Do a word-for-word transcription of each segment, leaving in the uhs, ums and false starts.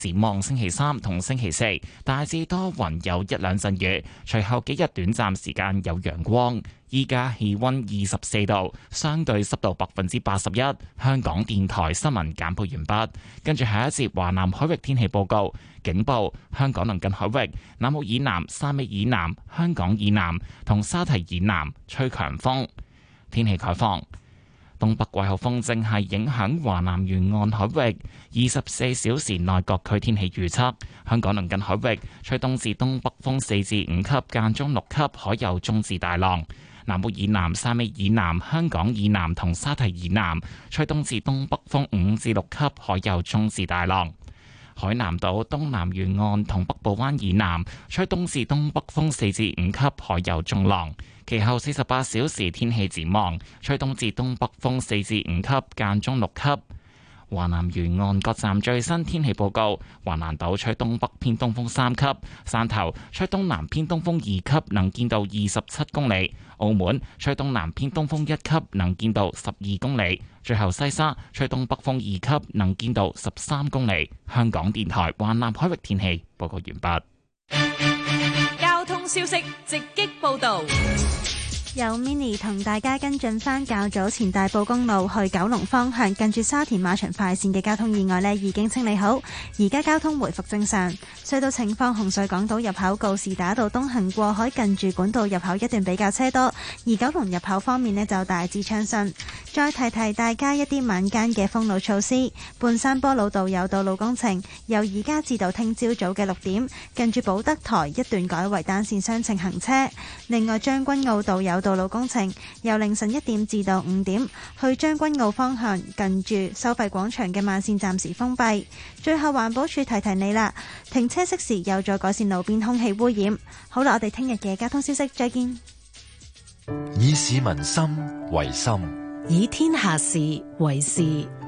展望星期三同星期四，大致多雲，有一兩陣雨，隨後幾日短暫時間有陽光。依家氣溫二十四度，相對濕度百分之八十一。香港電台新聞簡報完畢，跟住下一節華南海域天氣報告。警報：香港鄰近海域、南澳以南、汕尾以南、香港以南同沙堤以南吹強風。天氣概況。東北季候風正係影響華南沿岸海域，二十四小時內各區天氣預測：香港鄰近海域吹東至東北風四至五級，間中六級，海有中至大浪；南澳以南、汕尾以南、香港以南同沙堤以南吹東至東北風五至六級，海有中至大浪。海南島東南沿岸同北部灣以南吹東至東北風四至五級，海有中浪。其後四十八小時天氣展望，吹東至東北風四至五級，間中六級。華南沿岸各站最新天氣報告：華南島吹東北偏東風三級，汕頭吹東南偏東風二級，能見度二十七公里；澳門吹東南偏東風一級，能見度十二公里。最後西沙吹東北風二級，能見度十三公里。香港電台華南海域天氣報告完畢。 交通消息直擊報道。 有 Mini 同大家跟進返較早前大埔公路去九龍方向近住沙田馬場快線嘅交通意外呢已經清理好，而家交通回復正常。隧道情況：紅隧港島入口告士打道東行過海近住管道入口一段比較車多，而九龍入口方面呢就大致暢順。再提提大家一啲晚間嘅封路措施，半山坡路道有道路工程，由而家至到聽朝早嘅六點，近住寶德台一段改為單線雙程行車。另外將軍澳道有道路工程，由凌晨一點至到五點，去將軍澳方向近住收費廣場嘅慢線暫時封閉。最後環保署提提你啦，停車熄匙有助改善路邊空氣污染。好啦，我哋聽日嘅交通消息再見。 以市民心為心， 以天下事為事。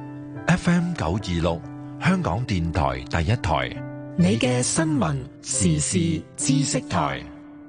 F M 九二六，香港電台第一台， 你嘅新聞時事知識台。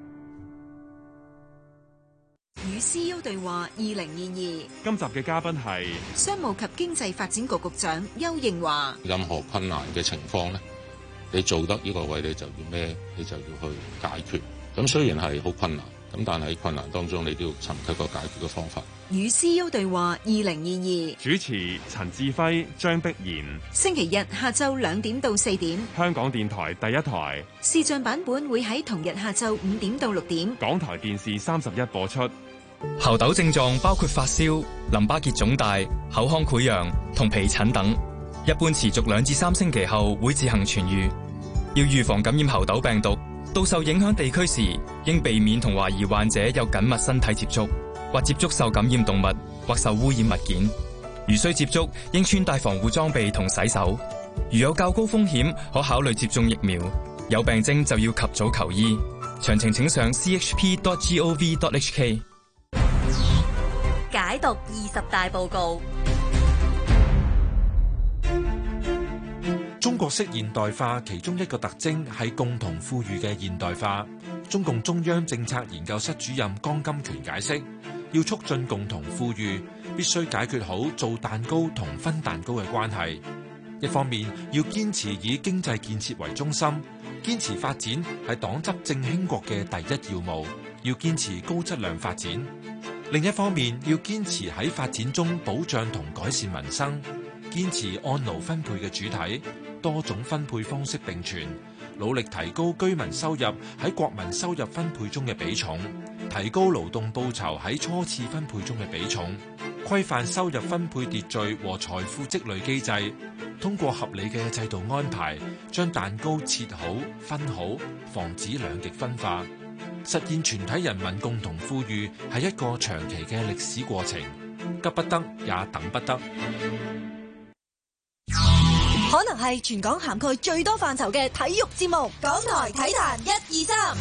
與 C E O 對話二零二二， 今集嘅嘉賓係商務及經濟發展局局長邱應華。 任何困難嘅情況咧，你做得呢個位，你就要咩？你就要去解決。咁雖然係好困難，咁但係喺困難當中，你都要尋求一個解決嘅方法。 與 C E O 對話二零二二， 主持陳志輝、張碧然。 星期日下晝兩點到四點， 香港電台第一台視像版本會喺同日下晝五點到六點， 港台電視三十一播出。 猴痘症狀包括發燒、淋巴結腫大、口腔潰瘍同皮疹等，一般持續兩至三星期後會自行痊愈。要預防感染猴痘病毒，到受影響地區時，應避免同懷疑患者有緊密身體接觸，或接觸受感染動物或受污染物件。如需接觸，應穿戴防護裝備同洗手。如有較高風險，可考慮接種疫苗。有病徵就要及早求醫。詳情請上 c h p dot gov dot h k。 解讀二十大報告。 中國式現代化其中一個特徵係共同富裕嘅現代化。中共中央政策研究室主任江金權解釋，要促進共同富裕，必須解決好做蛋糕同分蛋糕嘅關係。一方面要堅持以經濟建設為中心，堅持發展係黨執政興國嘅第一要務，要堅持高質量發展。另一方面，要堅持喺發展中保障同改善民生，堅持按勞分配嘅主體，多種分配方式並存，努力提高居民收入喺國民收入分配中嘅比重，提高勞動報酬喺初次分配中嘅比重，規範收入分配秩序和財富積累機制，通過合理嘅制度安排，將蛋糕切好分好，防止兩極分化。實現全體人民共同富裕係一個長期嘅歷史過程，急不得也等不得。 可能係全港涵蓋最多範疇嘅體育節目，港台體壇一二三。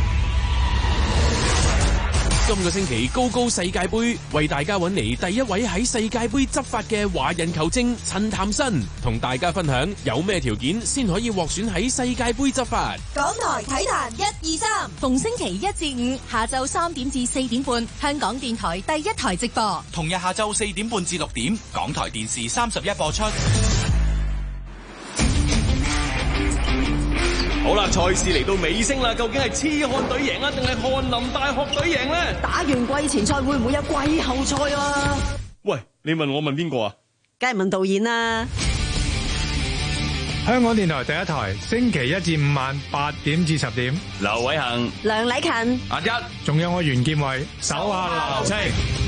今個星期高高世界杯，為大家揾嚟第一位喺世界杯執法嘅華人球證陳譚新，同大家分享有咩條件先可以獲選喺世界杯執法。 港台體壇一二三，逢星期一至五下晝三點至四點半，香港電台第一台直播； 同日下晝四點半至六點，港台電視三十一播出。 好啦，賽事嚟到尾聲啦，究竟係痴漢隊贏啊，定係翰林大學隊贏咧？ 打完季前賽會唔會有季後賽啊？ 喂，你問我問邊個啊？ 梗係問導演啦。 香港電台第一台，星期一至五晚八點至十點。 劉偉恒、 梁禮勤、 阿一， 仲有我袁劍偉，手下留情。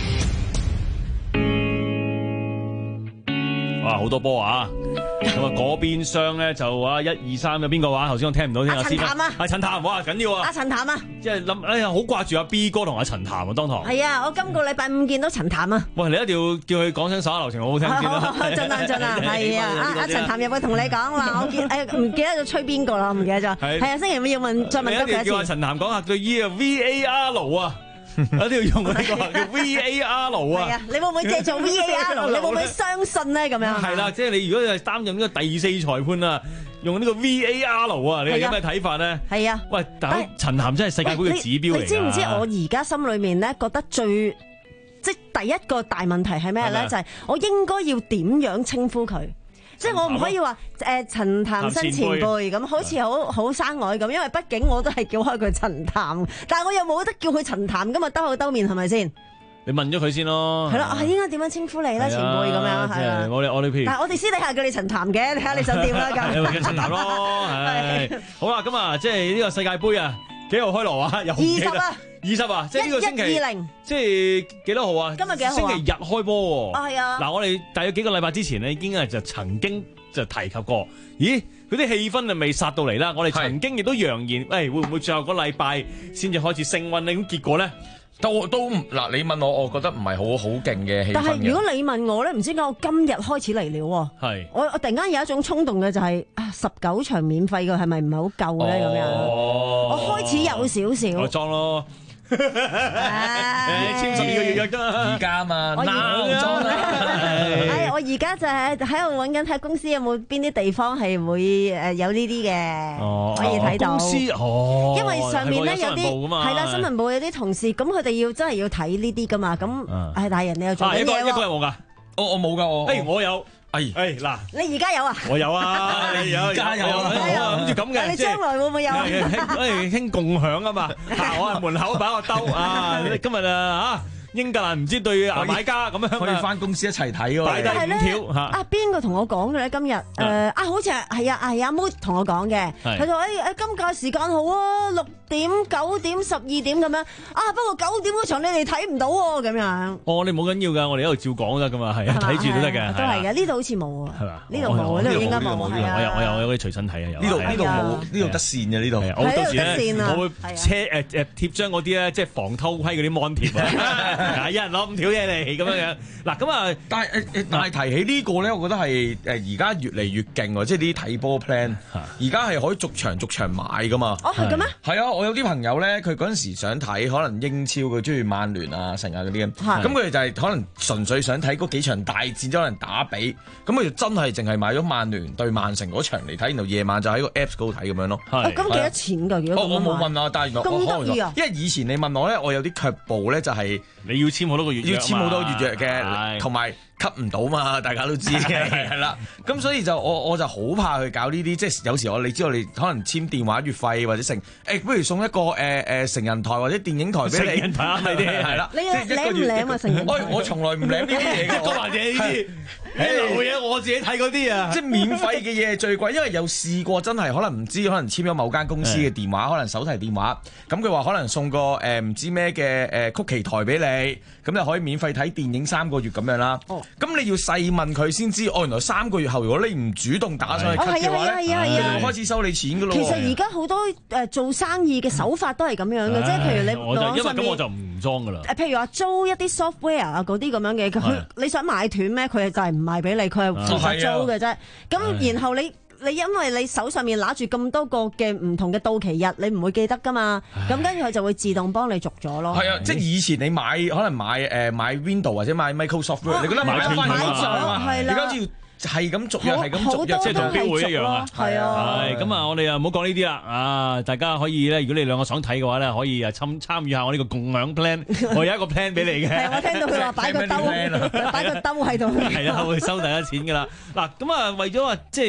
哇，好多波啊！咁啊，嗰邊廂咧就啊一二三有邊個話？頭先我聽唔到聽阿陳譚啊， 阿陳譚哇緊要啊！ 阿陳譚啊，即係諗哎呀，好掛住阿 B 哥同阿陳譚啊，當堂。 係啊，我今個禮拜五見到陳譚啊。 喂，你一定要叫佢講聲手下留情，好好聽先啦。 盡量盡量，係啊！阿阿陳譚有冇同你講話？我見誒唔記得咗吹邊個啦，唔記得咗。係啊，星期五要問再問多佢一次。 你一定要叫阿陳譚講下對於 V A R 啊。一定要用呢個叫 V A R 啊！ 係啊，你會唔會借做 V A R？ 你會唔會相信咧？咁樣係啦，即係你如果係擔任呢個第四裁判啊，用呢個 V A R 啊，你有咩睇法咧？ 係啊， 喂，但係陳涵真係世界盃嘅指標嚟㗎。 你知唔知我而家心裏面咧覺得最即係第一個大問題係咩咧？就係我應該要點樣稱呼佢？即係我唔可以話誒陳譚新前輩咁，好似好好生外咁，因為畢竟我都係叫開佢陳譚，但係我又冇得叫佢陳譚咁啊，兜口兜面係咪先？ 你問咗佢先咯。 係啦，係應該點樣稱呼你咧，前輩咁樣係啊。 我哋我哋譬如， 但係我哋私底下叫你陳譚嘅，睇下你想點啦咁。 叫陳譚咯，係好啦，咁啊，即係呢個世界盃啊，幾號開鑼啊？又二十啊！ 二十啊！即係呢個星期， 一二零， 即係幾多號啊？ 今日幾號啊？ 星期日開波喎。 係啊。 嗱，我哋大約幾個禮拜之前咧，已經係就曾經就提及過，咦？嗰啲氣氛就未殺到嚟啦。我哋曾經亦都揚言，誒會唔會最後個禮拜先至開始升溫咧？咁結果咧， 都都嗱，你問我，我覺得唔係好好勁嘅氣氛嘅。 但係如果你問我咧，唔知點解我今日開始嚟了。 係。 我我突然間有一種衝動嘅就係啊，十九場免費嘅係咪唔係好夠咧？咁樣。哦。我開始有少少。 我裝咯。誒，簽十二個月約㗎， 而家嘛， 嗱， 裝啦。 係，我而家就係喺度揾緊睇公司有冇邊啲地方係會誒有呢啲嘅，可以睇到。 公司哦， 因為上面咧有啲係啦，新聞部有啲同事，咁佢哋要真係要睇呢啲㗎嘛，咁誒，大人你又做緊嘢喎。 一個一個有冇㗎？ 我我冇㗎，我誒我有。 係誒嗱， 你而家有啊？ 我有啊，你有，而家有啊，諗住咁嘅。 你將來會唔會有？ 誒興共享啊嘛，我係門口擺個兜啊，今日啊嚇。英格蘭唔知對啊買家咁樣可以翻公司一齊睇喎， 擺低五條嚇。 啊邊個同我講嘅咧？今日誒啊，好似係係啊係阿 Mood 同我講嘅，佢就話誒誒今屆時間好啊，六點、九點、十二點咁樣啊。不過九點嗰場你哋睇唔到喎，咁樣。 哦，你冇緊要㗎，我哋喺度照講得㗎嘛，係啊，睇住都得嘅。 都係嘅，呢度好似冇喎。 係嘛？ 呢度冇，呢度應該冇。 我有我有有啲隨身睇啊， 呢度呢度冇，呢度得線嘅呢度。 我到時咧，我會車誒誒貼張嗰啲咧，即係防偷窺嗰啲 mon 貼啊，一人攞五條嘢嚟咁樣樣。嗱咁啊， 但係誒但係提起呢個咧，我覺得係誒而家越嚟越勁喎，即係啲睇波 plan，而家係可以逐場逐場買噶嘛。 哦，係嘅咩？ 係啊，我有啲朋友咧，佢嗰陣時想睇可能英超，佢中意曼聯啊、成啊嗰啲咁，咁佢哋就係可能純粹想睇嗰幾場大戰，即可能打比，咁佢就真係淨係買咗曼聯對曼城嗰場嚟睇，然後夜晚就喺個 Apps 嗰度睇咁樣咯。 係。咁幾多錢㗎？幾多？ 我冇問啊，但係原來咁得意啊！ 因為以前你問我咧，我有啲卻步咧，就係你要簽好多個月約， 要簽好多月約嘅，同埋吸唔到嘛，大家都知嘅，係啦。咁所以就我我就好怕去搞呢啲，即係有時我你知道你可能簽電話月費或者成，誒不如送一個誒誒成人台或者電影台俾你，成人台係啲係啦。 你領唔領啊？成人台？ 我我從來唔領呢啲嘢嘅， 講埋嘢呢啲。誒嘢我自己睇嗰啲啊， 即係免費嘅嘢係最貴，因為有試過真係可能唔知，可能簽咗某間公司嘅電話，可能手提電話，咁佢話可能送個誒唔知咩嘅誒曲奇台俾你，咁你可以免費睇電影三個月咁樣啦。哦，咁你要細問佢先知，哦原來三個月後如果你唔主動打上去 cut 嘅話咧，佢就開始收你錢噶咯。 其實而家好多誒做生意嘅手法都係咁樣嘅，即係譬如你網上面， 因為咁我就唔裝噶啦。 誒譬如話租一啲 software 啊嗰啲咁樣嘅，佢你想買斷咩？佢就係唔賣俾你，佢係負責租嘅啫。咁然後你你因為你手上面揦住咁多個嘅唔同嘅到期日，你唔會記得噶嘛？咁跟住佢就會自動幫你續咗咯。 係啊，即係以前你買可能買誒買 Windows 或者買 Microsoft，你覺得買翻買咗啊？而家要係咁續約，係咁續約， 即係同標會一樣啊！ 係啊， 係咁啊！我哋又唔好講呢啲啦啊！大家可以咧，如果你兩個想睇嘅話咧，可以啊參參與下我呢個共享 plan， 我有一個 plan 俾你嘅。 係我聽到佢話擺個兜，擺個兜喺度。 係啊，會收大家錢噶啦。嗱咁啊，為咗話即係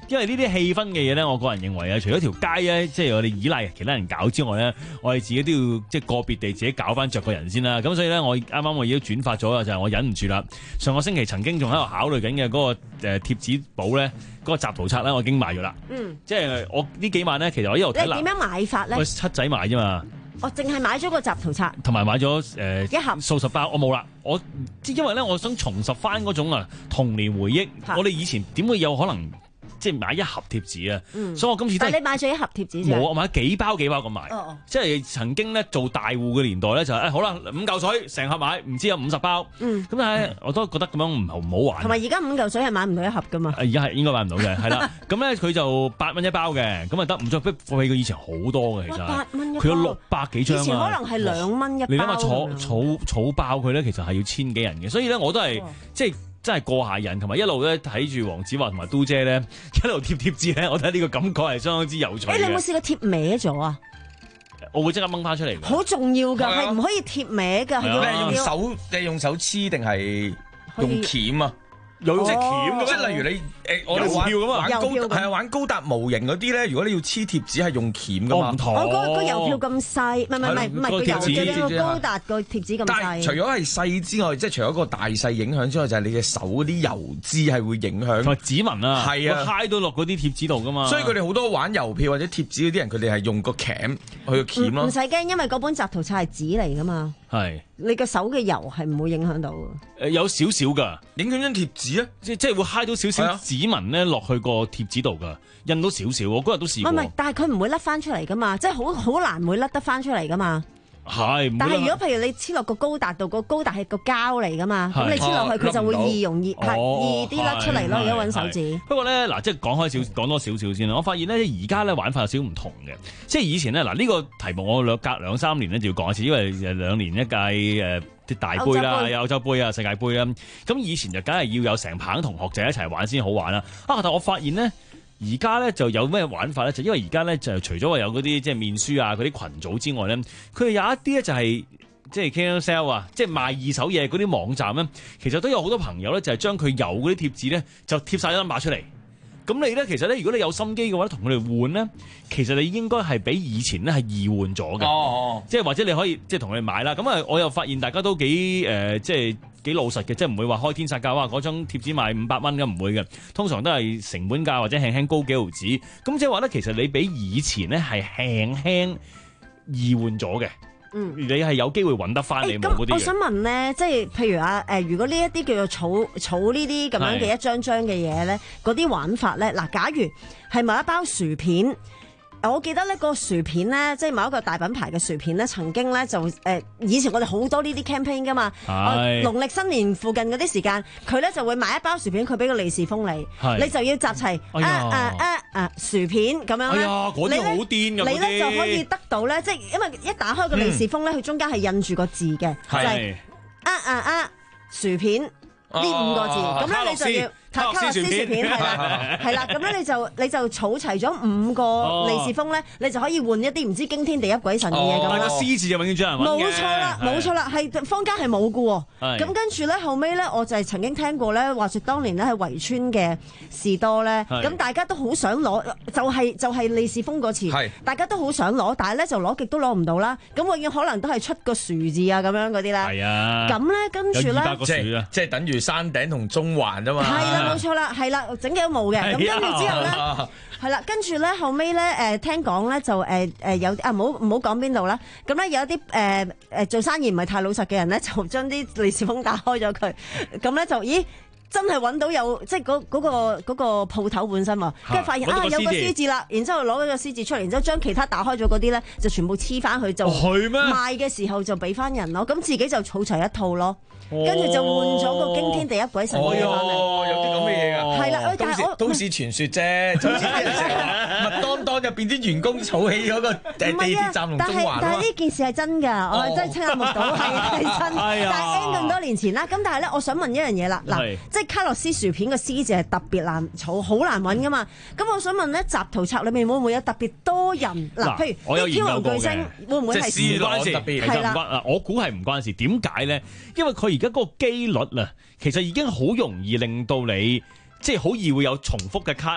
因為呢啲氣氛嘅嘢咧，我個人認為啊，除咗條街咧，即係我哋依賴其他人搞之外咧，我哋自己都要即係個別地自己搞翻着個人先啦。咁所以咧，我啱啱我已經轉發咗啊，就係、是、我忍唔住啦。上個星期曾經仲喺度考慮緊嘅嗰個誒貼紙簿咧，嗰、那個集圖冊咧，我已經買咗啦。嗯，即係我呢幾晚咧，其實我一路睇啦。 你點樣買法咧？ 我七仔買啫嘛。 我淨係買咗個集圖冊， 同埋買咗誒、呃、 一盒數十包，我冇啦。我即係因為咧，我想重拾翻嗰種啊童年回憶。我哋以前點會有可能即係買一盒貼紙啊？嗯、所以我今次都係但係你買咗一盒貼紙啫。冇， 我買咗幾包幾包咁買。哦哦即係曾經咧做大戶嘅年代咧，就係、是、誒、哎、好啦，五嚿水成盒買，唔知有五十包。嗯，咁但係我都覺得咁樣唔好唔好玩。同埋而家五嚿水係買唔到一盒噶嘛？ 而家係應該買唔到嘅，係啦。咁咧佢就八蚊一包嘅，咁啊得唔錯，比貨比佢以前好多嘅其實。八蚊一包。佢有六百幾張啊！ 以前可能係兩蚊一包。 你諗下儲儲儲爆佢咧，其實係要千幾人嘅，所以咧我都係、哦、即係。真係過下癮，同埋一路咧睇住黃子華同埋嘟姐咧一路貼貼紙咧，我覺得呢個感覺係相當之有趣嘅。 誒，你有冇試過貼歪咗啊？ 我會即刻掹翻出嚟。好重要㗎，係唔可以貼歪㗎。 係你係用手，你係用手黐定係用鉗啊？ 有隻鉗嘅， 即係例如你誒，我哋玩咁玩高係啊，玩高達模型嗰啲咧，如果你要黐貼紙係用鉗㗎嘛。 唔同。 我嗰個郵票咁細，唔係唔係唔係個郵票個高達個貼紙咁細。 但係除咗係細之外，即係除咗個大細影響之外，就係你嘅手嗰啲油脂係會影響。 同埋指紋啊， 係啊， 揩到落嗰啲貼紙度㗎嘛。 所以佢哋好多玩郵票或者貼紙嗰啲人，佢哋係用個鉗去個鉗咯。 唔使驚，因為嗰本集圖冊係紙嚟㗎嘛。 係。 你個手嘅油係唔會影響到嘅。 誒有少少㗎， 影響張貼紙啊， 即即係會揩到少少指紋咧落去個貼紙度㗎，印到少少。我嗰日都試過。 唔係，但係佢唔會甩翻出嚟㗎嘛，即係好好難會甩得翻出嚟㗎嘛。 係。 但係如果譬如你黐落個高達度，個高達係個膠嚟㗎嘛，咁你黐落去佢就會易容易係易啲甩出嚟咯。如果揾手指。 不過咧嗱，即係講開少講多少少先啦。我發現咧而家咧玩法有少少唔同嘅，即係以前咧嗱呢個題目我兩隔兩三年咧就要講一次，因為誒兩年一屆誒。啲大杯啦，有歐洲杯啊、世界盃啦，咁以前就梗係要有成棚同學仔一齊玩先好玩啦。啊，但我發現咧，而家咧就有咩玩法咧？就因為而家咧就除咗話有嗰啲即係面書啊嗰啲群組之外咧，佢哋有一啲咧就係即係 Carousell 啊，即係賣二手嘢嗰啲網站咧，其實都有好多朋友咧就係將佢有嗰啲貼紙咧就貼晒啲 number 出嚟。咁你咧，其實咧，如果你有心機嘅話，同佢哋換咧，其實你應該係比以前咧係易換咗嘅。哦哦，即係或者你可以即係同佢哋買啦。咁啊，我又發現大家都幾誒、呃，即係幾老實嘅，即係唔會話開天殺價哇！嗰張貼紙賣五百蚊嘅唔會嘅，通常都係成本價或者輕輕高幾毫子。咁即係話咧，其實你比以前咧係輕輕易換咗嘅。嗯，你係有機會揾得翻你冇嗰啲。 我想問咧，即係譬如啊，誒，如果呢一啲叫做儲儲呢啲咁樣嘅一張張嘅嘢咧，嗰啲玩法咧，嗱，假如係某一包薯片。我記得呢個薯片咧，即係某一個大品牌嘅薯片咧，曾經咧就誒、呃，以前我哋好多呢啲 campaign 噶嘛。係。農曆新年附近嗰啲時間，佢咧就會買一包薯片，佢俾個利是封你，你就要集齊、哎、啊啊啊啊薯片咁樣咧。 哎呀，嗰啲好癲㗎， 你咧就可以得到咧，即係因為一打開個利是封咧，佢、嗯、中間係印住個字嘅，就係啊啊啊薯片呢、哦、五個字，咁、哦、咧你就要。卡卡樂斯薯片係啦，係啦，咁咧你就你就儲齊咗五個利是封咧，你就可以換一啲唔知驚天地泣鬼神嘅嘢咁咯。 但係個獅字就永遠最難揾嘅。 冇錯啦，冇錯啦，係坊間係冇嘅喎。咁跟住咧後尾咧，我就係曾經聽過咧，話説當年咧喺圍村嘅士多咧，咁大家都好想攞，就係就係利是封嗰次，大家都好想攞，但係咧就攞極都攞唔到啦。咁永遠可能都係出個薯字啊咁樣嗰啲咧。係啊。咁咧跟住咧， 即係即係等於山頂同中環啫嘛。 係啦。冇錯啦，係啦，整幾都冇嘅。咁跟住之後咧，係啦，跟住咧後尾咧，誒聽講咧就誒誒有啊，唔好唔好講邊度啦。咁咧有一啲誒誒做生意唔係太老實嘅人咧，就將啲利是封打開咗佢。咁咧就咦，真係揾到有即係嗰嗰個嗰個鋪頭本身喎，跟住發現啊有個獅字啦，然之後攞咗個獅字出嚟，然之後將其他打開咗嗰啲咧就全部黐翻去，就賣嘅時候就俾翻人咯。咁自己就儲齊一套咯。跟住就換咗個驚天地泣鬼神嘅嘢翻嚟， 有啲咁嘅嘢㗎。 係啦，但係我都市傳說啫，就好似啲人成日話麥當當入邊啲員工儲起嗰個地鐵站同中環啊。 但係呢件事係真㗎，我真係親眼目睹係係真。但係 N 咁多年前啦，咁但係咧，我想問一樣嘢啦，嗱，即係卡樂斯薯片個 C 字係特別難儲，好難揾㗎嘛。咁我想問咧，集圖冊裏面會唔會有特別多人嗱？譬如啲天王巨星會唔會係唔關事？係啦，嗱，我估係唔關事。點解咧？因為佢而家嗰個機率啊，其實已經好容易令到你即係好易會有重複嘅卡啦。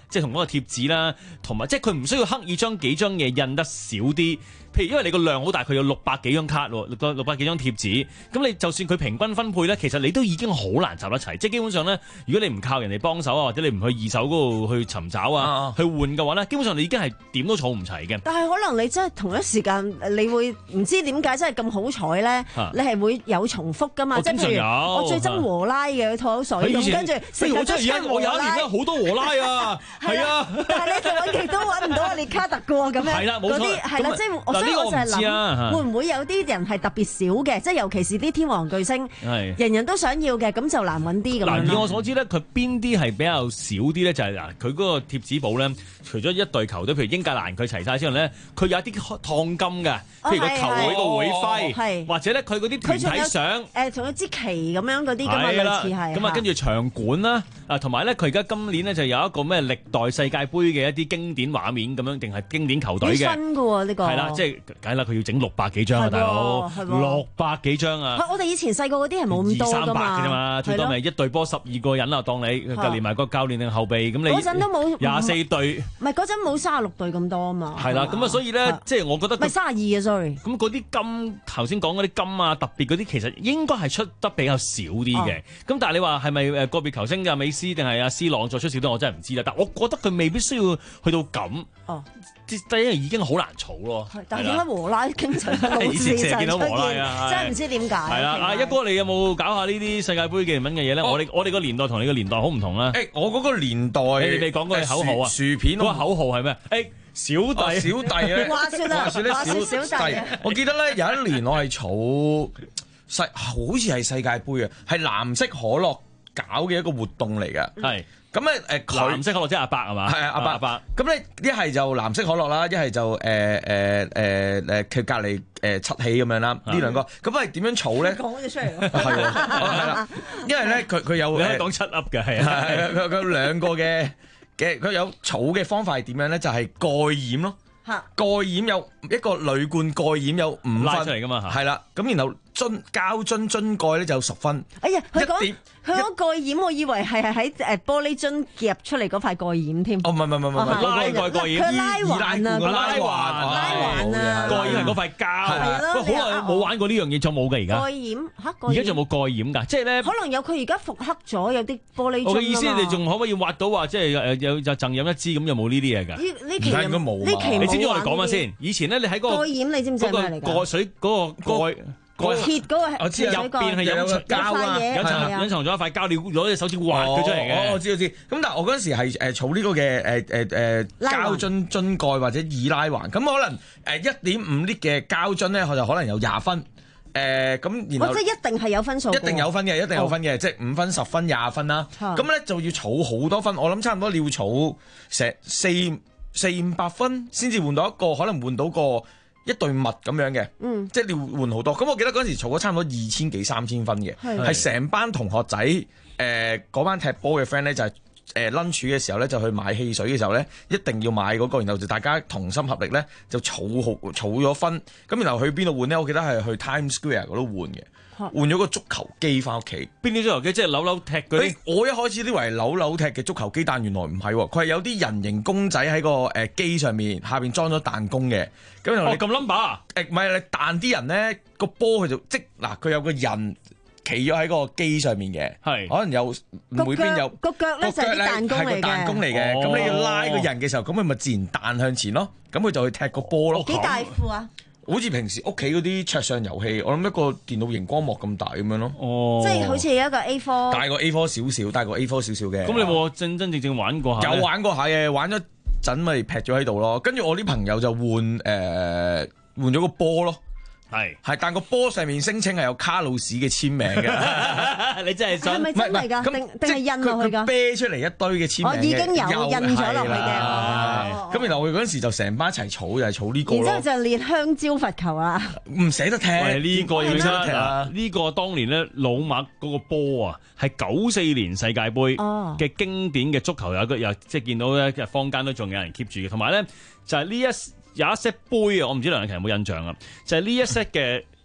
即係同嗰個貼紙啦，同埋即係佢唔需要刻意將幾張嘢印得少啲。譬如因為你個量好大，佢有六百幾張卡喎，六六百幾張貼紙，咁你就算佢平均分配咧，其實你都已經好難集得齊。即係基本上咧，如果你唔靠人哋幫手啊，或者你唔去二手嗰度去尋找啊，啊去換嘅話咧，基本上你已經係點都儲唔齊嘅。 但係可能你真係同一時間，你會唔知點解真係咁好彩咧？ 啊、 你係會有重複噶嘛？即係譬如我最憎和拉嘅吐口水咁，跟住成日都唱和拉。 我有一年咧好多和拉啊，係啊， 但係你就揾極都揾唔到阿列卡特嘅喎，咁樣係啦，冇錯， 嗰啲係啦，即係我所以我就係諗，會唔會有啲人係特別少嘅？即係尤其是啲天王巨星，人人都想要嘅，咁就難揾啲咁樣。 嗱，以我所知咧，佢邊啲係比較少啲咧？就係嗱，佢嗰個貼紙簿咧，除咗一隊球隊，譬如英格蘭佢齊晒之後咧，佢有一啲燙金嘅，譬如個球會個會徽，或者咧佢嗰啲團體相， 誒，仲有支旗咁樣嗰啲咁啊，類似係。 咁啊，跟住場館啦，啊，同埋咧，佢而家今年咧就有一個咩歷代世界盃嘅一啲經典畫面咁樣，定係經典球隊嘅。 新嘅喎呢個。 係啦，即係梗係啦，佢要整六百幾張啊，大佬，六百幾張啊！ 我哋以前細個嗰啲係冇咁多㗎嘛，二三百嘅啫嘛， 最多咪一隊波十二個人啊，當你連埋個教練定後備咁你。 嗰陣都冇廿四隊。 唔係嗰陣冇三十六隊咁多啊嘛。 係啦，咁啊，所以咧，即係我覺得。 唔係三十二啊 sorry。 咁嗰啲金頭先講嗰啲金啊，特別嗰啲其實應該係出得比較少啲嘅。咁但係你話係咪誒個別球星嘅美斯定係阿 C 朗再出少啲，我真係唔知啦。但我覺得佢未必需要去到咁。哦。第一已經好難儲咯。 但係點解和拉經常冇事就出現？真係唔知點解。 係啦，阿一哥你有冇搞下呢啲世界盃紀念品嘅嘢咧？我哋我哋個年代同你個年代好唔同啦。 誒，我嗰個年代， 你哋講嗰個口號啊，薯片嗰個口號係咩？誒，小弟小弟咧， 話説啦，話説小弟。 我記得咧有一年我係儲世，好似係世界盃啊，係藍色可樂搞嘅一個活動嚟嘅。係。咁咧誒， 藍色可樂即係阿伯係嘛？ 係啊，阿伯阿伯。咁咧一係就藍色可樂啦，一係就誒誒誒誒佢隔離誒七喜咁樣啦。呢兩個咁係點樣儲咧？ 講咗出嚟咯。 係喎，係啦。因為咧佢佢有你講七粒嘅係啊， 係佢佢有兩個嘅嘅佢有儲嘅方法係點樣咧？就係蓋掩咯。嚇！蓋掩有一個鋁罐蓋掩有五分拉出嚟㗎嘛。 係啦，咁然後樽膠樽樽蓋咧就有十分。 哎呀，佢講。佢嗰蓋掩，我以為係係喺誒玻璃樽夾出嚟嗰塊蓋掩添。 哦，唔係唔係唔係唔係，拉蓋蓋掩， 佢拉環啊， 拉環， 拉環啊， 蓋掩係嗰塊膠。係咯，好耐冇玩過呢樣嘢，仲冇㗎而家。 蓋掩嚇， 而家仲冇蓋掩㗎，即係咧。 可能有佢而家復刻咗，有啲玻璃樽。 我嘅意思，你仲可唔可以挖到話，即係誒有就贈飲一支咁，有冇呢啲嘢㗎？ 呢期應該冇。呢期冇。 你知唔知我哋講乜先？以前咧，你喺嗰個蓋掩，你知唔知係咩嚟㗎？ 蓋水嗰個蓋。 鐵嗰個我知入邊係有層膠啊，有層隱藏咗一塊膠，你攞隻手指挖佢出嚟嘅。 我知我知。咁但係我嗰陣時係誒儲呢個嘅誒誒誒膠樽樽蓋或者易拉環，咁可能誒一點五 lit 嘅膠樽咧，佢就可能有廿分。誒咁然後即係一定係有分數。 一定有分嘅，一定有分嘅，即係五分、十分、廿分啦。咁咧就要儲好多分，我諗差唔多你要儲成四四五百分先至換到一個，可能換到個。一對襪咁樣嘅，嗯、即係你換好多。咁我記得嗰陣時儲咗差唔多二千幾三千分嘅，係成的班同學仔誒嗰、呃、班踢波嘅 friend 咧，就係誒 lunch 嘅時候咧，就去買汽水嘅時候咧，一定要買嗰、那個，然後就大家同心合力咧就儲好儲咗分。咁然後去邊度換咧？我記得係去 Times Square 嗰度換嘅。換咗個足球機翻屋企， 邊啲足球機？即係扭扭踢嗰啲。 我一開始以為扭扭踢嘅足球機，但原來唔係喎，佢係有啲人形公仔喺個誒機上面，下邊裝咗彈弓嘅。咁然後你咁 number 啊？ 誒唔係你彈啲人咧，個波佢就即嗱，佢有個人企咗喺個機上面嘅，係可能有每邊有個腳咧就係啲彈弓嚟嘅， 係個彈弓嚟嘅。咁你要拉個人嘅時候，咁佢咪自然彈向前咯。咁佢就去踢個波咯。 幾大副啊？ 好似平時屋企嗰啲桌上遊戲，我諗一個電腦熒光幕咁大咁樣咯。 哦， 即係好似一個 A 四， 大過 A 四少少，大過 A 四少少嘅。 咁你有冇真真正正玩過下？ 有玩過下嘅，玩咗陣咪劈咗喺度咯。跟住我啲朋友就換誒、呃、換咗個波咯。係係，但個波上面聲稱係有卡路士嘅簽名嘅。 你真係想？ 係咪真係㗎？定定係印落去㗎？ 啤出嚟一堆嘅簽名。 我已經有印咗落去嘅。 咁然後我哋嗰陣時就成班一齊儲，就係儲呢個咯。 然之後就練香蕉罰球啦。 唔捨得踢。 呢個要真踢啊！呢個當年咧老麥嗰個波啊，係九四年世界盃嘅經典嘅足球，有個又即係見到咧，坊間都仲有人 keep 住嘅。同埋咧就係呢一。有一 set 杯啊，我唔知梁詠琪有冇印象啊？就係、是、呢一 set 嘅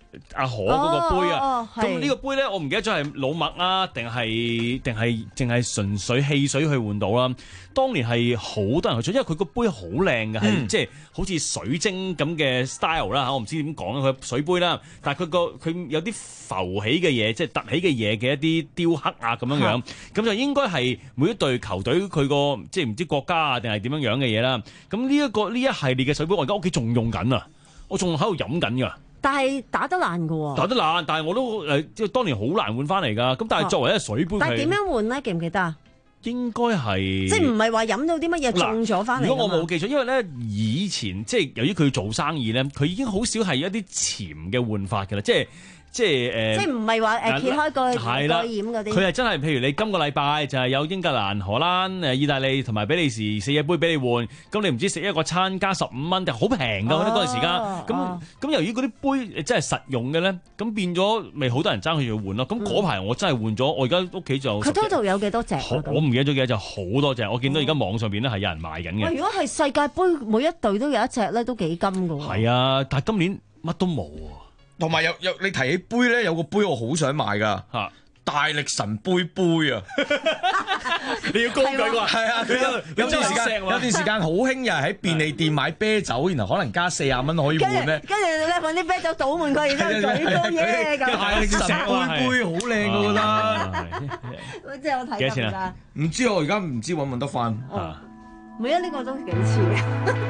阿河嗰個杯啊。咁呢、 哦哦、 個杯咧，我唔記得咗係老麥啊，定係定係淨係純粹汽水去換到啦。當年係好多人去搶，因為佢個杯好靚嘅，係、嗯、即係好似水晶咁嘅 style 啦嚇。我唔知點講佢水杯啦，但係佢個佢有啲浮起嘅嘢，即係凸起嘅嘢嘅一啲雕刻啊咁樣樣，咁就應該係每一隊球隊佢個即係唔知國家啊定係點樣樣嘅嘢啦。咁呢一個呢一系列嘅水杯，我而家屋企仲用緊啊，我仲喺度飲緊㗎。 但係打得爛㗎喎， 打得爛，但係我都誒即係當年好難換翻嚟㗎。咁但係作為一個水杯， 但係點樣換咧？記唔記得啊？ 應該係即係唔係話飲到啲乜嘢中咗翻嚟？ 如果我冇記錯，因為咧以前即係由於佢做生意咧，佢已經好少係一啲潛嘅換法㗎啦，即係。即係誒， 即係唔係話誒揭開個個掩嗰啲？ 佢係真係，譬如你今個禮拜就係有英格蘭、荷蘭、誒意大利同埋比利時四隻杯俾你換，咁你唔知食一個餐加十五蚊，就好平㗎嗰啲嗰陣時間。咁咁由於嗰啲杯真係實用嘅咧，咁變咗咪好多人爭佢要換咯。咁嗰排我真係換咗，我而家屋企就佢 total 有幾多隻？ 我唔記得咗幾多隻，好多隻。我見到而家網上邊咧係有人賣緊嘅。 如果係世界盃每一隊都有一隻咧，都幾金㗎喎。 係啊，但係今年乜都冇啊。 同埋有有你提起杯咧，有個杯我好想買噶嚇，大力神杯杯啊！ 你要高舉喎， 係啊！佢有有段時間有段時間好興，又係喺便利店買啤酒，然後可能加四十蚊可以換咧。 跟住咧揾啲啤酒倒滿佢，然之後舉高嘢咁。 大力神杯杯好靚我覺得。即係我睇幾多錢啊？ 唔知我而家唔知揾唔揾得翻。 每一呢個都幾似嘅。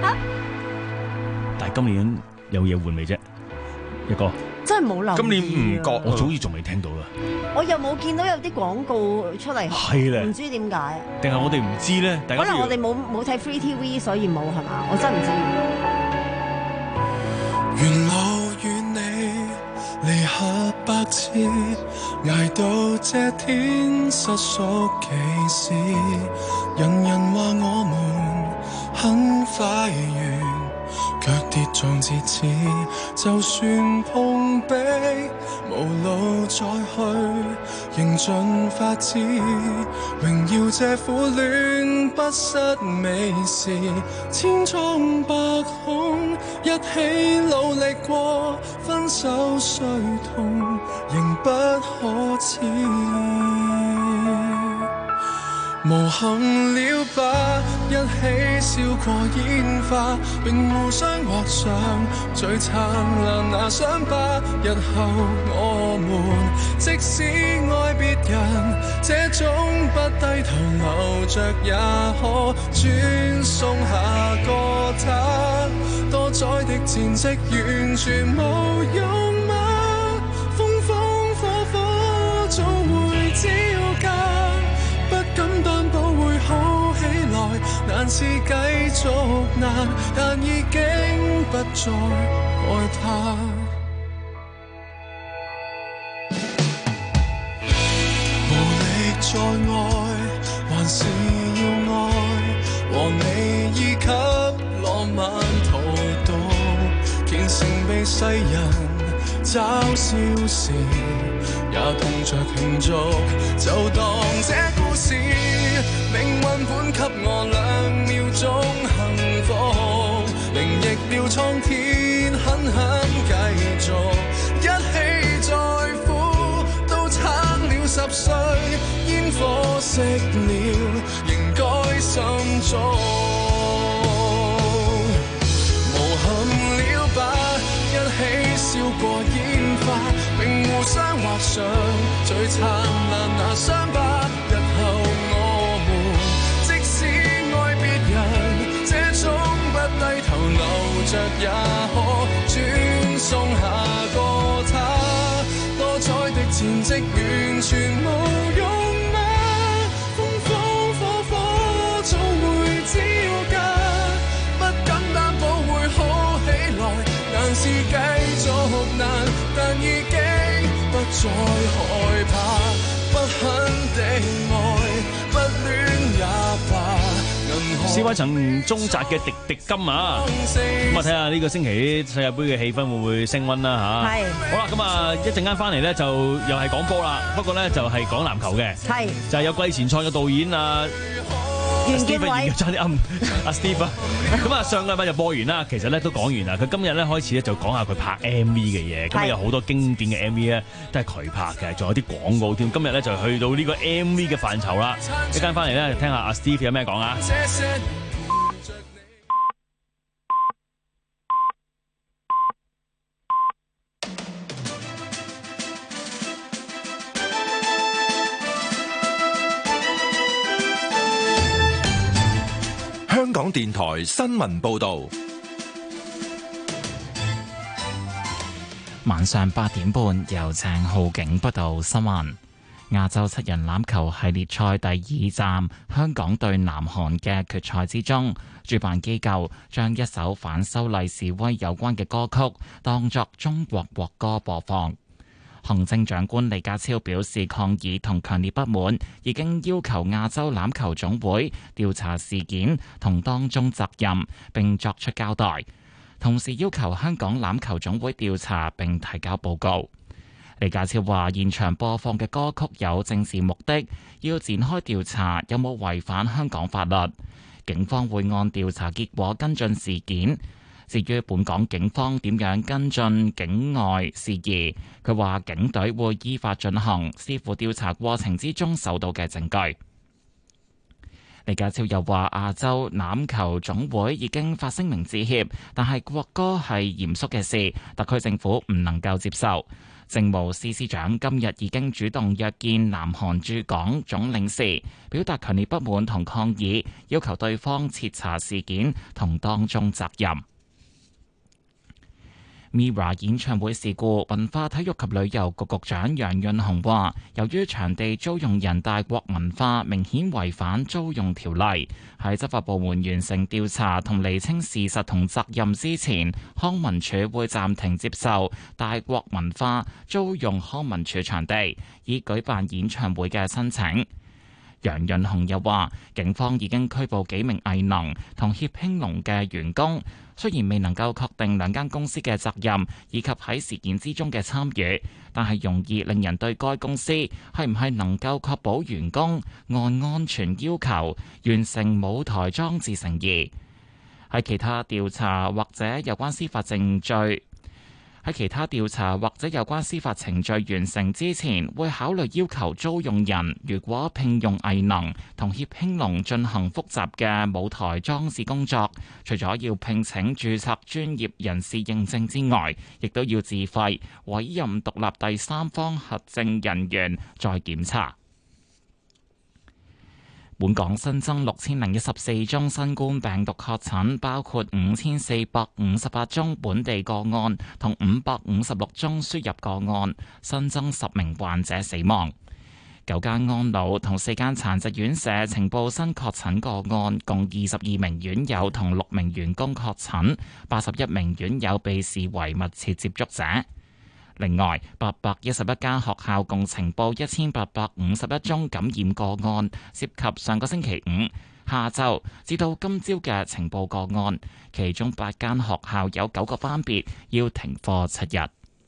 但係今年有嘢換未啫？一個真係冇留意， 今年唔覺， 我早已仲未聽到啦。 我又冇見到有啲廣告出嚟， 係咧， 唔知點解。 定係我哋唔知咧？ 可能我哋冇冇睇 Free T V， 所以冇係嘛？我真唔知。 沿路與你離合百次，捱到這天失屬其事，人人話我們很快完。卻跌撞節齒，就算碰壁，無路再去，仍盡法子，榮耀這苦戀不失美事，千瘡百孔，一起努力過，分手雖痛，仍不可恥。無憾了吧，一起燒過煙花，並互相畫上最燦爛那傷疤。日後我們即使愛別人，這種不低頭留着也可轉送下個他。多載的戰績完全無用嗎？風風火火總會招架。不敢擔保會好起來，難是繼續難，但已經不再害怕。無力再愛，還是要愛，和你依給浪漫荼毒，虔誠被世人嘲笑時，也痛着慶祝，就當這故事命運本給我兩秒鐘幸福，凌逆了蒼天，狠狠繼續，一起再苦，都撐了十歲，煙火熄了，仍該心中，無憾了吧，一起燒過煙花，並互相畫上最燦爛那傷疤。日後我們即使愛別人，這種不低頭留着也可轉送下個他。多載的戰績完全無用嗎？風風火火總會招架，不敢擔保會好起來，難是繼續難，但已經不再害怕，不肯的愛，不戀也罷。 示威層中擲嘅滴滴金啊！咁啊，睇下呢個星期世界盃嘅氣氛會唔會升溫啦嚇。係。好啦，咁啊一陣間翻嚟咧就又係講波啦，不過咧就係講籃球嘅。係。就係有季前賽嘅導演啊。 袁健偉差啲啱阿 Steve 啊，咁啊上個禮拜就播完啦，其實咧都講完啦。佢今日咧開始咧就講下佢拍 M V 嘅嘢，咁有好多經典嘅 M V 咧都係佢拍嘅，仲有啲廣告添。今日咧就去到呢個 M V 嘅範疇啦，一陣翻嚟咧聽下阿 Steve 有咩講啊！ 香港電台新聞報道， 晚上八點半由鄭浩景報道新聞。亞洲七人欖球系列賽第二站，香港對南韓嘅決賽之中，主辦機構將一首反修例示威有關嘅歌曲當作中國國歌播放。行政長官李家超表示抗議同強烈不滿，已經要求亞洲欖球總會調查事件同當中責任，並作出交代。同時要求香港欖球總會調查並提交報告。李家超話：現場播放嘅歌曲有政治目的，要展開調查有冇違反香港法律。警方會按調查結果跟進事件。至於本港警方點樣跟進境外事宜，佢話警隊會依法進行，視乎調查過程之中搜到嘅證據。李家超又話：亞洲欖球總會已經發聲明致歉，但係國歌係嚴肅嘅事，特區政府唔能夠接受。政務司司長今日已經主動約見南韓駐港總領事，表達強烈不滿同抗議，要求對方徹查事件同當中責任。Mirror 演唱會事故，文化體育及旅遊局局長楊潤雄話，由於場地租用人大國文化明顯違反租用條例，喺執法部門完成調查同釐清事實同責任之前，康文署會暫停接受大國文化租用康文署場地，以舉辦演唱會嘅申請。楊潤雄又話，警方已經拘捕幾名藝能同協興隆嘅員工，雖然未能夠確定兩間公司嘅責任以及喺事件之中嘅參與，但係容易令人對該公司係唔係能夠確保員工按安全要求完成舞台裝置成疑。喺其他調查或者有關司法程序喺其他調查或者有關司法程序完成之前，會考慮要求租用人，如果聘用藝能同協興隆進行複雜嘅舞台裝置工作，除咗要聘請註冊專業人士認證之外，亦都要自費委任獨立第三方核證人員再檢查。本港新增六千零一十四宗新冠病毒確診，包括五千四百五十八宗本地個案同五百五十六宗輸入個案，新增十名患者死亡。九間安老同四間殘疾院舍呈報新確診個案，共二十二名院友同六名員工確診，八十一名院友被視為密切接觸者。另外，八百一十一間學校共呈報一千八百五十一宗感染個案，涉及上個星期五下晝至到今朝嘅呈報個案，其中八間學校有九個班別要停課七日。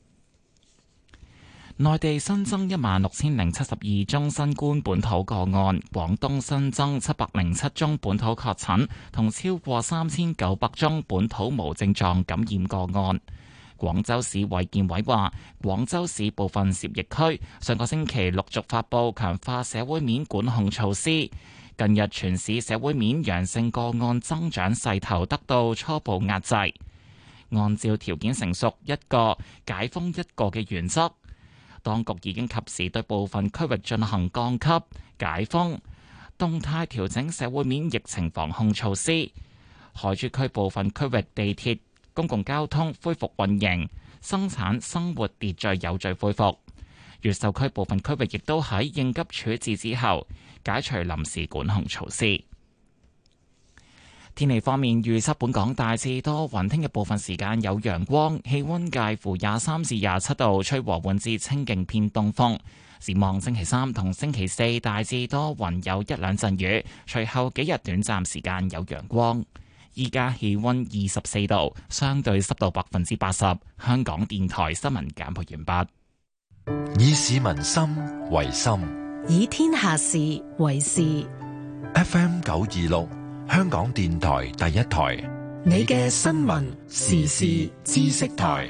內地新增一萬六千零七十二宗新冠本土個案，廣東新增七百零七宗本土確診，同超過三千九百宗本土無症狀感染個案。廣州市衛健委話，廣州市部分涉疫區上個星期陸續發布強化社會面管控措施。近日全市社會面陽性個案增長勢頭得到初步壓制。按照條件成熟一個解封一個嘅原則，當局已經及時對部分區域進行降級、解封、動態調整社會面疫情防控措施。海珠區部分區域地鐵、公共交通恢復運營，生產生活秩序有序恢復。越秀區部分區域亦都喺應急處置之後解除臨時管控措施。天氣方面預測，本港大致多雲，聽日部分時間有陽光，氣溫介乎廿三至廿七度，吹和緩至清勁偏東風。展望星期三同星期四大致多雲，有一兩陣雨，隨後幾日短暫時間有陽光。依家氣溫二十四度，相對濕度百分之八十。香港電台新聞簡報完畢。 以市民心為心， 以天下事為事。 F M 九二六，香港電台第一台。 你嘅新聞時事知識台。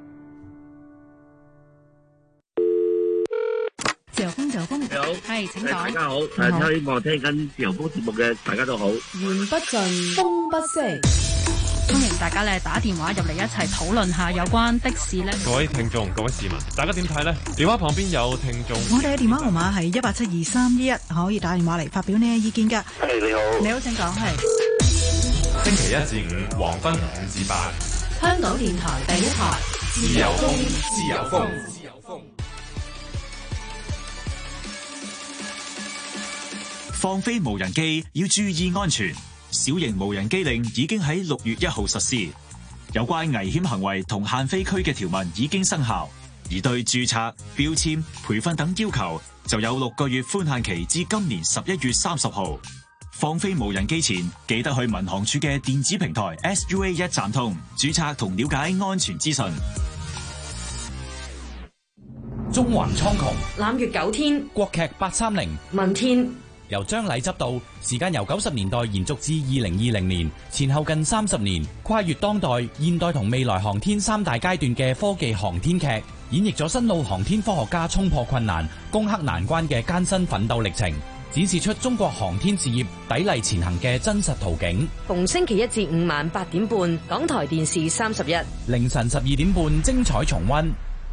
自由風，自由風， 你好， 係請講。 大家好，誒，希望聽緊自由風節目嘅大家都好。 言不盡，風不息。歡迎大家咧打電話入嚟一齊討論下有關的士咧。 各位聽眾、各位市民，大家點睇呢？電話旁邊有聽眾。 我哋嘅電話號碼係一八七二三一一，可以打電話嚟發表你嘅意見㗎。 係你好， 你好，請講。係星期一至五黃昏五至八， 香港電台第一台， 自由風，自由風，自由風。 放飛無人機要注意安全。小型無人機令已經喺六月一號實施，有關危險行為同限飛區嘅條文已經生效，而對註冊、標籤、培訓等要求就有六個月寬限期至今年十一月三十號。放飛無人機前，記得去民航處嘅電子平台 S U A 一站通註冊同了解安全資訊。 中環蒼穹， 攬月九天， 國劇八三零， 問天。 由張禮執導，時間由九十年代延續至二零二零年，前後近三十年，跨越當代、現代同未來航天三大階段嘅科技航天劇，演繹咗新老航天科學家衝破困難、攻克難關嘅艱辛奮鬥歷程，展示出中國航天事業砥礪前行嘅真實圖景。 逢星期一至五晚八點半，港台電視三十一， 凌晨十二點半精彩重溫。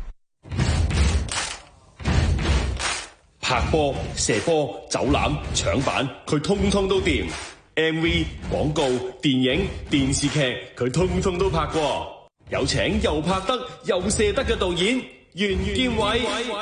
拍波、射波、走籃、搶板，佢通通都掂。M V、廣告、電影、電視劇，佢通通都拍過。有請又拍得又射得嘅導演袁建偉。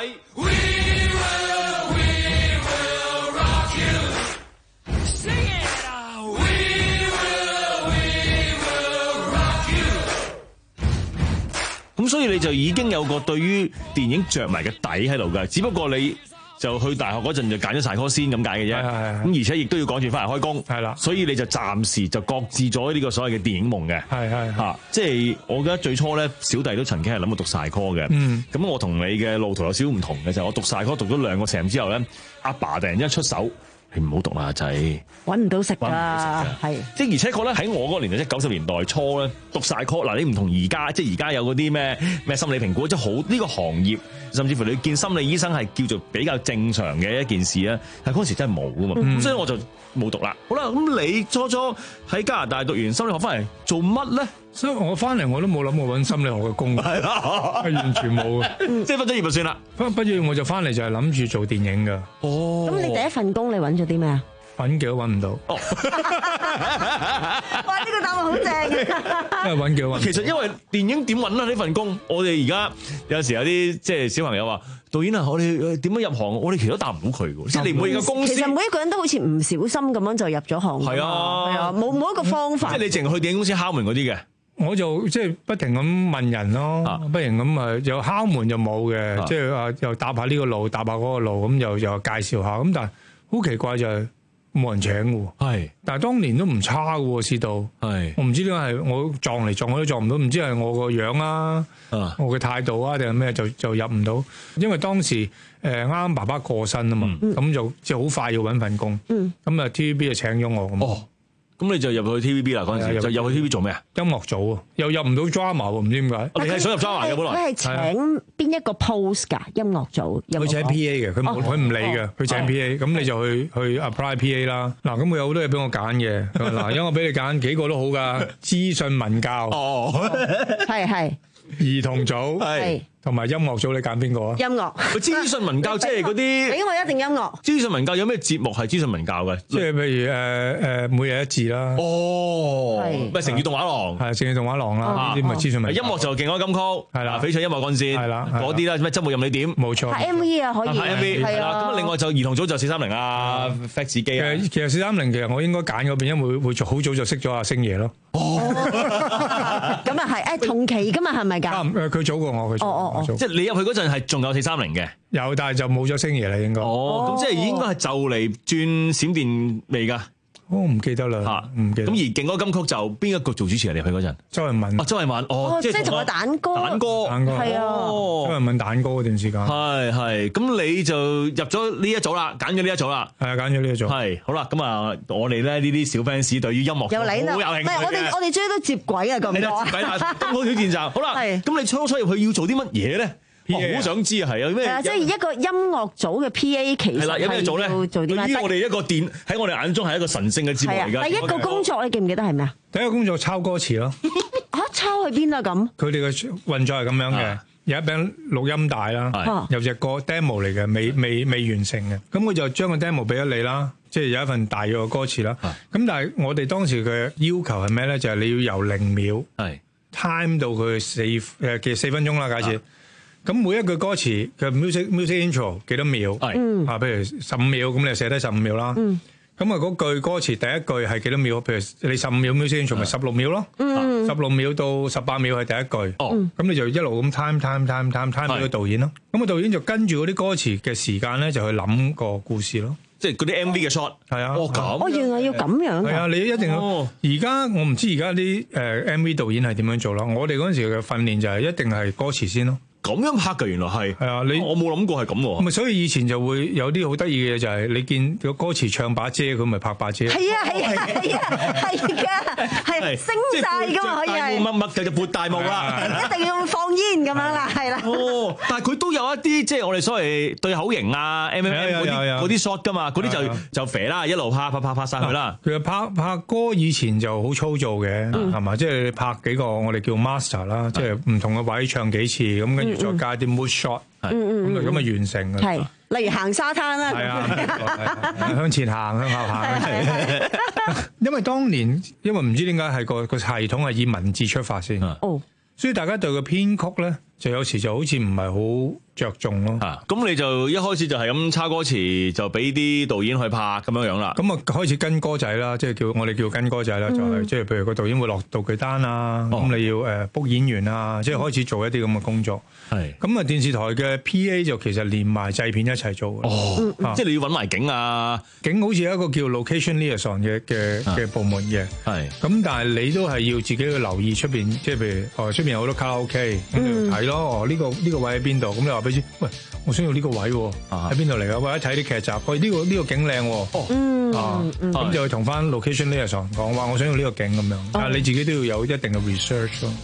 咁所以你就已經有個對於電影着迷嘅底喺度㗎，只不過你就去大學嗰陣就揀咗晒科先咁解嘅啫，咁而且亦都要趕住翻嚟開工，係啦，所以你就暫時就擱置咗呢個所謂嘅電影夢嘅，係係嚇，即係我記得最初咧，小弟都曾經係諗過讀晒科嘅，咁、嗯、我同你嘅路途有少少唔同嘅就係我讀晒科讀咗兩個 sem 之後咧，阿爸，爸突然之間出手。你唔好讀啦，仔， 揾唔到食㗎，係即係而且確咧喺我嗰個年代，即係九十年代初咧，讀晒科嗱，你唔同而家，即係而家有嗰啲咩咩心理評估，即係好呢個行業，甚至乎你見心理醫生係叫做比較正常嘅一件事啊，但係嗰時真係冇㗎嘛，咁、嗯、所以我就冇讀啦。好啦，咁你初初喺加拿大讀完心理學翻嚟做乜咧？ 所以我翻嚟我都冇諗過揾心理學嘅工，係啦，完全冇嘅， 即係畢咗業就算啦。 畢畢業我就翻嚟就係諗住做電影㗎。 哦，咁你第一份工你揾咗啲咩啊？ 揾幾都揾唔到。哦， 哇！呢、這個答案好正嘅。 因為揾幾都揾。 其實因為電影點揾啊？呢份工，我哋而家有時有啲即係小朋友話導演啊，我哋點樣入行？我哋其實都答唔到佢嘅，即係你每個公司。 其實每一個人都好似唔小心咁樣就入咗行。係啊， 係啊，冇冇一個方法。 即係你淨係去電影公司敲門嗰啲嘅。 我就即係不停咁問人咯，啊、不停咁啊，又敲門就冇嘅，啊、即係啊又搭下呢個路，搭下嗰個路，咁又又介紹下，咁但係好奇怪就係冇人請嘅。係，但係當年都唔差嘅，試到。係，我唔知點解係我撞嚟撞去都撞唔到，唔知係我個樣啊，啊我嘅態度啊，定係咩就就入唔到，因為當時誒啱啱爸爸過身啊嘛，咁、嗯、就即係好快要搵份工，咁啊 T V B 就請咗我咁。哦咁你就入去 T V B 啦，嗰陣時就入去 T V B 做咩啊？ 音樂組啊，又入唔到 drama 喎，唔知點解。 你係想入 drama 嘅本來？ 佢係請邊一個 post 㗎？音樂組。 佢請 P A 嘅，佢冇佢唔理嘅，佢請 P A， 咁你就去去 apply P A 啦。嗱，咁佢有好多嘢俾我揀嘅。嗱，因為我俾你揀幾個都好㗎，資訊文教。哦， 係係。 兒童組係。同埋音樂組，你揀邊個啊？ 音樂。 資訊文教即係嗰啲。 俾我一定音樂。 資訊文教有咩節目係資訊文教嘅？ 即係譬如誒誒每日一字啦。 哦。係。咪成語動畫廊。係成語動畫廊啦。呢啲咪資訊文教。音樂就勁歌金曲。係啦。翡翠音樂幹線。係啦。嗰啲啦，咩周末任你點？冇錯。 拍 M V 啊，可以。 拍 M V 係啦。咁另外就兒童組就四三零啊 ，fax 機啊。 其實四三零其實我應該揀嗰邊，因為會會好早就識咗阿星爺咯。哦。 咁啊係，誒同期㗎嘛係咪㗎？ 誒佢早過我，佢早。哦哦。 即係你入去嗰陣係仲有四三零嘅， 有，但係就冇咗星爺啦，應該。 哦，咁即係應該係就嚟轉閃電未㗎？ 我唔記得啦，唔記得。 咁而勁歌金曲就邊一個做主持人嚟？佢嗰陣周慧敏。 啊，周慧敏哦， 哦，即係同阿蛋哥。 蛋哥， 蛋哥係啊。 周慧敏蛋哥嗰段時間。 係係，咁你就入咗呢一組啦，揀咗呢一組啦。 係啊，揀咗呢一組。 係好啦，咁啊，我哋咧呢啲小 fans 對於音樂有禮啦， 好有興趣嘅。 唔係我哋我哋終於都接軌啊，咁多。 接軌啦，咁好挑戰站。好啦，咁你初初入去要做啲乜嘢咧？我好想知啊，係有咩？ 係啊，即係一個音樂組嘅 P A 其實係有咩做咧？ 做啲咩？ 對於我哋一個電喺我哋眼中係一個神聖嘅節目嚟㗎。 第一個工作你記唔記得係咩啊？ 第一個工作抄歌詞咯。 啊，抄去邊啊？咁佢哋嘅運作係咁樣嘅，有一餅錄音帶啦，有隻歌 demo 嚟嘅，未未未完成嘅。咁我就將個 demo 俾咗你啦，即係有一份大約嘅歌詞啦。咁但係我哋當時嘅要求係咩咧？就係你要由零秒 time 到佢四誒嘅四分鐘啦，假設。咁每一句歌詞嘅 music music intro 幾多秒？係啊，譬如十五秒，咁你就寫低十五秒啦。咁啊，嗰句歌詞第一句係幾多秒？譬如你十五秒 music intro 咪十六秒咯。十六秒到十八秒係第一句。咁你就一路咁 time time time time time 俾個導演咯。咁個導演就跟住嗰啲歌詞嘅時間咧，就去諗個故事咯。 即係嗰啲 M V 嘅 shot。係啊。哦咁。 哦，原來要咁樣。 係啊，你一定要。而家我唔知而家啲誒 M V 導演係點樣做啦。我哋嗰陣時嘅訓練就係一定係歌詞先咯。 咁樣拍嘅原來係係啊，你我冇諗過係咁喎。 咪所以以前就會有啲好得意嘅嘢，就係你見個歌詞唱把遮，佢咪拍把遮。 係啊係啊係啊係㗎，係升晒㗎嘛，可以係。 乜乜就撥大霧啦， 一定要放煙咁樣啦，係啦。 哦，但係佢都有一啲即係我哋所謂對口型啊 M M M 嗰啲嗰啲 shot 㗎嘛，嗰啲就就肥啦，一路拍拍拍拍晒佢啦。 其實拍拍歌以前就好粗糙嘅，係嘛？即係你拍幾個我哋叫 master 啦，即係唔同嘅位唱幾次，咁跟住再加啲 mood shot，咁啊咁啊完成嘅。 係，例如行沙灘啦。 係啊，向前行，向後行。因為當年因為唔知點解係個個系統係以文字出發先， 哦， 所以大家對個編曲咧就有時就好似唔係好着重咯。 咁你就一開始就係咁抄歌詞，就俾啲導演去拍咁樣樣啦。 咁啊開始跟歌仔啦，即係叫我哋叫跟歌仔啦，就係即係譬如個導演會落道具單啊，咁你要誒 book 演員啊，即係開始做一啲咁嘅工作。係咁啊，電視台嘅 P A 就其實連埋製片一齊做嘅。 哦，即係你要揾埋景啊， 景好似一個叫 location liaison 嘅嘅嘅部門嘅。係咁，但係你都係要自己去留意出邊，即係譬如哦出邊有好多卡拉 OK，咁你睇咯。哦呢個呢個位喺邊度？咁你話俾佢知，喂，我想要呢個位喎，喺邊度嚟㗎？或者睇啲劇集，喂呢個呢個景靚喎。 嗯啊，咁就去同翻 location liaison講話，我想要呢個景咁樣。但係你自己都要有一定嘅 research 咯。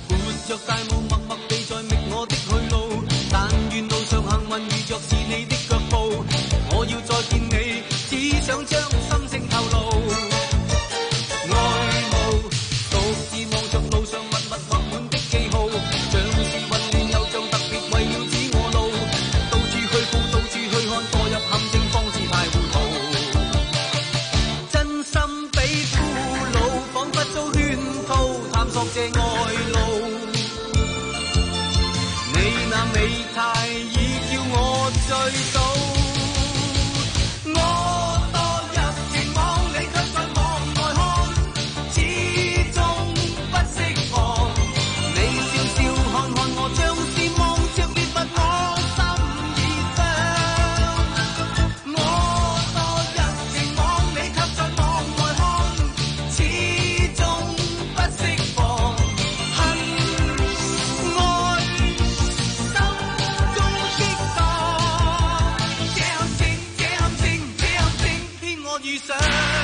但願路上幸運遇着是你的腳步，我要再見你，只想將心聲透露。愛慕獨自望着路上密密畫滿的記號，像是混亂又像特別為了指我路，到處去報，到處去看，墮入陷阱方是太糊塗。真心比俘虜，彷彿遭圈套，探索這愛路。那美態已叫我醉倒，我墮入情網，你卻在網外看，始終不釋放。你笑笑看看我，像是望着獵物，我心已傷。我墮入情網，你卻在網外看，始終不釋放。恨愛遇上。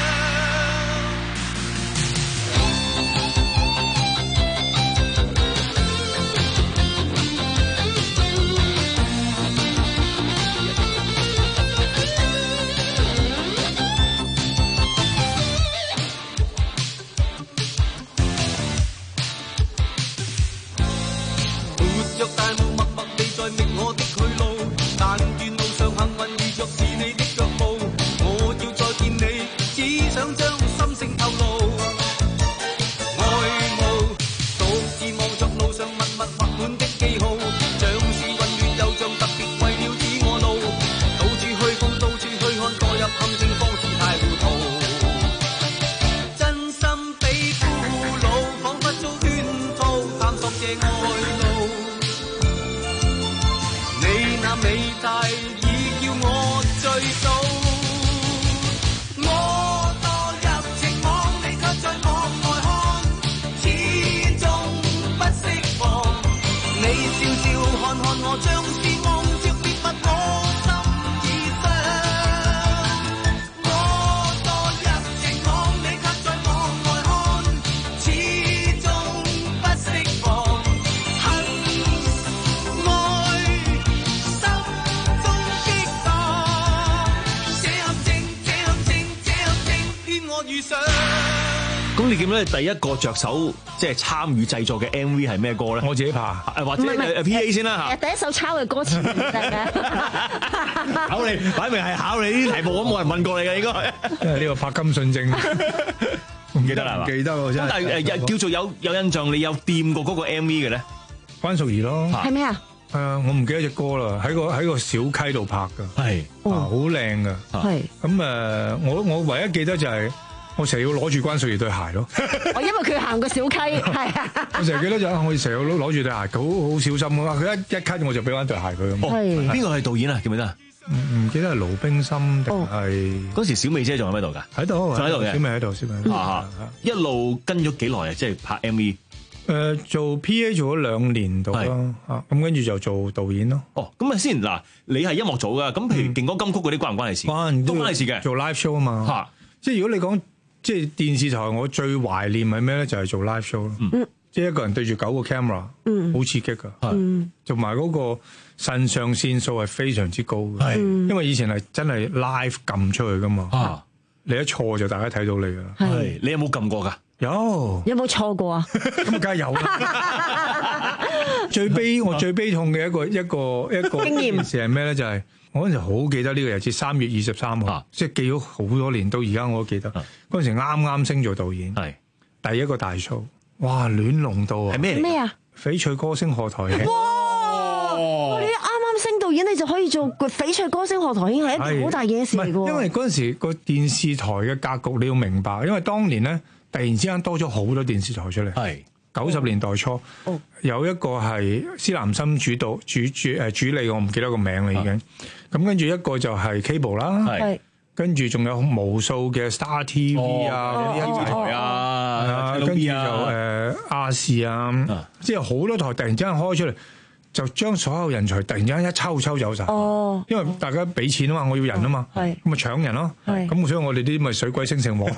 活着大霧默默地在覓我的去路，但願路上幸運遇着是你的腳步，我要再見你，只想將心聲透露。愛慕獨自望着路上密密畫滿的記號，像是混亂又像特別為了指我路，到處去報，到處去看，墮入陷阱方是太糊塗。真心比俘虜，彷彿遭圈套，探索這愛路。你那美態已叫我醉倒，我墮入情記唔記得第一個着手即係參與製作嘅 M V 係咩歌咧？ 我自己拍， 誒或者誒 P A 先啦嚇。 第一首抄嘅歌詞唔得嘅。 考你，擺明係考你啲題目，咁冇人問過你嘅應該。 因為呢個拍金信正， 唔記得啦， 唔記得喎真係。 但係誒叫做有有印象，你有掂過嗰個 M V 嘅咧？ 關淑怡咯。 係咩啊？ 係啊，我唔記得隻歌啦，喺個喺個小溪度拍㗎， 係啊好靚㗎， 係咁誒，我我唯一記得就係我成日要攞住關淑怡對鞋咯。 我因為佢行過小溪，係啊。 我成日記得就我成日攞住對鞋，好好小心啊！佢一一咳我就俾翻對鞋佢咁。 係邊個係導演啊？記唔記得啊？ 唔唔記得係盧冰心定係嗰時小美姐仲喺度㗎？ 喺度， 仲喺度嘅。 小美喺度，小美喺度。 一路跟咗幾耐啊？即係拍 M V。 誒做 P A 做咗兩年度咯，啊咁跟住就做導演咯。 哦，咁啊先嗱，你係音樂組噶，咁譬如勁歌金曲嗰啲關唔關你事？ 關都關你事嘅。 做 live show 啊嘛， 嚇！ 即係如果你講即係電視台，我最懷念係咩咧？就係做 live show 咯。嗯，即係一個人對住九個 camera，嗯，好刺激㗎。嗯，同埋嗰個腎上腺素係非常之高嘅。係，因為以前係真係 live 撳出去㗎嘛。啊，你一錯就大家睇到你㗎啦。 係，你有冇撳過㗎？ 有， 有冇錯過啊？ 咁梗係有啦。最悲我最悲痛嘅一個一個一個經驗事係咩咧？就係我嗰陣時好記得呢個日子，三月二十三號，即係記咗好多年，到而家我都記得。嗰陣時啱啱升做導演，係第一個大 show，哇亂龍到啊！ 係咩咩啊？ 翡翠歌星賀台慶。 哇！你啱啱升導演，你就可以做翡翠歌星賀台慶，係一件好大件事嚟㗎。 因為嗰陣時個電視台嘅格局你要明白，因為當年咧。突然之間多咗好多電視台出嚟，係九十年代初，哦、有一個係施南森主導主主誒主理，我唔記得個名啦已經。咁跟住一個就係 Cable 啦，係跟住仲有無數嘅 Star T V 啊嗰啲一台啊，跟住就誒亞視啊，即係好多台突然之間開出嚟。就將所有人才突然之間一抽抽走晒，哦，因為大家俾錢啊嘛，我要人啊嘛，係咁咪搶人咯，係咁，所以我哋啲咪水鬼星成王，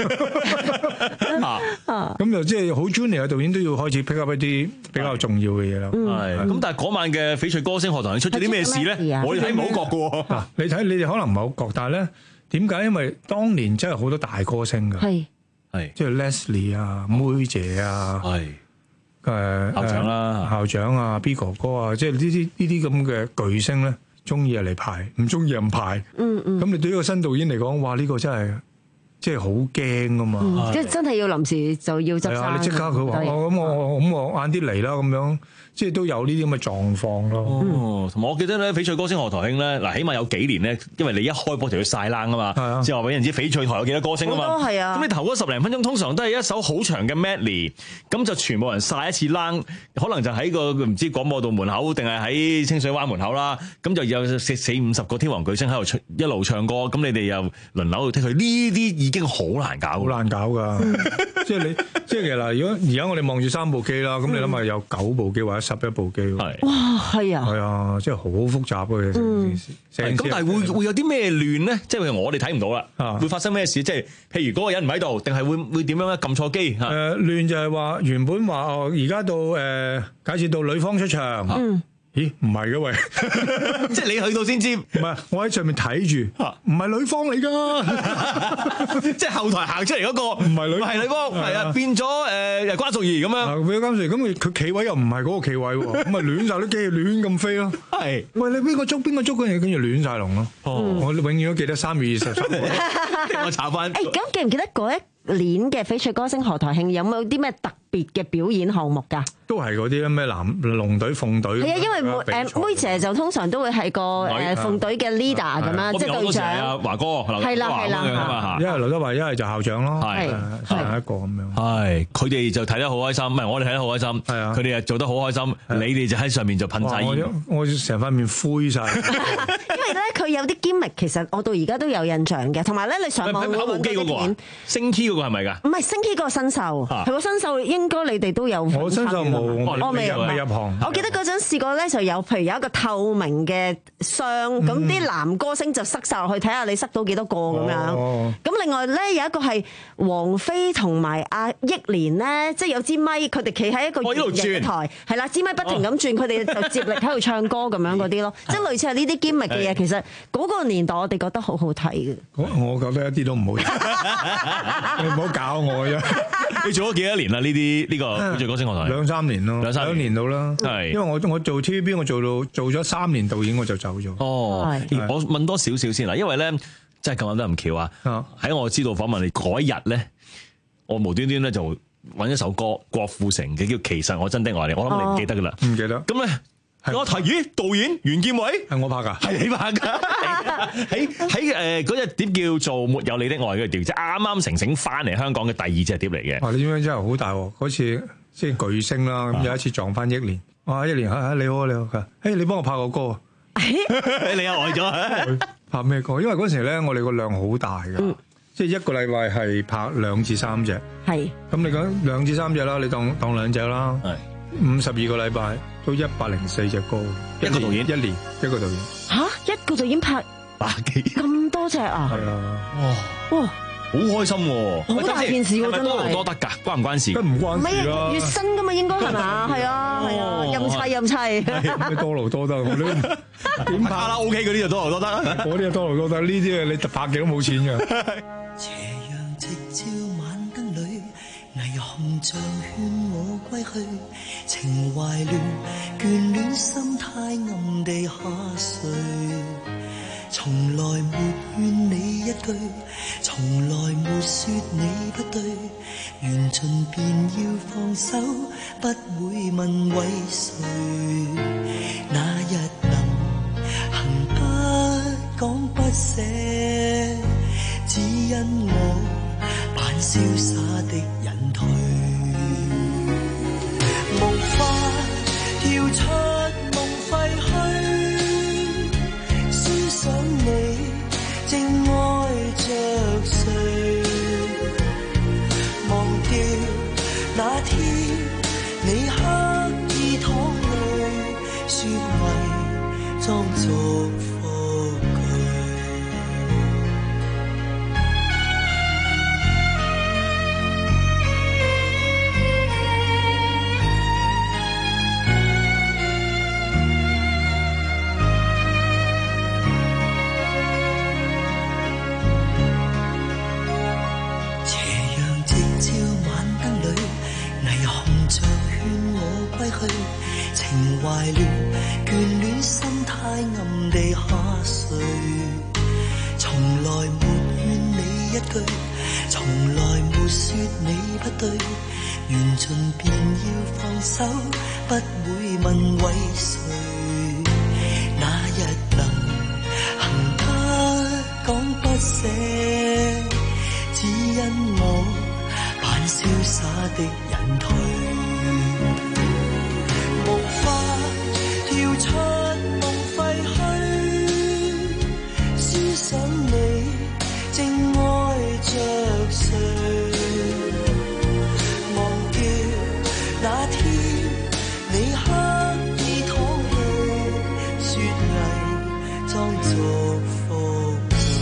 咁就即係好 junior 嘅導演都要開始 pick up 一啲比較重要嘅嘢啦， 係咁。但係嗰晚嘅翡翠歌星賀台慶出咗啲咩事咧？我哋睇唔好覺嘅喎。嗱， 你睇你哋可能唔係好覺，但係咧點解？因為當年真係好多大歌星㗎，係係即係 Leslie 啊、妹姐啊，係。誒校長啦， 校長啊 B 哥哥啊，即係呢啲呢啲咁嘅巨星咧，中意就嚟排，唔中意就唔排。嗯嗯。咁你對於個新導演嚟講，哇！呢個真係即係好驚噶嘛。 即係真係要臨時就要執生。 你即刻佢話：我咁我咁我晏啲嚟啦，咁樣即係都有呢啲咁嘅狀況咯。 哦，同埋我記得咧，翡翠歌星賀台慶咧，嗱，起碼有幾年咧，因為你一開播就要晒冷啊嘛，即係話俾人知翡翠台有幾多歌星啊嘛。好多係啊。咁你頭嗰十零分鐘通常都係一首好長嘅 medley，咁就全部人晒一次冷，可能就喺個唔知廣播道門口定係喺清水灣門口啦。咁就有四四五十個天王巨星喺度唱一路唱歌，咁你哋又輪流去聽佢，呢啲已經好難搞， 好難搞㗎。即係你即係其實嗱，如果而家我哋望住三部機啦，咁你諗下有九部機或者十一部機， 係哇係啊， 係啊，即係好複雜嘅成件事。 咁但係會會有啲咩亂咧？即係譬如我哋睇唔到啦，會發生咩事？即係譬如嗰個人唔喺度，定係會會點樣咧？撳錯機？ 誒亂就係話原本話哦，而家到誒假設到女方出場。嗯咦，唔係嘅喂， 即係你去到先知，唔係我喺上面睇住，唔係女方嚟噶， 即係後台行出嚟嗰個唔係女， 唔係女方，係啊，變咗誒關淑怡咁樣， 變咗關淑怡，咁佢佢企位又唔係嗰個企位喎，咁咪亂晒啲機亂咁飛咯，係，喂你邊個捉邊個捉嗰嘢，跟住亂晒龍咯，我永遠都記得三月二十三號， 我查翻， 誒咁記唔記得嗰一年嘅翡翠歌星賀台慶有冇啲咩特別嘅表演項目㗎？ 都係嗰啲咩男龍隊鳳隊。 係啊，因為誒妹姐就通常都會係個誒鳳隊嘅 leader 咁樣，即係隊長。啊華哥，係啦係啦， 一係劉德華，一係就校長咯，係係一個咁樣。 係佢哋就睇得好開心，唔係我哋睇得好開心。係啊，佢哋又做得好開心，你哋就喺上面就噴晒煙。 我成塊面灰晒。 因為咧佢有啲 gimmick，其實我到而家都有印象嘅，同埋咧你上網跑步機嗰個啊，升 key 嗰個係咪㗎？ 唔係升 key 嗰個新秀，佢個新秀應該你哋都有。 我新秀冇， 我未未入行。 我記得嗰陣試過咧，就有譬如有一個透明嘅箱，咁啲男歌星就塞晒落去，睇下你塞到幾多個咁樣。咁另外咧有一個係王菲同埋阿憶蓮咧，即係有支咪，佢哋企喺一個圓形台，係啦，支咪不停咁轉，佢哋就接力喺度唱歌咁樣嗰啲咯，即係類似係呢啲 gimmick 嘅嘢。 其實嗰個年代我哋覺得好好睇嘅。 我我覺得一啲都唔好睇，你唔好搞我啫。 你做咗幾多年啦？呢啲呢個好似歌星樂壇兩三年咯， 兩三年到啦。 係因為我我做 T V B， 我做到做咗三年導演我就走咗。 哦，我問多少少先啦，因為咧真係咁啱得咁巧啊！喺我知道訪問你嗰日咧，我無端端咧就揾一首歌，郭富城嘅叫《其實我真的愛你》，我諗你唔記得噶啦， 唔記得。 咁咧。我提咦導演袁劍偉係我拍㗎， 係你拍㗎。喺喺誒嗰隻碟叫做《沒有你的愛》嘅碟，即係啱啱成成翻嚟香港嘅第二隻碟嚟嘅。 哇！你點樣真係好大鑊？嗰次即係巨星啦，咁有一次撞翻憶蓮，哇！憶蓮啊，你好你好，佢話誒你幫我拍個歌， 你又呆咗拍咩歌？因為嗰時咧我哋個量好大㗎，嗯、即係一個禮拜係拍兩至三隻。 係。咁你講兩至三隻啦，你當當兩隻啦。係。五十二個禮拜都一百零四隻歌， 一個導演一年一個導演吓，一個導演拍百幾咁多隻啊！ 係啊， 哇哇， 好開心喎！ 好大件事喎，真係多勞多得㗎，關唔關事？ 都唔關事啦， 月薪㗎嘛，應該係嘛？係啊係啊，任砌任砌， 多勞多得，我都點拍啦 ？OK 嗰啲就多勞多得， 嗰啲就多勞多得，呢啲你拍極都冇錢㗎。 斜陽直照晚燈裏，霓虹像勸我歸去，情懷亂，眷戀心太暗地下垂，從來沒勸你一句，從來沒說你不對，緣盡便要放手，不會問為誰，那日能行不講不捨，只因我扮瀟灑的隱退，無法跳出夢廢墟，思想你正愛着誰，忘掉那天你刻意淌淚，說為裝作情懷亂，眷戀心太暗地下垂，從來沒勸你一句，從來沒說你不對，緣盡便要放手，不會問為誰，那日能行不講不捨，只因我扮瀟灑的隱退，無法跳出夢廢墟，思想你正愛着誰，忘掉那天你刻意淌淚，說偽裝作放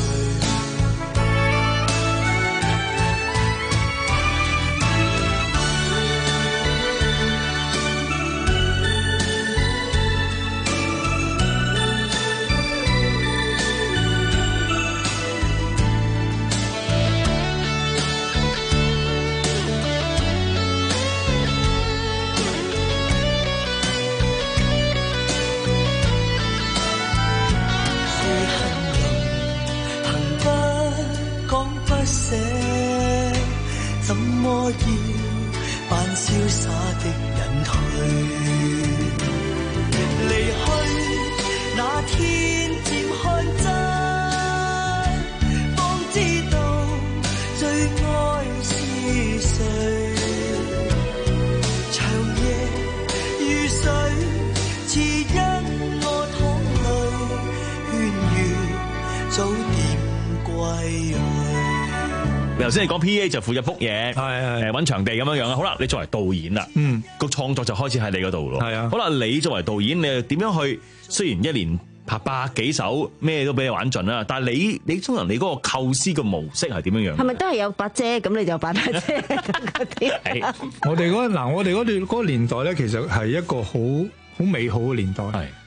怎麼要扮瀟灑的隱退？離去那天漸看真，方知道最愛是誰。長夜如水，似因我淌淚，勸願早點歸去。 頭先你講 P A 就負責 book 嘢，係誒揾場地咁樣樣啦。好啦，你作為導演啦，嗯，個創作就開始喺你嗰度咯。係啊，好啦，你作為導演，你又點樣去？雖然一年拍百幾首，咩都俾你玩盡啦，但係你你通常你嗰個構思嘅模式係點樣樣？ 係咪都係有把遮咁你就擺把遮嗰啲？ 我哋嗰嗱，我哋嗰段嗰個年代咧，其實係一個好好美好嘅年代。係。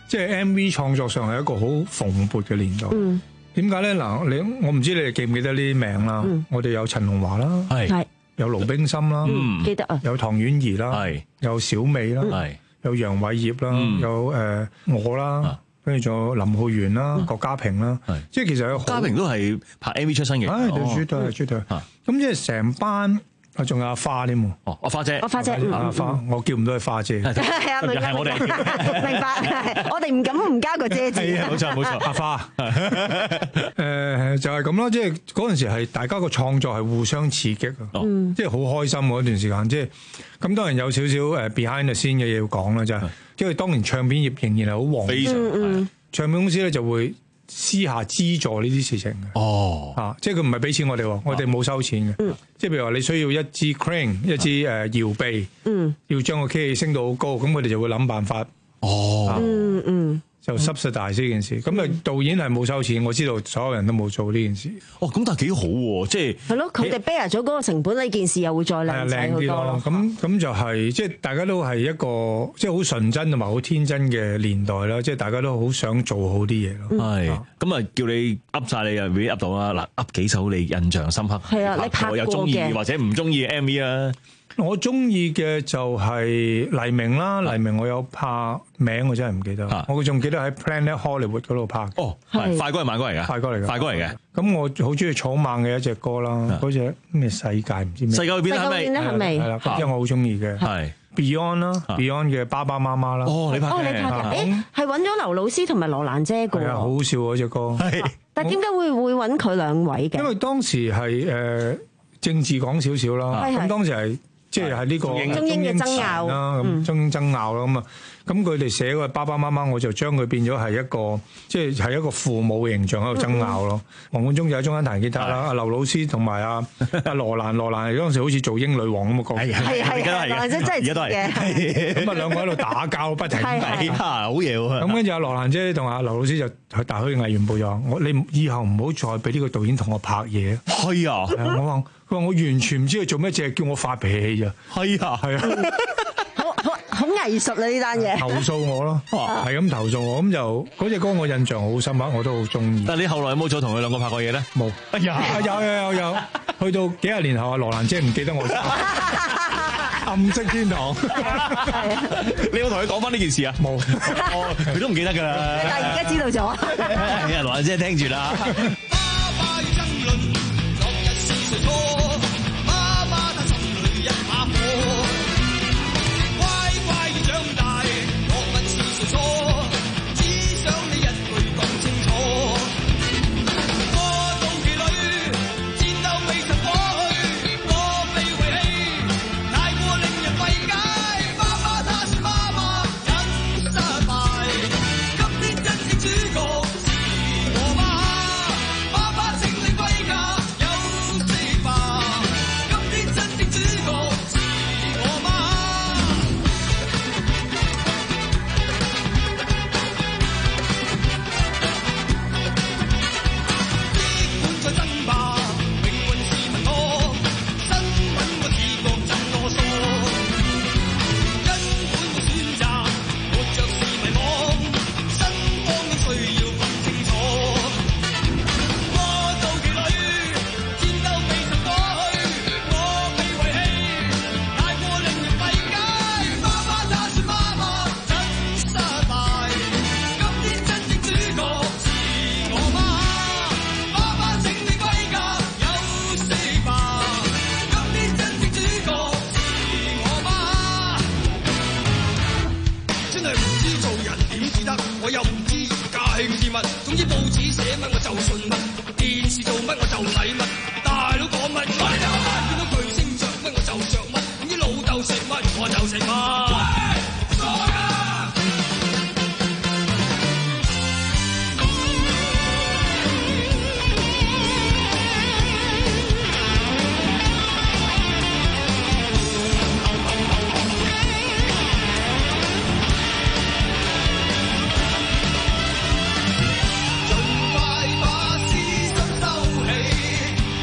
即係 M V 創作上係一個好蓬勃嘅年代。 嗯， 點解咧？嗱，你我唔知你哋記唔記得呢啲名啦。 嗯、 我哋有陳龍華啦， 係有盧冰心啦， 嗯，記得啊， 有唐婉儀啦， 係有小美啦， 係有楊偉業啦， 嗯、 有誒、呃、我啦。跟住仲有林浩源啦、郭家平啦，即係其實有家平都係拍 M V 出身嘅， 係對絕對係絕對。咁即係成班啊，仲有阿花添喎。 哦，阿花姐， 阿花姐， 阿花，我叫唔到佢花姐。 係啊，明白， 我哋明白，我哋唔敢唔加個姐字。 冇錯冇錯，阿花。誒就係咁咯，即係嗰陣時係大家個創作係互相刺激啊，即係好開心嗰段時間。即係咁當然有少少誒 behind the scene 嘅嘢要講啦，就係。因為當年唱片業仍然係好旺， 非常係唱片公司咧就會私下資助呢啲事情嘅。 哦， 啊，即係佢唔係俾錢我哋，我哋冇收錢嘅。嗯、即係譬如話你需要一支 crane， 一支誒搖臂，嗯、要將個機器升到好高，咁佢哋就會諗辦法。 哦， 啊、 嗯嗯。 就 subsidize 呢件事，咁啊導演係冇收錢，我知道所有人都冇做呢件事。 哦，咁但係幾好喎，即係係咯，佢哋 bear 咗嗰個成本，呢件事又會再靚仔好多咯。 咁咁就係即係大家都係一個即係好純真同埋好天真嘅年代啦，即係大家都好想做好啲嘢咯。 係咁啊，叫你噏曬你又會噏到啦。嗱，噏幾首你印象深刻， 係啊，你拍過嘅， 有中意或者唔中意嘅 M V 啊。 我中意嘅就係黎明啦，黎明我有拍名我真係唔記得，我仲記得喺 Planet Hollywood 嗰度拍。 哦，係快歌係慢歌嚟㗎， 快歌嚟㗎， 快歌嚟嘅。 咁我好中意草蜢嘅一隻歌啦，嗰隻咩世界唔知咩？ 世界會變得係咪？ 係啦，即係我好中意嘅。 係 Beyond 啦 ，Beyond 嘅爸爸媽媽啦。 哦，你拍哦，你拍嘅，誒係揾咗劉老師同埋羅蘭姐嘅。 係啊，好好笑嗰隻歌。 係， 但係點解會會揾佢兩位嘅？ 因為當時係誒政治講少少啦，咁當時係。即係喺呢個中英嘅爭拗啦，咁中英爭拗啦，咁啊，咁佢哋寫個爸爸媽媽，我就將佢變咗係一個，即係係一個父母嘅形象喺度爭拗咯。黃貫中就喺中間彈吉他啦，阿劉老師同埋阿阿羅蘭，羅蘭嗰陣時好似做英女王咁嘅角色， 係係係，羅蘭姐真係而家都係， 咁啊兩個喺度打交不停， 係好嘢喎。 咁跟住阿羅蘭姐同阿劉老師就去大去藝員部就話：我你以後唔好再俾呢個導演同我拍嘢。 係啊， 我話。佢話：我完全唔知佢做咩，淨係叫我發脾氣咋。 係啊， 係啊， 好好好藝術啊！呢單嘢投訴我咯，係咁投訴我，咁就嗰隻歌我印象好深刻，我都好中意。 但係你後來有冇再同佢兩個拍過嘢咧？ 冇。哎呀，有有有有，去到幾廿年後，阿羅蘭姐唔記得我。暗色天堂。 你有同佢講翻呢件事啊？ 冇， 佢都唔記得㗎啦。 但係而家知道咗。 係啊，羅蘭姐聽住啦。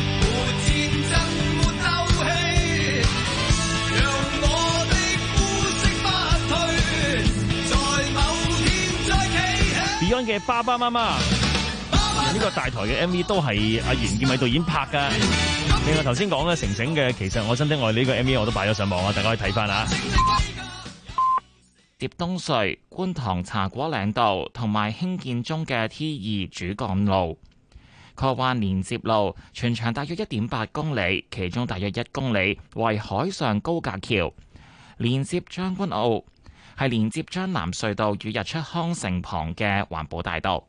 讓我的呼 Beyond 嘅爸爸媽媽。呢個大台嘅 M V 都係阿袁劍偉導演拍㗎。另外頭先講咧成成嘅，其實我真的愛你呢個 M V 我都擺咗上網啊，大家可以睇翻啊。 接東隧、觀塘茶果嶺道同埋興建中嘅 T 二主幹路、科灣連接路，全長大約一點八公里，其中大約一公里為海上高架橋，連接將軍澳，係連接將南隧道與日出康城旁嘅環保大道。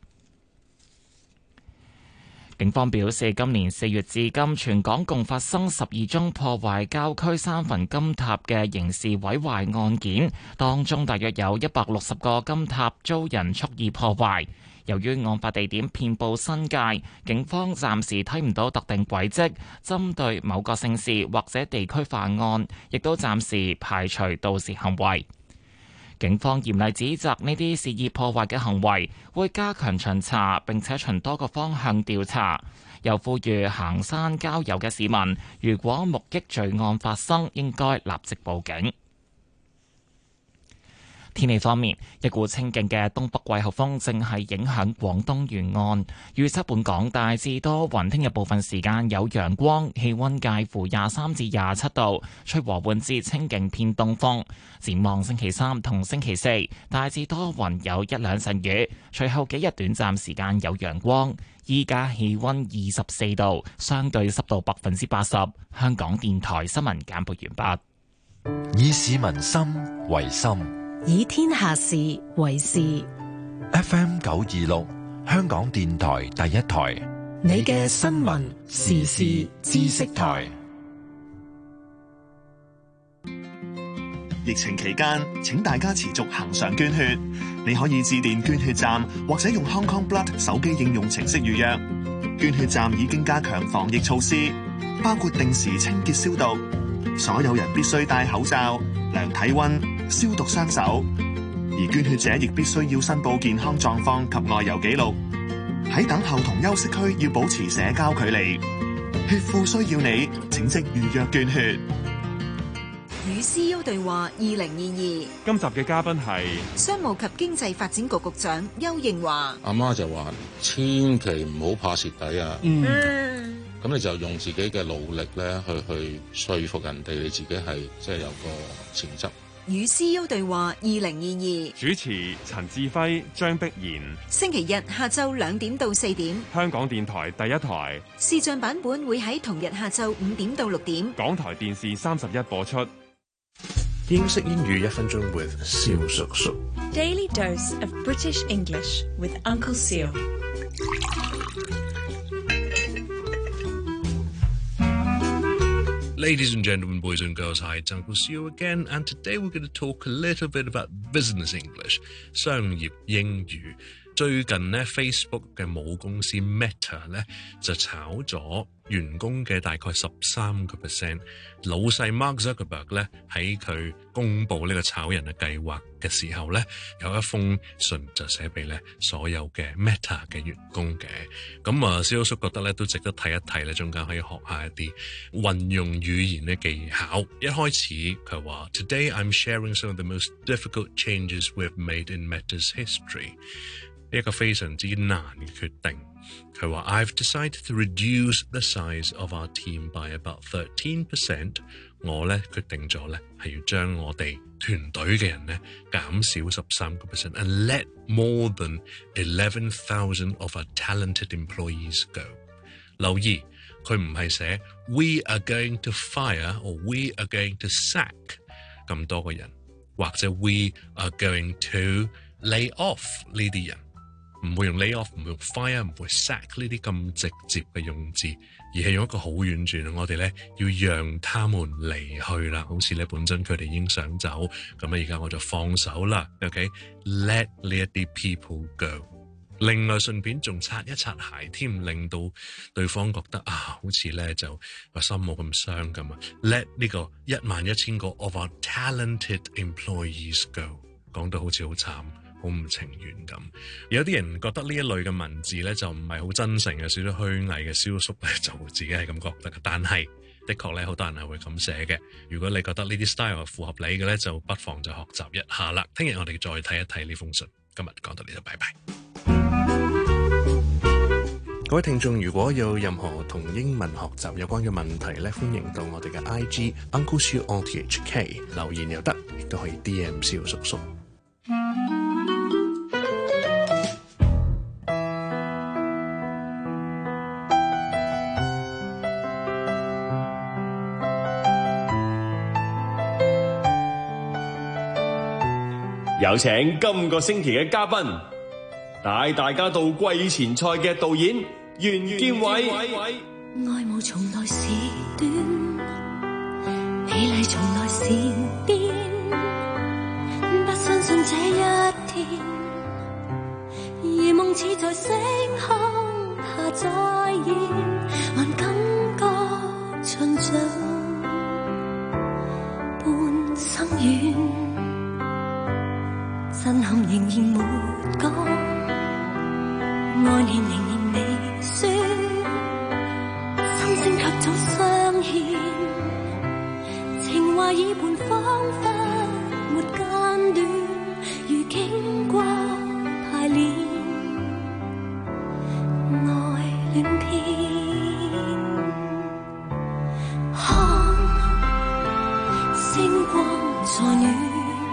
警方表示，今年四月至今，全港共發生十二宗破壞郊區三墳金塔嘅刑事毀壞案件，當中大約有一百六十個金塔遭人蓄意破壞。由於案發地點遍佈新界，警方暫時睇唔到特定軌跡，針對某個姓氏或者地區犯案，亦都暫時排除盜竊行為。警方嚴厲指責呢啲肆意破壞嘅行為，會加強巡查，並且循多個方向調查。又呼籲行山郊遊嘅市民，如果目擊罪案發生，應該立即報警。天氣方面，一股清勁嘅東北季候風正係影響廣東沿岸，預測本港大致多雲，聽日部分時間有陽光，氣溫介乎廿三至廿七度，吹和緩至清勁偏東風。展望星期三同星期四，大致多雲，有一兩陣雨，隨後幾日短暫時間有陽光。依家氣溫二十四度，相對濕度百分之八十。香港電台新聞簡報完畢。以市民心為心， 以天下事為事。 F M 九二六，香港電台第一台， 你嘅新聞時事知識台。 疫情期間，請大家持續行上捐血。你可以致電捐血站，或者用 Hong Kong Blood 手機應用程式預約。捐血站已經加強防疫措施，包括定時清潔消毒，所有人必須戴口罩、量體溫、消毒雙手。而捐血者亦必須要申報健康狀況及外遊記錄。喺等候同休息區要保持社交距離。血庫需要你，請即預約捐血。 與 C E O 對話二零二二， 今集嘅嘉賓係商務及經濟發展局局長邱應華。 阿媽就話：千祈唔好怕蝕底啊！嗯，咁你就用自己嘅努力咧，去去說服人哋，你自己係即係有個潛質。 與 C E O 對話二零二二， 主持陳志輝、張碧然。 星期日下晝兩點到四點， 香港電台第一台視像版本會喺同日下晝五點到六點， 港台電視三十一播出。 英式英語一分鐘 with 蕭叔叔。 Daily dose of British English with Uncle Seal. Ladies and gentlemen, boys and girls, hi, it's Uncle Seal again, and today we're going to talk a little bit about business English, 商業英語。最近呢 Facebook 嘅母公司 Meta 咧就炒咗員工嘅大概十三個 percent。老細 Mark Zuckerberg 咧喺佢公布呢個炒人嘅計劃嘅時候咧，有一封信就寫俾咧所有嘅 Meta 嘅員工嘅。咁啊，蕭叔覺得咧都值得睇一睇咧，中間可以學下一啲運用語言嘅技巧。一開始佢話 Today I'm sharing some of the most difficult changes we've made in Meta's history。一個非常之難嘅決定，佢話 I've decided to reduce the size of our team by about thirteen percent。我咧決定咗咧係要將我哋團隊嘅人咧減少十三個 percent，and let more than eleven thousand of our talented employees go。留意佢唔係寫 We are going to fire or We are going to sack 咁多個人，或者 We are going to lay off 呢啲人。唔會用 lay off， 唔會用 fire， 唔會 sack 呢啲咁直接嘅用字，而係用一個好婉轉。我哋咧要讓他們離去啦，好似咧本身佢哋已經想走，咁啊而家我就放手啦。OK，let 呢一啲 people go。另外順便仲擦一擦鞋添，令到對方覺得啊，好似咧就個心冇咁傷咁啊。Let 呢個一萬一千個 of our talented employees go， 講到好似好慘。好唔情願咁，有啲人覺得呢一類嘅文字咧就唔係好真誠，有少少虛偽嘅，蕭叔咧就自己係咁覺得嘅。但係的確咧，好多人係會咁寫嘅。如果你覺得呢啲 style 係符合你嘅咧，就不妨就學習一下啦。聽日我哋再睇一睇呢封信。今日講到呢度，拜拜。 各位聽眾，如果有任何同英文學習有關嘅問題咧，歡迎到我哋嘅 I G Uncle Siu O T H K 留言又得，亦都可以 D M 蕭叔叔。 有請今個星期嘅嘉賓，帶大家到季前賽嘅導演袁建偉。 愛慕從來是短，美麗從來是變，不相信這一天，如夢似在星空下再現，還感覺循像半生緣。震撼仍然沒講，愛念仍然未說，心聲卻早相牽，情懷已伴彷彿沒間斷，如經過排練，愛戀篇，看星光在暖。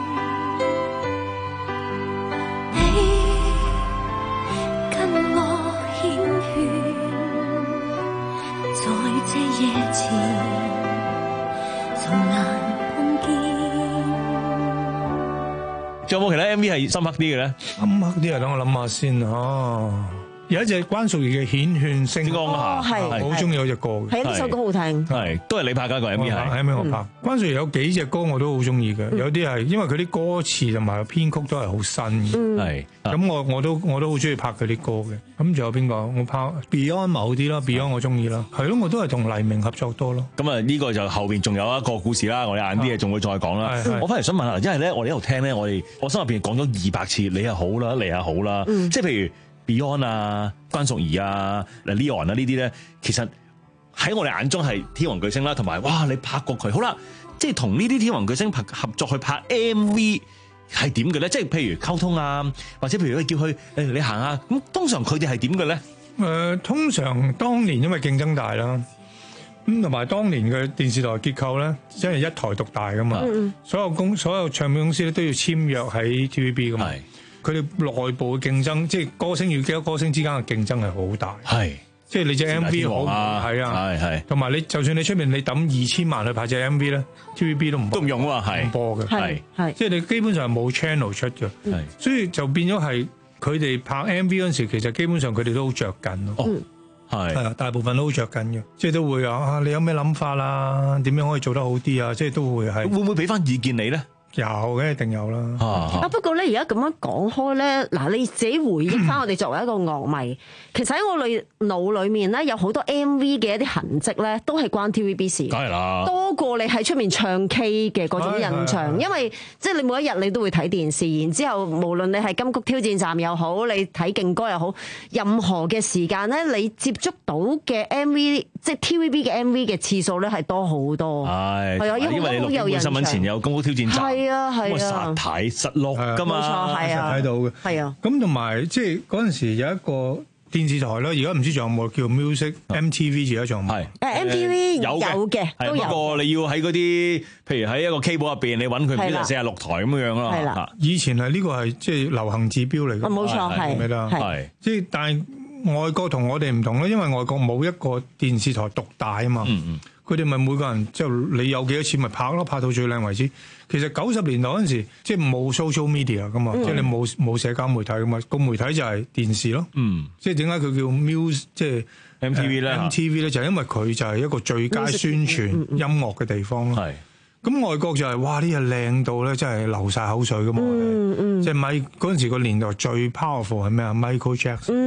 仲有冇其他 M V 係深刻啲嘅咧？ 深刻啲啊！等我諗下先啊。有一隻關淑怡嘅《顯勸星光下》，我好中意嗰隻歌嘅。 係呢首歌好聽， 係都係你拍㗎個 M V 係 M V 我拍。關淑怡有幾隻歌我都好中意嘅，有啲係因為佢啲歌詞同埋編曲都係好新嘅。係咁我我都我都好中意拍佢啲歌嘅。咁仲有邊個？我拍 Beyond 某啲啦 ，Beyond 我中意啦。係咯，我都係同黎明合作多咯。 咁啊，呢個就後邊仲有一個故事啦。我哋晏啲嘢仲會再講啦。我反而想問下，因為咧我哋喺度聽咧，我哋我心入邊講咗二百次，你又好啦，你又好啦，即係譬如。Beyond 啊、關淑怡啊、Leon 啊呢啲咧，其實喺我哋眼中係天王巨星啦，同埋哇你拍過佢，好啦，即係同呢啲天王巨星拍合作去拍 M V 係點嘅咧？即係譬如溝通啊，或者譬如叫佢誒你行啊，咁通常佢哋係點嘅咧？ 誒、呃，通常當年因為競爭大啦，咁同埋當年嘅電視台結構咧，真係一台獨大噶嘛，嗯、所有公所有唱片公司咧都要簽約喺 T V B 噶嘛。佢哋內部嘅競爭，即係歌星與其他歌星之間嘅競爭係好大。係，即係你隻 M V 好，係啊，係係。同埋你就算你出面你抌二千萬去拍隻 M V 咧 ，T V B 都唔都唔用喎，係唔播嘅，係係。即係你基本上冇 channel 出嘅，係。所以就變咗係佢哋拍 M V 嗰陣時，其實基本上佢哋都好着緊咯。嗯，係係啊，大部分都好着緊嘅，即係都會啊，你有咩諗法啊？點樣可以做得好啲啊？即係都會係。會唔會俾翻意見你咧？有嘅，一定有啦。 啊，不過咧，而家咁樣講開咧，嗱，你自己回憶翻我哋作為一個樂迷，其實喺我裏腦裏面咧，有好多 M V 嘅一啲痕跡咧，都係關 T V B 事。梗係啦，多過你喺出面唱 K 嘅嗰種印象，因為即係你每一日你都會睇電視，然之後無論你係金曲挑戰站又好，你睇勁歌又好，任何嘅時間咧，你接觸到嘅 M V， 即係 T V B 嘅 M V 嘅次數咧，係多好多。係係啊，因為你錄新聞前有金曲挑戰站。係啊，係啊，實睇實錄噶嘛，冇錯，係啊， 睇到嘅，係啊。咁同埋即係嗰陣時有一個電視台啦，而家唔知仲有冇叫 Music M T V， 而家仲有冇？ 誒 M T V 有嘅，都有。 不過你要喺嗰啲，譬如喺一個 cable 入邊，你揾佢唔知係四十六台咁樣樣咯。係啦， 以前係呢個係即係流行指標嚟嘅。 冇錯，係係。即係但係外國同我哋唔同啦，因為外國冇一個電視台獨大啊嘛。嗯嗯。佢哋咪每個人即係你有幾多錢咪拍咯，拍到最靚為止。其實九十年代嗰陣時，即係冇 social media 噶嘛，嗯、即係你冇冇社交媒體噶嘛，個媒體就係電視咯。嗯，即係點解佢叫 Music 即係 M T V 咧 ？M T V 咧就係因為佢就係一個最佳宣傳音樂嘅地方咯。係、嗯，咁、嗯、外國就係、是、哇呢嘢靚到咧，真係流晒口水噶嘛。嗯嗯，即係咪嗰陣時個年代最 powerful 係咩啊 ？Michael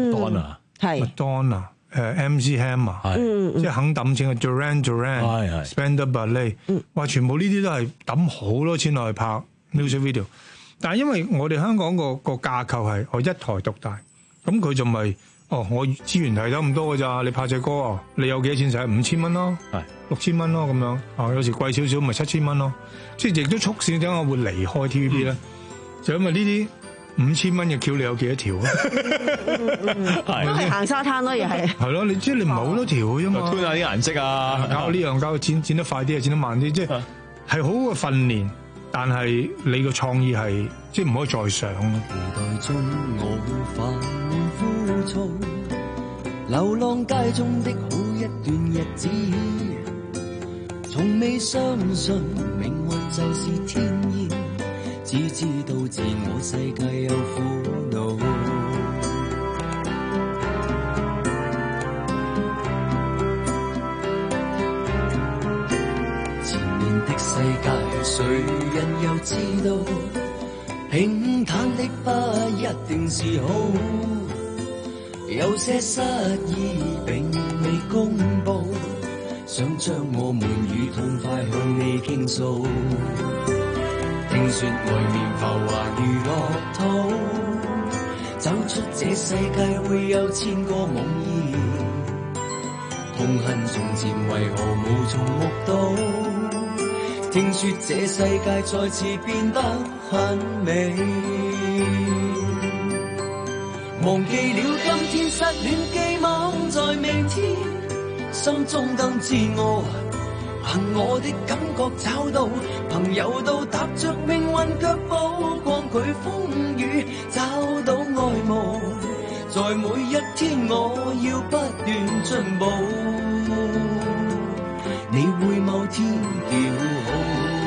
Jackson、Madonna。誒 M C Hammer， 即係肯抌錢嘅 Duran Duran、Spandau Ballet， 哇！全部呢啲都係抌好多錢落去拍 music video，但係因為我哋香港個個架構係我一台獨大，咁佢就咪哦，我資源係得咁多㗎咋？你拍隻歌啊，你有幾多錢使？五千蚊咯，六千蚊咯咁樣啊，有時貴少少咪七千蚊咯，即係亦都促使點解我會離開 T V B 咧？就因為呢啲五千蚊嘅橋你有幾多條啊？ 都係行沙灘咯，又係。 係咯，你即係你唔係好多條嘅啫嘛。 推下啲顏色啊， 搞呢樣搞剪剪得快啲啊，剪得慢啲，即係係好嘅訓練。但係你個創意係即係唔可以再上咯。 期待中我反枯燥，流浪街中的好一段日子，從未相信命運就是天意，只知道自我世界有苦惱。前面的世界誰人又知道，平坦的不一定是好，有些失意並未公佈，想將我們與痛快向你傾訴。聽說外面浮華如樂土，走出這世界會有千個夢兒，痛恨從前為何無從目睹。聽說這世界再次變得很美，忘記了今天失戀寄望在明天，心中更自我，憑我的感覺找到朋友到踏着命運腳步，抗拒風雨找到愛慕，在每一天我要不斷進步，你會某天叫好。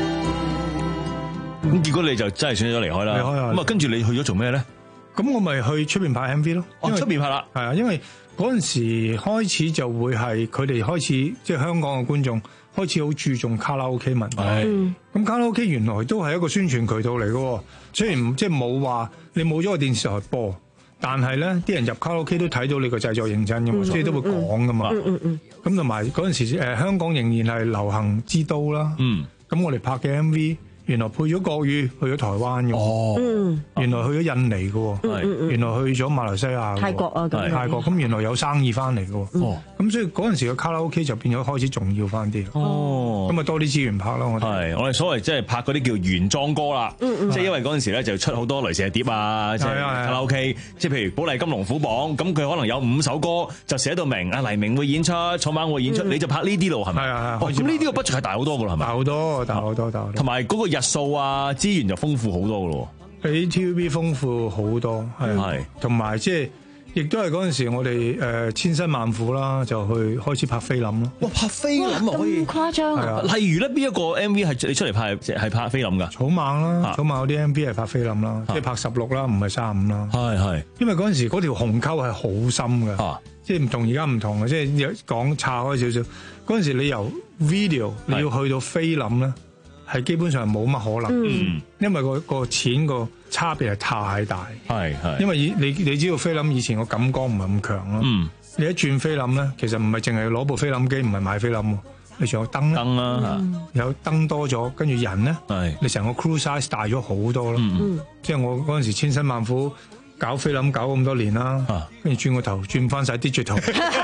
咁結果你就真係選咗離開啦。離開啊！咁啊，跟住你去咗做咩咧？ 咁我咪去出邊拍 M V 咯。 哦，出邊拍啦。 係啊，因為嗰陣時開始就會係佢哋開始，即係香港嘅觀眾開始好注重卡拉 OK 文化。咁、嗯、卡拉 OK 原來都係一個宣傳渠道嚟嘅，雖然即係冇話你冇咗個電視台播，但係咧啲人入卡拉 OK 都睇到你個製作認真㗎嘛，即、嗯、係都會講㗎嘛。咁同埋嗰陣時誒、呃、香港仍然係流行之都啦。咁、嗯、我哋拍嘅 M V。原來配咗國語去咗台灣嘅，哦，原來去咗印尼嘅，嗯，原來去咗馬來西亞、 泰國啊， 泰國咁原來有生意翻嚟嘅，哦，咁所以嗰陣時嘅卡拉 OK 就變咗開始重要翻啲，哦，咁啊多啲資源拍咯，我哋係我哋所謂即係拍嗰啲叫原裝歌啦，嗯嗯，即係因為嗰陣時咧就出好多雷射碟啊，即係卡拉 OK，即係譬如寶麗金龍虎榜，咁佢可能有五首歌就寫到明，阿黎明會演出，草蜢會演出，嗯，你就拍呢啲咯，係咪？係啊係啊，咁呢啲個 budget 係大好多噶啦，係咪？大好多，大好多，大好多，同埋嗰個日數啊，資源就豐富好多噶咯， 比 T V B 豐富好多，係，同埋即係亦都係嗰陣時我哋誒千辛萬苦啦，就去開始拍菲林咯。 哇，拍菲林啊，可以誇張啊！ 例如咧，邊一個 M V 係你出嚟拍係拍菲林噶？ 草蜢啦，草蜢嗰啲 M V 係拍菲林啦，即係拍十六啦，唔係三十五啦。 係係，因為嗰陣時嗰條鴻溝係好深嘅，啊，即係唔同而家唔同嘅，即係講岔開少少。嗰陣時你由 video 你要去到菲林咧，係基本上冇乜可能，嗯，因為個個錢個差別係太大， 係係， 因為以你你知道菲林以前個感光唔係咁強咯，嗯，你一轉菲林咧，其實唔係淨係攞部菲林機，唔係買菲林，你仲有燈燈啦， 嗯，有燈多咗，跟住人咧，係你成個 crew size 大咗好多咯，嗯，即係我嗰陣時千辛萬苦搞菲林搞咁多年啦，跟住轉個頭轉翻晒 digital，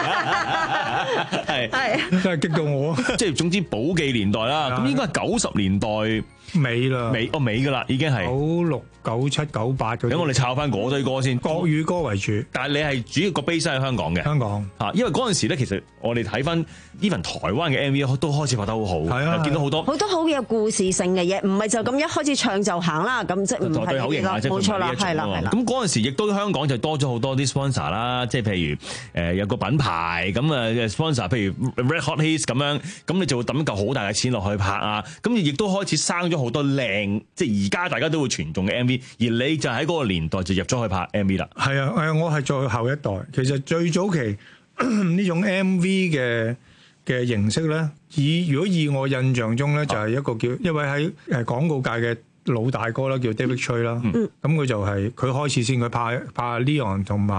係係真係激到我， 即係總之寶記年代啦，咁應該係九十年代尾啦， 尾哦尾噶啦，已經係九六九七九八嗰啲。 咁我哋抄翻嗰堆歌先， 國語歌為主。 但係你係主要個 base 喺香港嘅， 香港嚇，因為嗰陣時咧，其實我哋睇翻 even 台灣嘅 M V 都開始拍得好好，係啊，見到好多好多好有故事性嘅嘢，唔係就咁一開始唱就行啦，咁即係唔係口型啊， 冇錯啦，係啦係啦。 咁嗰陣時亦都香港就多咗好多啲 sponsor 啦，即係譬如誒有個品牌咁啊 sponsor，譬如 Red Hot Hits 咁樣，咁你就會抌嚿好大嘅錢落去拍啊，咁亦都開始生咗好多靚，即係而家大家都會傳頌嘅 M V， 而你就喺嗰個年代就入咗去拍 M V 啦。 係啊，誒我係再後一代，其實最早期呢種 M V 嘅嘅形式咧，以如果以我印象中咧，就係一個叫一位喺誒廣告界嘅老大哥啦，叫 David Choi 啦，咁佢就係佢開始先，佢拍拍 Leon 同埋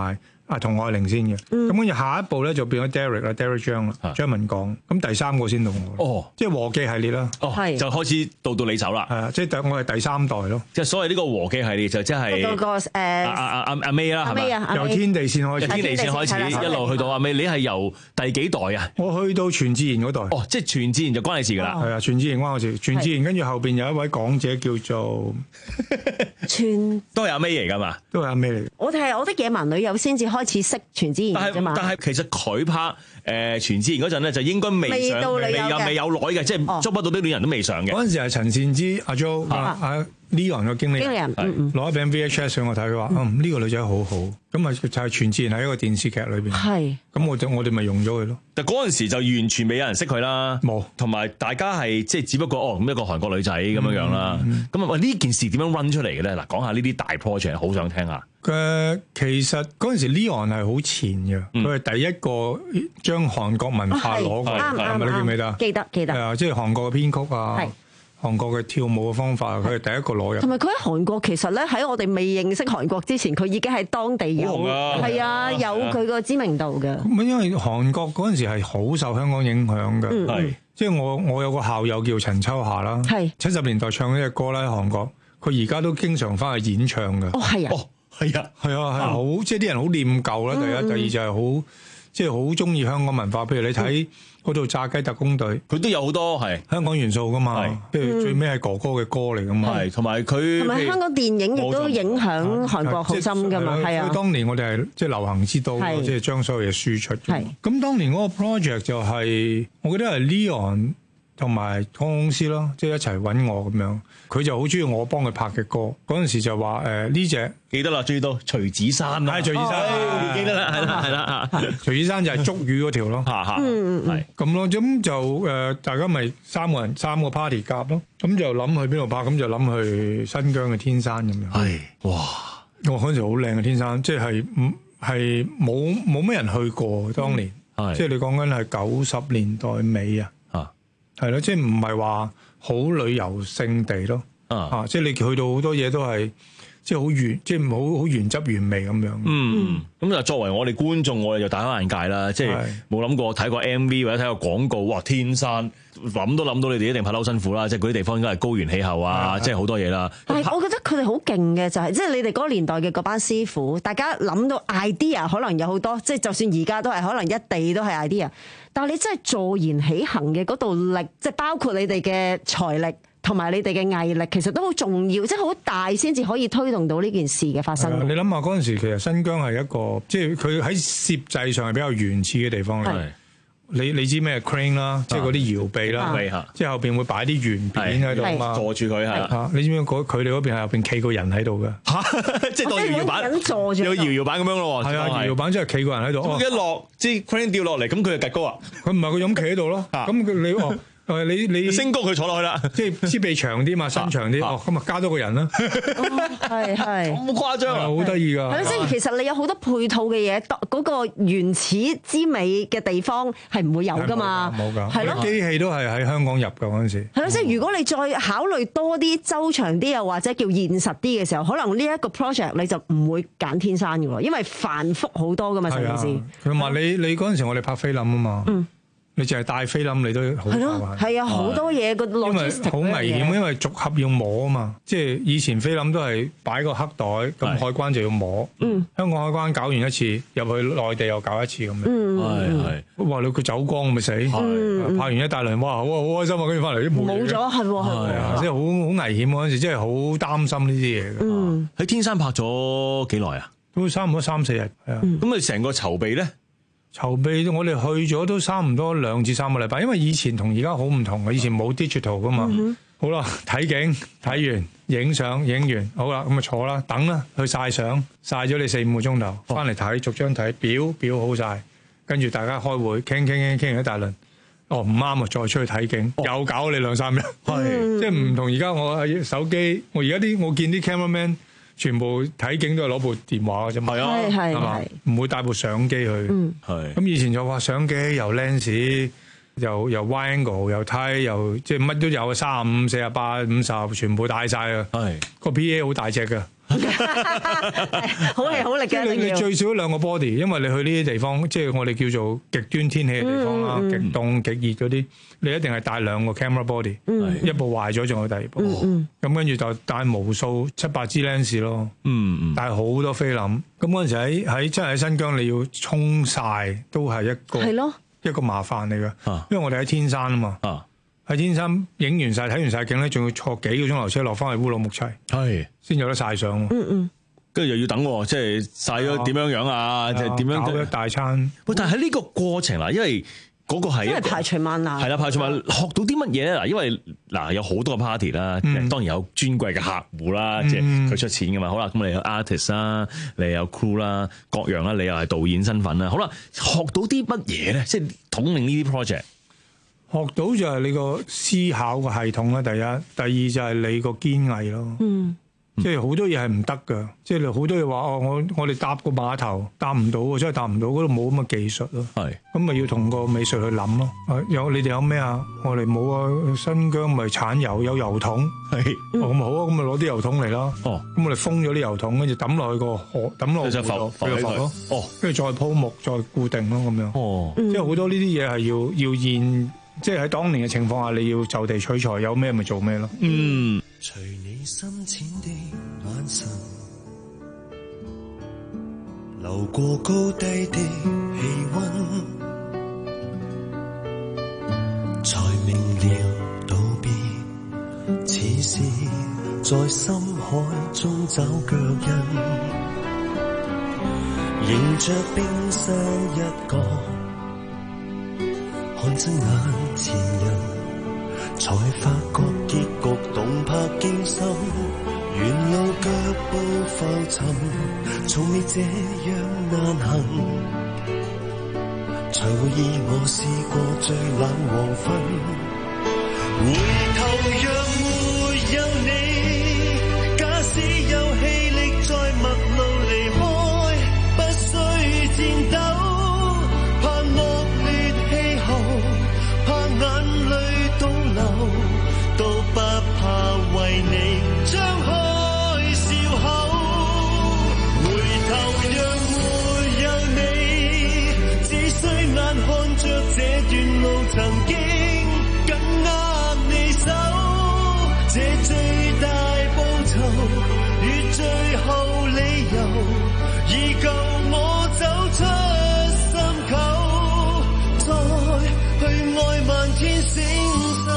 啊同愛玲先嘅，咁跟住下一步咧就變咗 Derek 啦 ，Derek 張啦，張文港，咁第三個先到我。 哦， 即係和記系列啦。 哦，就開始到到你走啦。 係啊，即係我係第三代咯。 即係所謂呢個和記系列就即係嗰個誒阿阿阿阿 May 啦，係咪？ 由天地線開始， 天地線開始一路去到阿 May，你係由第幾代啊？ 我去到全智賢嗰代。 哦，即係全智賢就關你事㗎啦。 係啊，全智賢關我事。全智賢跟住後邊有一位港姐叫做全， 都係阿 May 嚟㗎嘛？ 都係阿 May 嚟。 我哋係我的野蠻女友先至開始識全智賢啫嘛。 但係其實佢拍誒全智賢嗰陣咧，就應該未上，未有未有耐嘅，即係捉不到啲戀人都未上嘅。 嗰陣時係陳善之阿 Jo 阿 Leon 個經理人攞一餅 V H S 上我睇，佢話嗯呢個女仔好好，咁啊就係全智賢喺一個電視劇裏邊。係，咁我就我哋咪用咗佢咯。 但嗰陣時就完全未有人識佢啦，冇，同埋大家係即係只不過哦咁一個韓國女仔咁樣樣啦。咁啊喂，呢件事點樣 run 出嚟嘅咧？嗱，講下呢啲大 project，好想聽下。 誒，其實嗰陣時 Leon 係好前嘅，佢係第一個將韓國文化攞過嚟，係咪你記唔記得？ 記得記得。 係啊，即係韓國嘅編曲啊。韓國嘅跳舞嘅方法，佢係第一個攞入。 同埋佢喺韓國，其實咧喺我哋未認識韓國之前，佢已經係當地有，係啊，有佢個知名度嘅。 咁因為韓國嗰陣時係好受香港影響嘅，係即係我我有個校友叫陳秋霞啦，係七十年代唱呢隻歌咧，喺韓國佢而家都經常翻去演唱嘅。 哦，係啊， 哦，係啊，係啊，係好，即係啲人好念舊啦。第一，第二就係好，即係好中意香港文化。譬如你睇嗰度炸雞特工隊， 佢都有好多係香港元素噶嘛，譬如最尾係哥哥嘅歌嚟噶嘛， 係同埋佢同埋香港電影亦都影響韓國好深噶嘛，係啊。 所以當年我哋係即係流行之都，即係將所有嘢輸出。係咁，當年嗰個 project 就係我記得係 Leon 同埋公司咯，即係一齊揾我咁樣。佢就好中意我幫佢拍嘅歌，嗰陣時就話誒呢隻記得啦，注意到徐子珊啦， 係徐子珊， 記得啦，係啦係啦， 徐子珊就係捉魚嗰條咯， 嗯係咁咯，咁就誒大家咪三個人三個 party 夾咯，咁就諗去邊度拍，咁就諗去新疆嘅天山咁樣。 係哇， 我嗰陣時好靚嘅天山，即係唔係冇冇咩人去過當年，即係你講緊係九十年代尾啊，係咯，即係唔係話好旅遊勝地咯，啊，即係你去到好多嘢都係即係好原，即係好好原汁原味咁樣。 嗯，咁就作為我哋觀眾，我哋就大開眼界啦，即係冇諗過睇過 M V 或者睇過廣告，哇！天山諗都諗到你哋一定拍得好辛苦啦，即係嗰啲地方應該係高原氣候啊，即係好多嘢啦。 但係我覺得佢哋好勁嘅就係，即係你哋嗰個年代嘅嗰班師傅，大家諗到 idea 可能有好多，即係就算而家都係可能一地都係 idea。但係你真係坐言起行嘅嗰度力，即係包括你哋嘅財力同埋你哋嘅毅力，其實都好重要，即係好大先至可以推動到呢件事嘅發生。 你諗下嗰陣時，其實新疆係一個，即係佢喺攝製上係比較原始嘅地方嚟。你你知咩 crane 啦，即係嗰啲搖臂啦，即係後邊會擺啲圓片喺度啊嘛， 坐住佢係。 你知唔知佢哋嗰邊係後邊企個人喺度嘅？ 即係當搖搖板，有搖搖板咁樣咯。 係啊，搖搖板即係企個人喺度。 一落，即係 crane 掉落嚟，咁佢就趌高啊。 佢唔係佢咁企喺度咯。咁佢你哦。誒你你升高佢坐落去啦， 即係支臂長啲嘛，身長啲，哦咁啊加多個人啦， 係係咁誇張啊， 好得意㗎。 係咯，即係其實你有好多配套嘅嘢，嗰個原始之美嘅地方係唔會有㗎嘛， 冇㗎， 係咯， 機器都係喺香港入㗎嗰陣時。 係咯，即係如果你再考慮多啲周長啲，又或者叫現實啲嘅時候，可能呢一個 project 你就唔會揀天山㗎喎，因為繁複好多㗎嘛成件事。 同埋你你嗰陣時我哋拍菲林啊嘛。你淨係帶菲林，你都好麻煩。 係啊，好多嘢個 logistic 好危險，因為逐盒要摸啊嘛。即係以前菲林都係擺個黑袋，咁海關就要摸。嗯，香港海關搞完一次，入去內地又搞一次咁樣。 嗯， 係係。 哇！你佢走光咪死。係。拍完一大輪，哇！好啊，好開心啊，跟住翻嚟都冇。 冇咗係喎係啊，即係好好危險嗰陣時，真係好擔心呢啲嘢嘅。 嗯。 喺天山拍咗幾耐啊？ 都差唔多三四日。係啊。 咁你成個籌備咧？ 籌備我哋去咗都差唔多兩至三個禮拜，因為以前同而家好唔同嘅，以前冇 digital 噶嘛。嗯、好啦，睇景睇完，影相影完，好啦，咁咪坐啦，等啦，去曬相，曬咗你四五個鐘頭，翻嚟睇，逐張睇，表表好晒，跟住大家開會，傾傾傾傾完一大輪，哦唔啱啊，再出去睇景，哦、又搞你兩三日，係、嗯、即係唔同而家我手機，我而家啲我見啲 cameraman。全部睇景都係攞部電話嘅啫嘛， 係啊，係嘛，唔會帶部相機去。 嗯， 係。咁以前就話相機又 lens，又又 wide angle，又梯，又即係乜都有，三十五、四十八、五十，全部帶晒啊。係。個 P A 好大隻㗎。 好氣好力嘅。 你你最少兩個 body， 因為你去呢啲地方，即係我哋叫做極端天氣嘅地方啦， 嗯嗯、 極凍極熱嗰啲，你一定係帶兩個 camera body，、嗯、一部壞咗仲有第二部，咁跟住就帶無數七八支 lens 咯，嗯嗯、帶好多菲林。咁嗰陣時喺喺真係喺新疆，你要沖曬都係一個係咯一個麻煩嚟嘅，啊、因為我哋喺天山啊嘛。啊喺天山影完晒睇完晒景咧，仲要坐幾個鐘頭車落翻去烏魯木齊，係先有得晒相。嗯嗯， 跟住又要等，即係晒咗點樣樣啊？即係點樣搞一大餐？ 喂，但係喺呢個過程啦，因為嗰個係真係排除萬難， 係啦，排除萬難學到啲乜嘢咧？嗱，因為嗱有好多個 party 啦、嗯，當然有尊貴嘅客戶啦，即係佢出錢噶嘛。好啦，咁你有 artist 啦，你有 crew 啦，各樣啦，你又係導演身份啦。好啦，學到啲乜嘢咧？即係統領呢啲 project。 學到就係你個思考個系統啦，第一，第二就係你個堅毅咯。嗯，即係好多嘢係唔得噶，即係你好多嘢話哦，我我哋搭個碼頭搭唔到，真係搭唔到，嗰度冇咁嘅技術咯。係，咁咪要同個美術去諗咯。有你哋有咩啊？我哋冇啊，新疆咪產油，有油桶。係，哦咁好啊，咁咪攞啲油桶嚟啦。哦，咁我哋封咗啲油桶，跟住抌落去個河，抌落去個浮咯。哦，跟住再鋪木，再固定咯，咁樣。哦，即係好多呢啲嘢係要要現。即係喺當年嘅情況下，你要就地取材，有咩咪做咩咯。嗯。 隨你深淺的眼神，流過高低的氣溫，才明了道別，似是在深海中找腳印，迎着冰山一角。看真眼前人，才發覺結局動魄驚心。沿路腳步浮沉，從未這樣難行。才會以我試過最冷黃昏，回頭若沒有你，假使有氣力在陌路離開，不需戰鬥。眼淚倒流，都不怕為你張開笑口。回頭若沒有你，只需眼看着這段路曾經緊握你手，這最大報酬與最後理由，已夠我走出心口。去愛漫天星宿，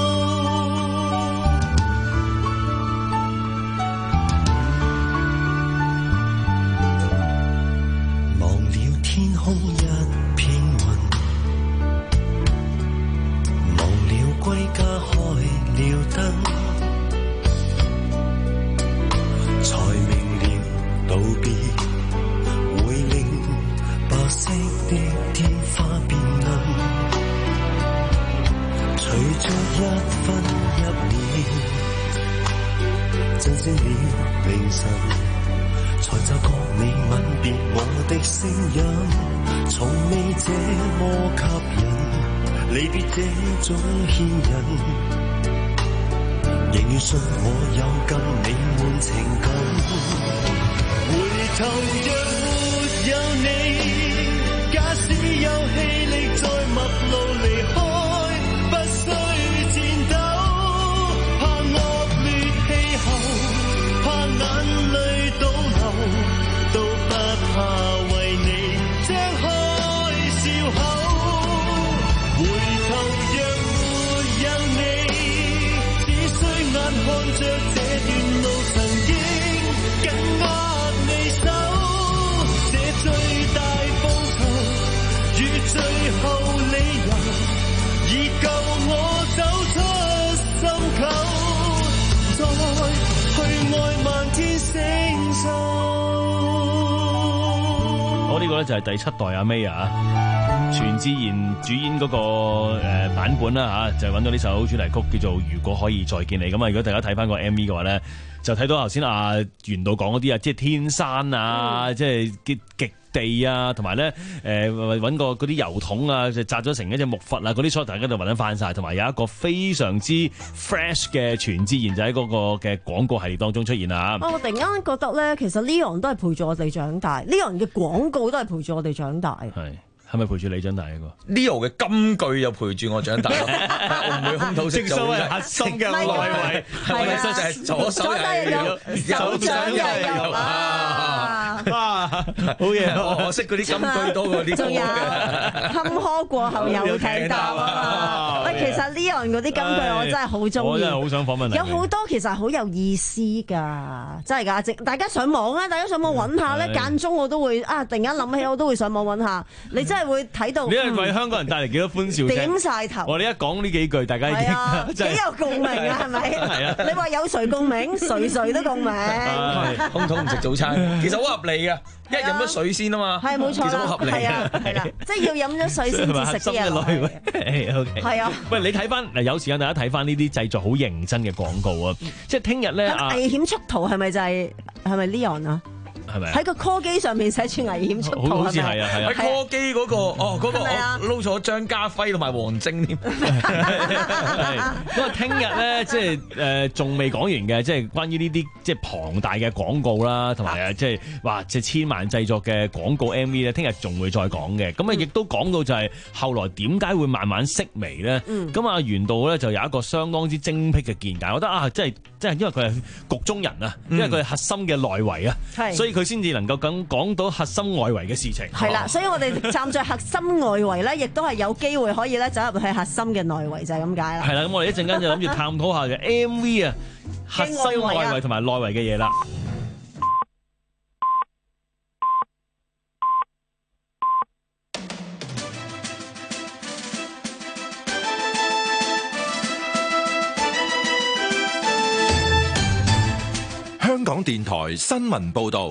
忘了天空一片雲，忘了歸家開了燈，才明了道別會令白色的天花變暗。隨着一分一秒，震醒了凌晨，才察覺你吻別我的聲音，從未這麼吸引，離別這種牽引，仍然信我有跟你滿情感。回頭若沒有你，假使有氣力在陌路離開，看着這段路曾經緊握你手，這最大報酬與最後理由，已夠我走出心口，再去愛漫天星宿。 我呢個咧就係第七代阿 May 啊，全智賢主演嗰個誒版本啦嚇，就揾到呢首主題曲叫做《如果可以再見你》。咁啊，如果大家睇翻個 M V 嘅話咧， 就睇到頭先阿袁導講嗰啲啊，即係天山啊，嗯、即係極極地啊，同埋咧誒揾個嗰啲油桶啊，就紮咗成一隻木筏啊，嗰啲 shot 大家就揾得翻晒，同埋有一個非常之 fresh 嘅全自然就喺嗰個嘅廣告系列當中出現啊！ 我突然間覺得咧，其實 Leon 都係陪住我哋長大 ，Leon 嘅廣告都係陪住我哋長大。 係。係咪陪住你長大呢個 ？Leo 嘅金句又陪住我長大咯，我唔會空肚食早餐。核心嘅內圍，係啊，就係左手又有，右掌又有啊！哇，好嘢！我我識嗰啲金句多過啲歌嘅。坎坷過後有艇搭啊！喂，其實 Leon 嗰啲金句我真係好中意， 我真係好想訪問你。 有好多其實好有意思㗎，真係㗎！大家上網啊，大家上網揾下咧，間中我都會啊，突然間諗起我都會上網揾下。你真係會睇到， 你係為香港人帶嚟幾多歡笑？ 點晒頭！ 我哋一講呢幾句，大家已經幾有共鳴啊，係咪？係啊！你話有誰共鳴？誰誰都共鳴。 空肚唔食早餐，其實好合理嘅，一飲咗水先啊嘛。 係冇錯， 其實好合理嘅， 係啦，即係要飲咗水先至食啲嘢落去。係啊， 喂，你睇翻嗱，有時間大家睇翻呢啲製作好認真嘅廣告啊，即係聽日咧危險速圖係咪就係係咪 Leon 啊？ 係咪喺個 call 機上面寫住危險速圖？ 好似係啊，係啊。 喺 call 機嗰個哦，嗰個我撈咗張家輝同埋黃晶添。 咁啊，聽日咧即係誒仲未講完嘅，即係關於呢啲即係龐大嘅廣告啦，同埋啊即係哇即係千萬製作嘅廣告 M V 咧，聽日仲會再講嘅。咁啊，亦都講到就係後來點解會慢慢式微咧？咁啊，袁導咧就有一個相當之精闢嘅見解，我覺得啊，即係即係因為佢係局中人啊，因為佢係核心嘅內圍啊，所以佢先至能夠咁講到核心外圍嘅事情。 係啦，所以我哋站在核心外圍咧，亦都係有機會可以咧走入去核心嘅內圍，就係咁解啦。 係啦，咁我哋一陣間就諗住探討下嘅 M V 啊，核心外圍同埋內圍嘅嘢啦。 香港電台新聞報導。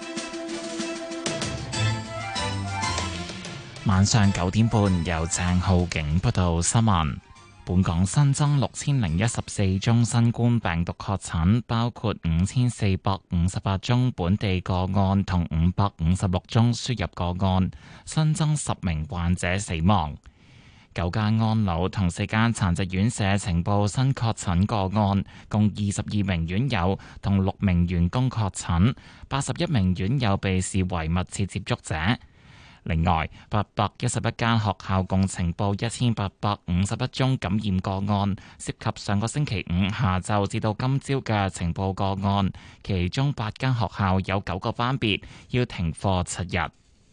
晚上九點半，由鄭浩景報道新聞。本港新增六千零一十四宗新冠病毒確診，包括五千四百五十八宗本地個案同五百五十六宗輸入個案，新增十名患者死亡。九間安老同四間殘疾院舍呈報新確診個案，共二十二名院友同六名員工確診，八十一名院友被視為密切接觸者。另外，八百一十一間學校共呈報一千八百五十一宗感染個案，涉及上個星期五下晝至到今朝嘅呈報個案，其中八間學校有九個班別要停課七日。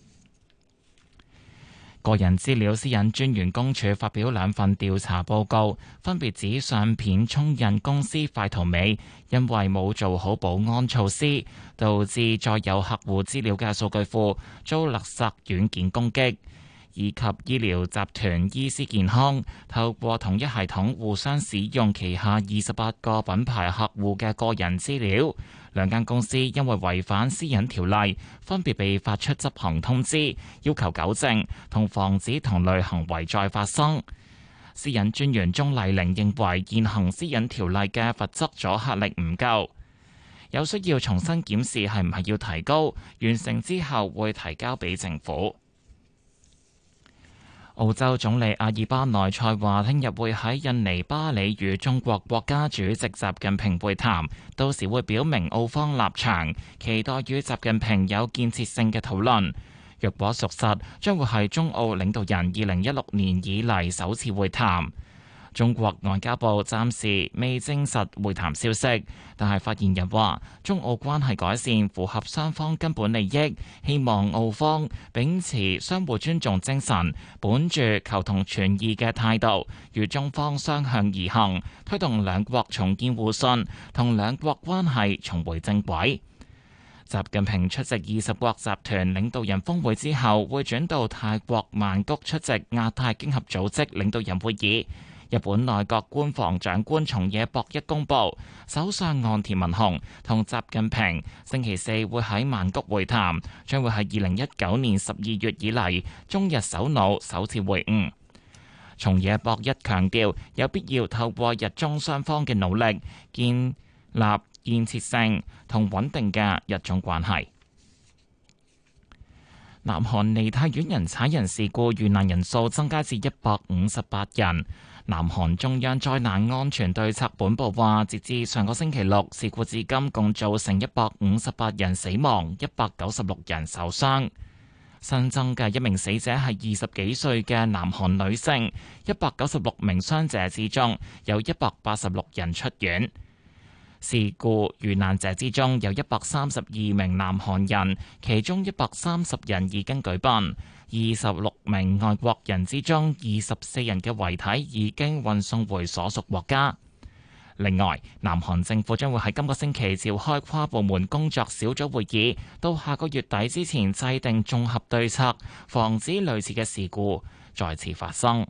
個人資料私隱專員公署發表兩份調查報告，分別指相片沖印公司快圖美因為冇做好保安措施，導致載有客戶資料嘅數據庫遭勒索軟件攻擊，以及醫療集團醫思健康透過同一系統互相使用旗下二十八個品牌客戶嘅個人資料。兩間公司因為違反私隱條例，分別被發出執行通知，要求糾正同防止同類行為再發生。私隱專員鍾麗玲認為現行私隱條例嘅罰則阻嚇力唔夠，有需要重新檢視係唔係要提高，完成之後會提交俾政府。澳洲總理阿爾巴內塞話，聽日會喺印尼巴里與中國國家主席習近平會談，到時會表明澳方立場，期待與習近平有建設性嘅討論。若果屬實，將會係中澳領導人二零一六年以嚟首次會談。中國外交部暫時未證實會談消息，但係發言人話，中澳關係改善符合雙方根本利益，希望澳方秉持相互尊重精神，本住求同存異嘅態度，與中方相向而行，推動兩國重建互信，同兩國關係重回正軌。習近平出席二十國集團領導人峰會之後，會轉到泰國曼谷出席亞太經合組織領導人會議。日本內閣官房長官松野博一公佈，首相岸田文雄同習近平星期四會喺曼谷會談，將會係二零一九年十二月以嚟中日首腦首次會晤。松野博一強調，有必要透過日中雙方嘅努力，建立建設性同穩定嘅一種關係。南韓梨泰院人踩人事故遇難人數增加至一百五十八人。南韓中央災難安全對策本部話，截至上個星期六，事故至今共造成一百五十八人死亡，一百九十六人受傷。新增嘅一名死者係二十幾歲嘅南韓女性，一百九十六名傷者之中有一百八十六人出院。事故遇難者之中有一百三十二名南韓人，其中一百三十人已經舉辦。二十六名外國人之中，二十四人嘅遺體已經運送回所屬國家。另外，南韓政府將會喺今個星期召開跨部門工作小組會議，到下個月底之前制定綜合對策，防止類似嘅事故再次發生。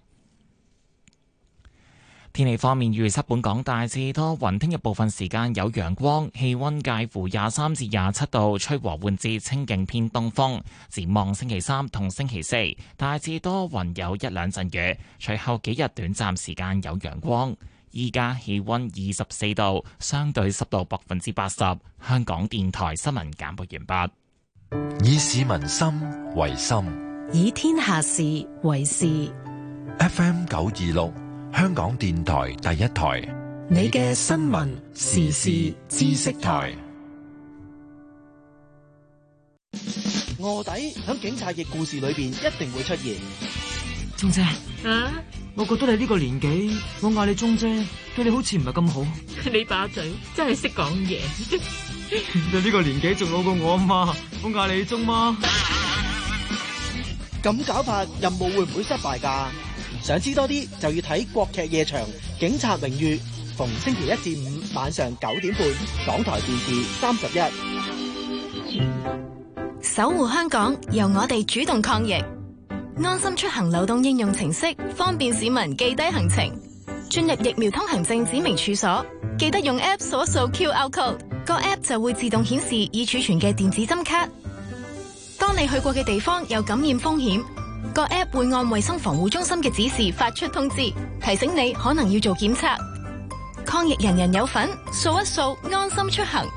天氣方面預測，本港大致多雲，聽日部分時間有陽光，氣溫介乎廿三至廿七度，吹和緩至清勁偏東風。展望星期三同星期四，大致多雲，有一兩陣雨，隨後幾日短暫時間有陽光。依家氣溫二十四度，相對濕度百分之八十。香港電台新聞簡報完畢。以市民心為心， 以天下事為事。 F M 九二六。香港電台第一台， 你嘅新聞時事知識台。 臥底喺警察嘅故事裏邊一定會出現。 鐘姐， 啊， 我覺得你呢個年紀，我嗌你鐘姐，對你好似唔係咁好。 你把嘴真係識講嘢。 你呢個年紀仲老過我啊嘛，我嗌你鐘媽。 咁搞法，任務會唔會失敗㗎？想知多啲就要睇國劇夜場警察榮譽，逢星期一至五晚上九點半，港台電視三十一。 守護香港，由我哋主動抗疫。安心出行流動應用程式，方便市民記低行程。進入疫苗通行證指明處所，記得用 App 掃一掃 Q R code， 個 App 就會自動顯示已儲存嘅電子針卡。當你去過嘅地方有感染風險，個 app 會按衛生防護中心嘅指示發出通知，提醒你可能要做檢測。抗疫人人有份，掃一掃安心出行。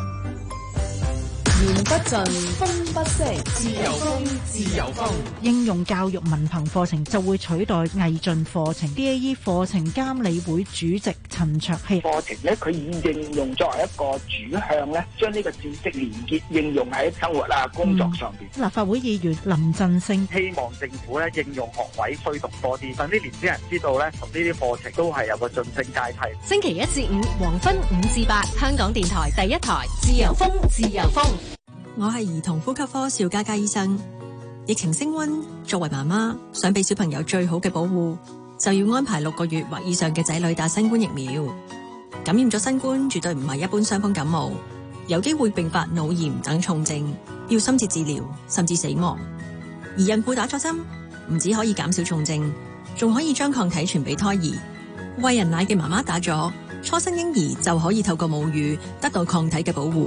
言不盡，風不息，自由風，自由風。 應用教育文憑課程就會取代毅進課程。D A E 課程監理會主席陳卓希， 課程咧，佢以應用作為一個主向咧，將呢個知識連結應用喺生活啊、工作上邊。 嗯、立法會議員林振昇希望政府咧應用學位推動多啲，等啲年輕人知道咧，同呢啲課程都係有個晉升階梯。 星期一至五黃昏五至八，香港電台第一台，自由風，自由風。 我係兒童呼吸科邵嘉嘉醫生。疫情升溫，作為媽媽想俾小朋友最好嘅保護，就要安排六個月或以上嘅仔女打新冠疫苗。感染咗新冠絕對唔係一般傷風感冒，有機會併發腦炎等重症，要深切治療甚至死亡。而孕婦打咗針，唔止可以減少重症，仲可以將抗體傳俾胎兒。餵人奶嘅媽媽打咗，初生嬰兒就可以透過母乳得到抗體嘅保護。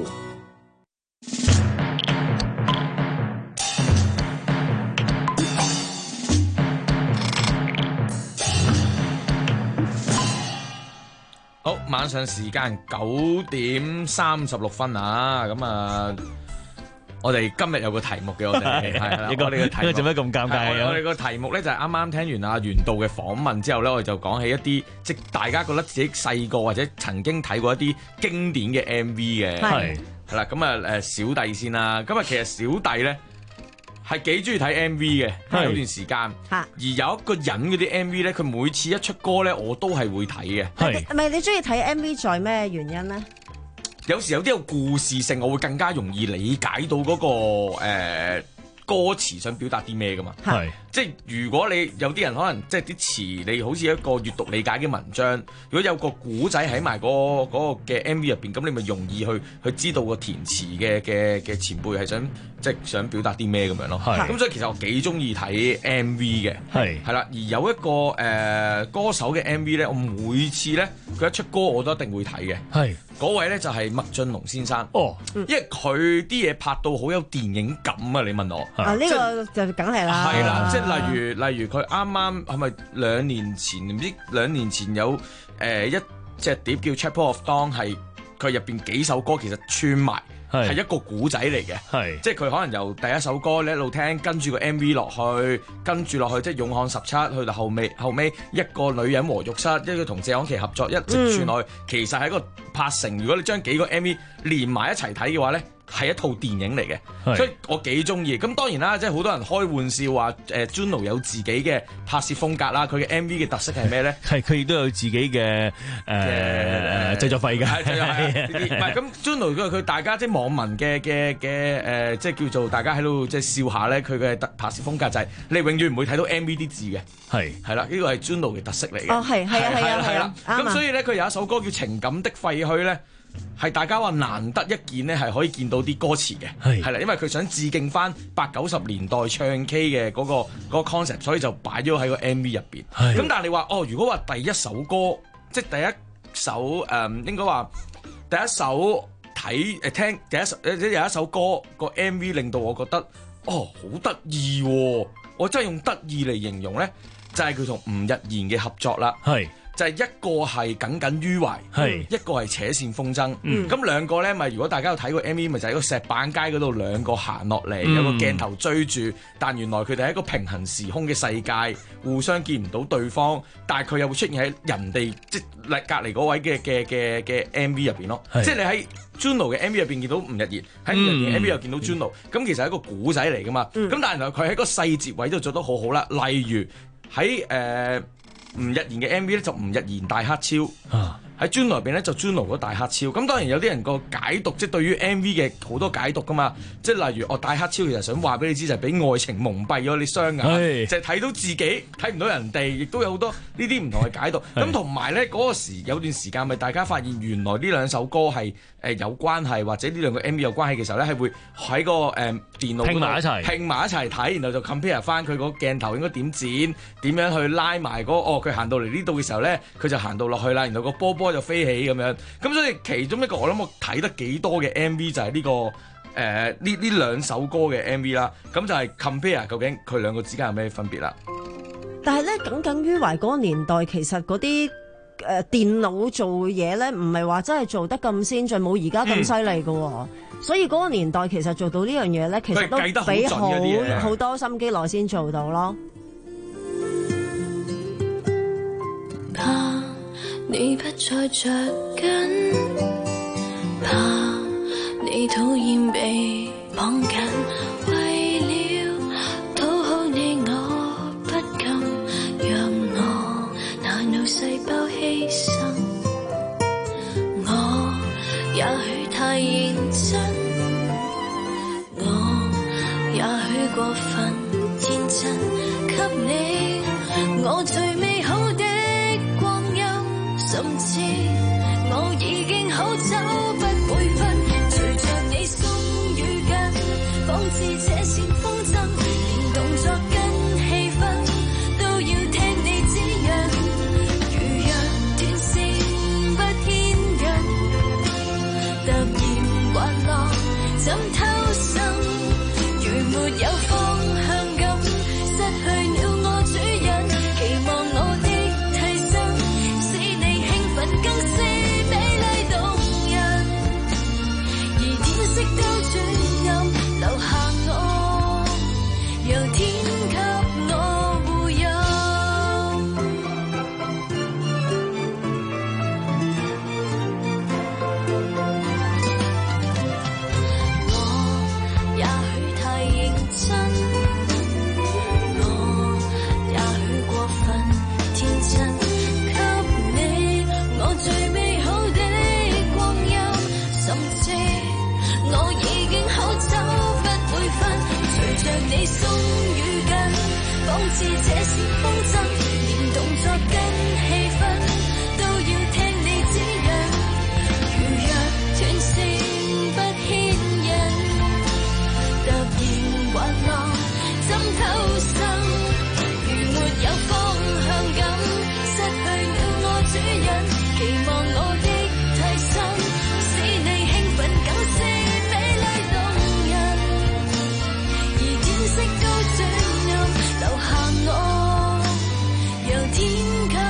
好，晚上時間九點三十六分啊！咁啊，我哋今日有個題目嘅，我哋係啦，我哋嘅題目做咩咁尷尬啊？ 我哋個題目咧就係啱啱聽完阿袁道嘅訪問之後咧，我哋就講起一啲即係大家覺得自己細個或者曾經睇過一啲經典嘅 M V 嘅，係係啦。咁啊誒小弟先啦，咁啊其實小弟咧係幾中意睇 M V 嘅，有段時間。而有一個人嗰啲 M V 咧，佢每次一出歌咧，我都係會睇嘅。 係，唔係你中意睇 M V 在咩原因咧？ 有時有啲有故事性，我會更加容易理解到嗰、那個誒、呃、歌詞想表達啲咩噶嘛。係，即係如果你有啲人可能即係啲詞，你好似一個閱讀理解嘅文章，如果有個古仔喺埋嗰個嘅 M V 入邊，咁你咪容易去去知道個填詞嘅嘅嘅前輩係想即係想表達啲咩咁樣咯。係，咁所以其實我幾中意睇 M V 嘅。係，係啦，而有一個誒、呃、歌手嘅 M V 咧，我每次咧佢一出歌我都一定會睇嘅。係。嗰位咧就係麥浚龍先生，哦，因為佢啲嘢拍到好有電影感啊！你問我， 啊呢個就梗係啦， 係啦，即係例如例如佢啱啱係咪兩年前唔知兩年前有誒一隻碟叫《Chapel of Dawn》係佢入邊幾首歌其實串埋係一個古仔嚟嘅， 係即係佢可能由第一首歌你一路聽，跟住個 M V 落去，跟住落去即係勇悍十七，去到後尾後尾一個女人和浴室，一個同謝安琪合作，一直串落去，嗯、其實係一個拍成。如果你將幾個 M V 連埋一齊睇嘅話咧，係一套電影嚟嘅，所以我幾中意。咁當然啦，即係好多人開玩笑話，誒 Juno 有自己嘅拍攝風格啦。佢嘅 M V 嘅特色係咩咧？ 係佢亦都有自己嘅誒誒製作費嘅。係製作費。唔係咁 Juno 佢佢大家即係網民嘅嘅嘅誒，即係叫做大家喺度即係笑下咧。佢嘅特拍攝風格就係你永遠唔會睇到 M V 啲字嘅。係係啦，呢個係 Juno 嘅特色嚟嘅。 哦，係係啊係啊係啊。 咁所以咧，佢有一首歌叫《情感的廢墟》咧。係大家話難得一見咧，係可以見到啲歌詞嘅，係係啦，因為佢想致敬翻八九十年代唱 K 嘅嗰、嗰個嗰、嗰個 concept， 所以就擺咗喺個 M V 入邊。咁但係你話哦，如果話第一首歌，即係第一首誒、嗯，應該話第一首睇誒聽第一首有一首歌個 M V 令到我覺得哦好得意喎，我真係用得意嚟形容咧，就係佢同吳日賢嘅合作啦。係。就係一個係耿耿於懷，係一個係扯線風箏。咁、嗯、兩個咧，咪如果大家有睇過 M V，咪就喺個石板街嗰度兩個行落嚟，嗯、有個鏡頭追住，但原來佢哋喺一個平行時空嘅世界，互相見唔到對方，但係佢又會出現喺人哋即係隔離嗰位嘅嘅嘅嘅 M V 入邊咯。即係你喺 Juno 嘅 M V 入邊見到吳日賢，喺吳日賢 M V 又見到 Juno，咁其實係一個古仔嚟噶嘛。咁、嗯、但係原來佢喺個細節位度做得好好啦，例如喺誒。呃吳日賢嘅 M V 咧就吳日賢大黑超，喺 Juno 入邊咧就 Juno 嗰大黑超。咁當然有啲人個解讀，即係對於 M V 嘅好多解讀噶嘛。即係例如哦，大黑超其實想話俾你知，就係俾愛情蒙蔽咗你雙眼，就係睇到自己睇唔到人哋，亦都有好多呢啲唔同嘅解讀。咁同埋咧嗰個時有段時間咪大家發現原來呢兩首歌係誒有關係，或者呢兩個 M V 有關係嘅時候咧，係會喺個誒、呃、電腦拼埋一齊，拼埋一齊睇，然後就 compare 翻佢個鏡頭應該點剪，點樣去拉埋嗰、那個、哦佢行到嚟呢度嘅時候咧，佢就行到落去啦，然後個波波就飛起咁樣。咁所以其中一個我諗我睇得幾多嘅 M V 就係呢、這個誒呢呢兩首歌嘅 M V 啦。咁就係 compare 究竟佢兩個之間有咩分別啦？ 但係咧耿耿於懷嗰個年代，其實嗰啲誒電腦做嘢咧，唔係話真係做得咁先進，冇而家咁犀利㗎。嗯、所以嗰個年代其實做到呢樣嘢咧，其實都俾好好多心機內先做到咯。 怕你不再着緊，怕你討厭被綁緊，為了討好你我不敢讓我那腦細胞犧牲，我也許太認真，我也許過分天真，給你我最美好的光陰，甚至我已經好走不會分，隨着你鬆與緊，仿似這線風箏，連動作跟氣氛都要聽你指引，如若斷線不牽引，突然滑落怎偷生，如沒有方向感，失去了我主人，期望我的替身使你興奮更是美麗動人，而天色都轉暗，留下我由天給我護佑。我也許太認真，我也許過分天真，給你我最美好的光陰，甚至我已經好走不會分，隨着你鬆與緊，仿似這線風箏，連動作跟氣氛都要聽你指引，如若斷線不牽引，突然滑落怎偷生，如沒有方向感，失去了我主人，期望我的替身使你興奮更是美麗動人，而天色都轉暗，留下我由天給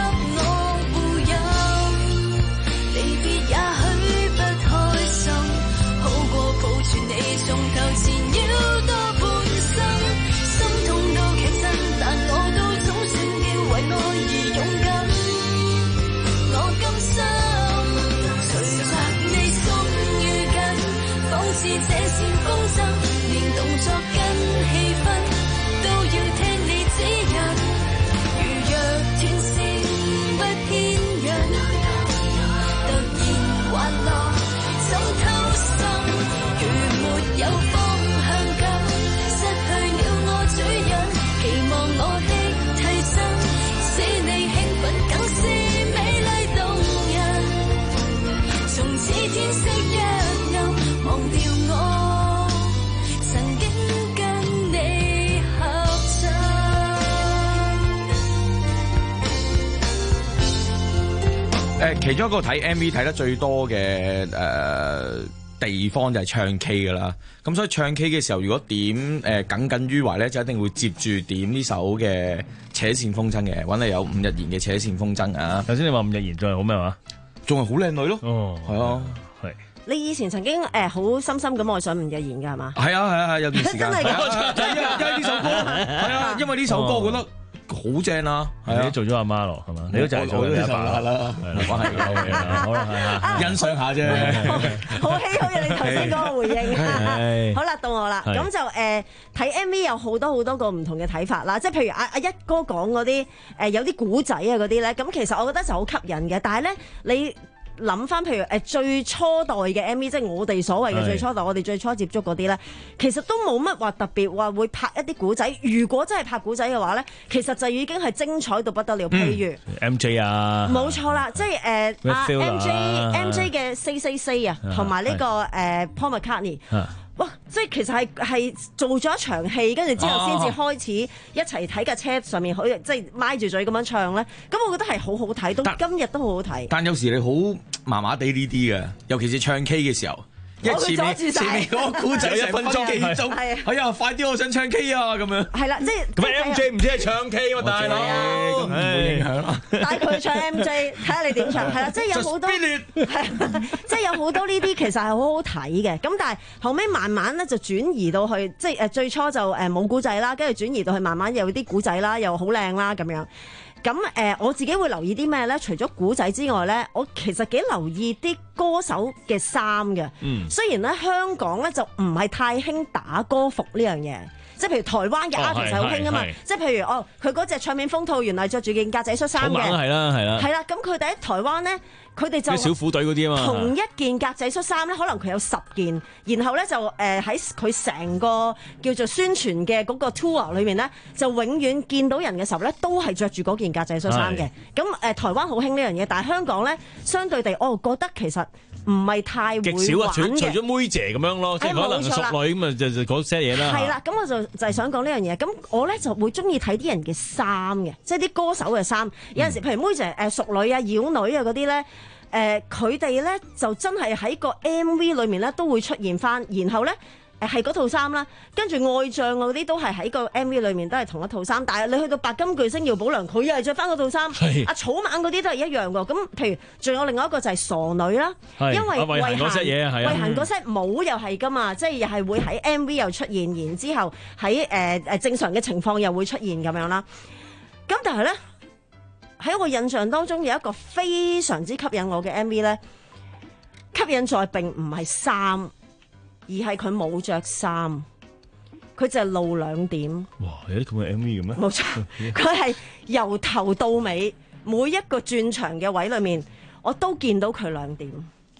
誒，其中一個睇 M V 睇得最多嘅誒、呃、地方就係唱 K 噶啦。咁所以唱 K 嘅時候，如果點誒耿耿於懷咧，就一定會接住點呢首嘅《扯線風箏》嘅，揾嚟有吳日言嘅《扯線風箏》啊。 頭先你話吳日言仲係好咩話？ 仲係好靚女咯。 哦， 係啊， 係。 你以前曾經誒好深深咁愛上吳日言㗎係嘛？ 係啊係啊係，有段時間。 真係㗎， 就因為因為呢首歌係啊，因為呢首歌我覺得。好正啦，係啊， 你都做咗阿媽咯，係嘛？你都就係做咗阿爸啦，係啦，關係嘅，好啦，係啦，欣賞下啫。 好唏噓嘅你頭先嗰個回應。好啦，到我啦。咁就誒睇 M V 有好多好多個唔同嘅睇法啦，即係譬如阿阿一哥講嗰啲誒有啲古仔啊嗰啲咧，咁其實我覺得就好吸引嘅。但係咧你諗翻譬如誒最初代嘅 M V， 即係我哋所謂嘅最初代，我哋最初接觸嗰啲咧，其實都冇乜話特別話會拍一啲古仔。如果真係拍古仔嘅話咧，其實就已經係精彩到不得了。譬如、 嗯、M J 啊， 冇錯啦，即係誒阿 M J M J 嘅 Say Say Say 啊，同埋呢個誒、呃、Paul McCartney。哇！即係其實係係做咗一場戲，跟住之後先至開始一齊睇架車上面，可以即係咪住嘴咁樣唱咧。咁我覺得係好好睇，到今日都好好睇。 但有時你好麻麻地呢啲嘅，尤其是唱 K 嘅時候。因為前面前面嗰個故仔一分鐘幾鐘，係啊，快啲我想唱 K 啊咁樣。 係啦，即係咁 M J 唔知係唱 K 喎，大佬，咁唔會影響啦。 帶佢唱 M J， 睇下你點唱。係啦，即係有好多，係即係有好多呢啲其實係好好睇嘅。咁但係後尾慢慢咧就轉移到去，即係誒最初就誒冇古仔啦，跟住轉移到去慢慢有啲古仔啦，又好靚啦咁樣。咁誒、呃，我自己會留意啲咩咧？除咗古仔之外咧，我其實幾留意啲歌手嘅衫嘅。嗯，雖然咧香港咧就唔係太興打歌服呢樣嘢，即係譬如台灣嘅 artist 係好興㗎嘛。即係譬如哦，佢嗰隻唱片封套原來着住件格仔恤衫嘅， 係啦係啦。 係啦，咁佢哋喺台灣咧。佢哋就小虎隊嗰啲啊嘛， 同一件格仔恤衫咧，可能佢有十件，然後咧就誒喺佢成個叫做宣傳嘅嗰個 tour 裏面咧，就永遠見到人嘅時候咧，都係着住嗰件格仔恤衫嘅。咁誒、呃、台灣好興呢樣嘢，但係香港咧相對地，我覺得其實唔係太會極少啊，除除咗妹姐咁樣咯，即係可能淑女咁啊，就就嗰些嘢啦。 係啦，咁我就就係想講呢樣嘢。咁我咧就會中意睇啲人嘅衫嘅，即係啲歌手嘅衫。有陣時譬如妹姐誒淑女啊、妖女啊嗰啲咧。誒佢哋咧就真係喺個 M V 裏面咧都會出現翻，然後咧誒係嗰套衫啦，跟住愛將嗰啲都係喺個 M V 裏面都係同一套衫，但係你去到白金巨星姚寶良，佢又係着翻嗰套衫，阿草蜢嗰啲都係一樣㗎。咁譬如仲有另外一個就係傻女啦，因為慧嫻嗰嘢，慧嫻嗰 set 帽又係㗎嘛，即係又係會喺 M V 又出現，然之後喺誒誒正常嘅情況又會出現咁樣啦。咁但係咧。喺我印象當中有一個非常之吸引我嘅 M V 咧，吸引在並唔係衫，而係佢冇着衫，佢就係露兩點。 哇！有啲咁嘅 M V 嘅咩？ 冇錯，佢係由頭到尾每一個轉場嘅位裏面，我都見到佢兩點。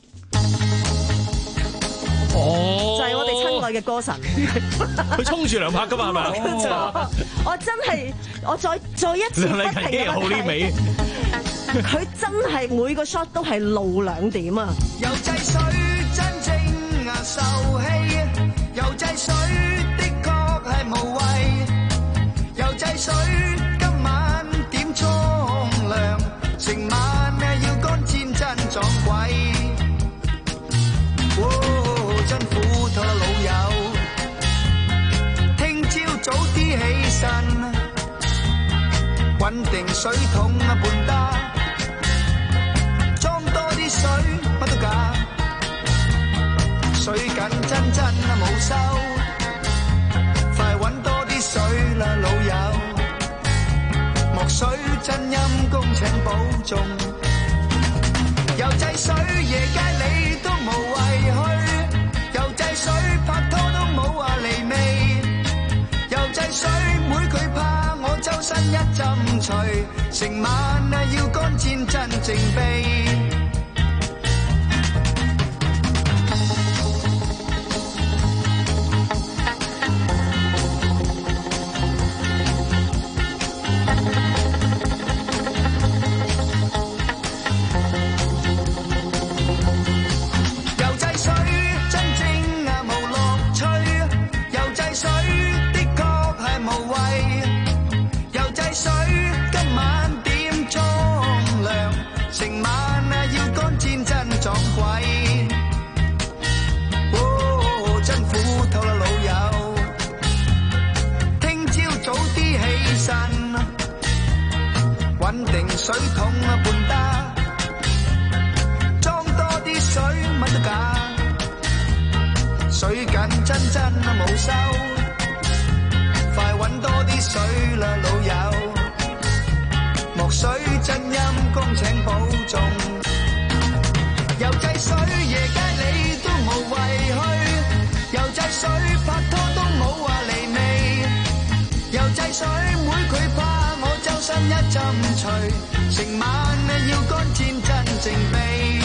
哦，就係我哋親愛嘅歌神， 佢衝住梁柏噶嘛，係咪啊？ 我真係，我再再一次不停咁睇，佢真係每個 shot 都係露兩點啊！ 油制水真正啊受氣，油制水的確係無謂，油制水今晚點沖涼，成晚啊要乾煎真撞鬼。真苦拖老友，聽朝早啲起身，穩定水桶啊半打，裝多啲水乜都假，水緊真真啊冇收，快揾多啲水啦老友，莫水真陰公請保重，油制水夜街你都無謂去。油制水拍拖都冇話離味，油制水妹佢怕我周身一浸除，成晚啊要乾煎真正備。成晚啊水桶啊半打，裝多啲水乜都假，水緊真真啊冇收，快揾多啲水啦老友，莫水真陰公請保重，油制水夜街你都無謂去，油制水拍拖都冇話離味，油制水妹佢怕我周身一浸除，成晚啊要乾淨真正備。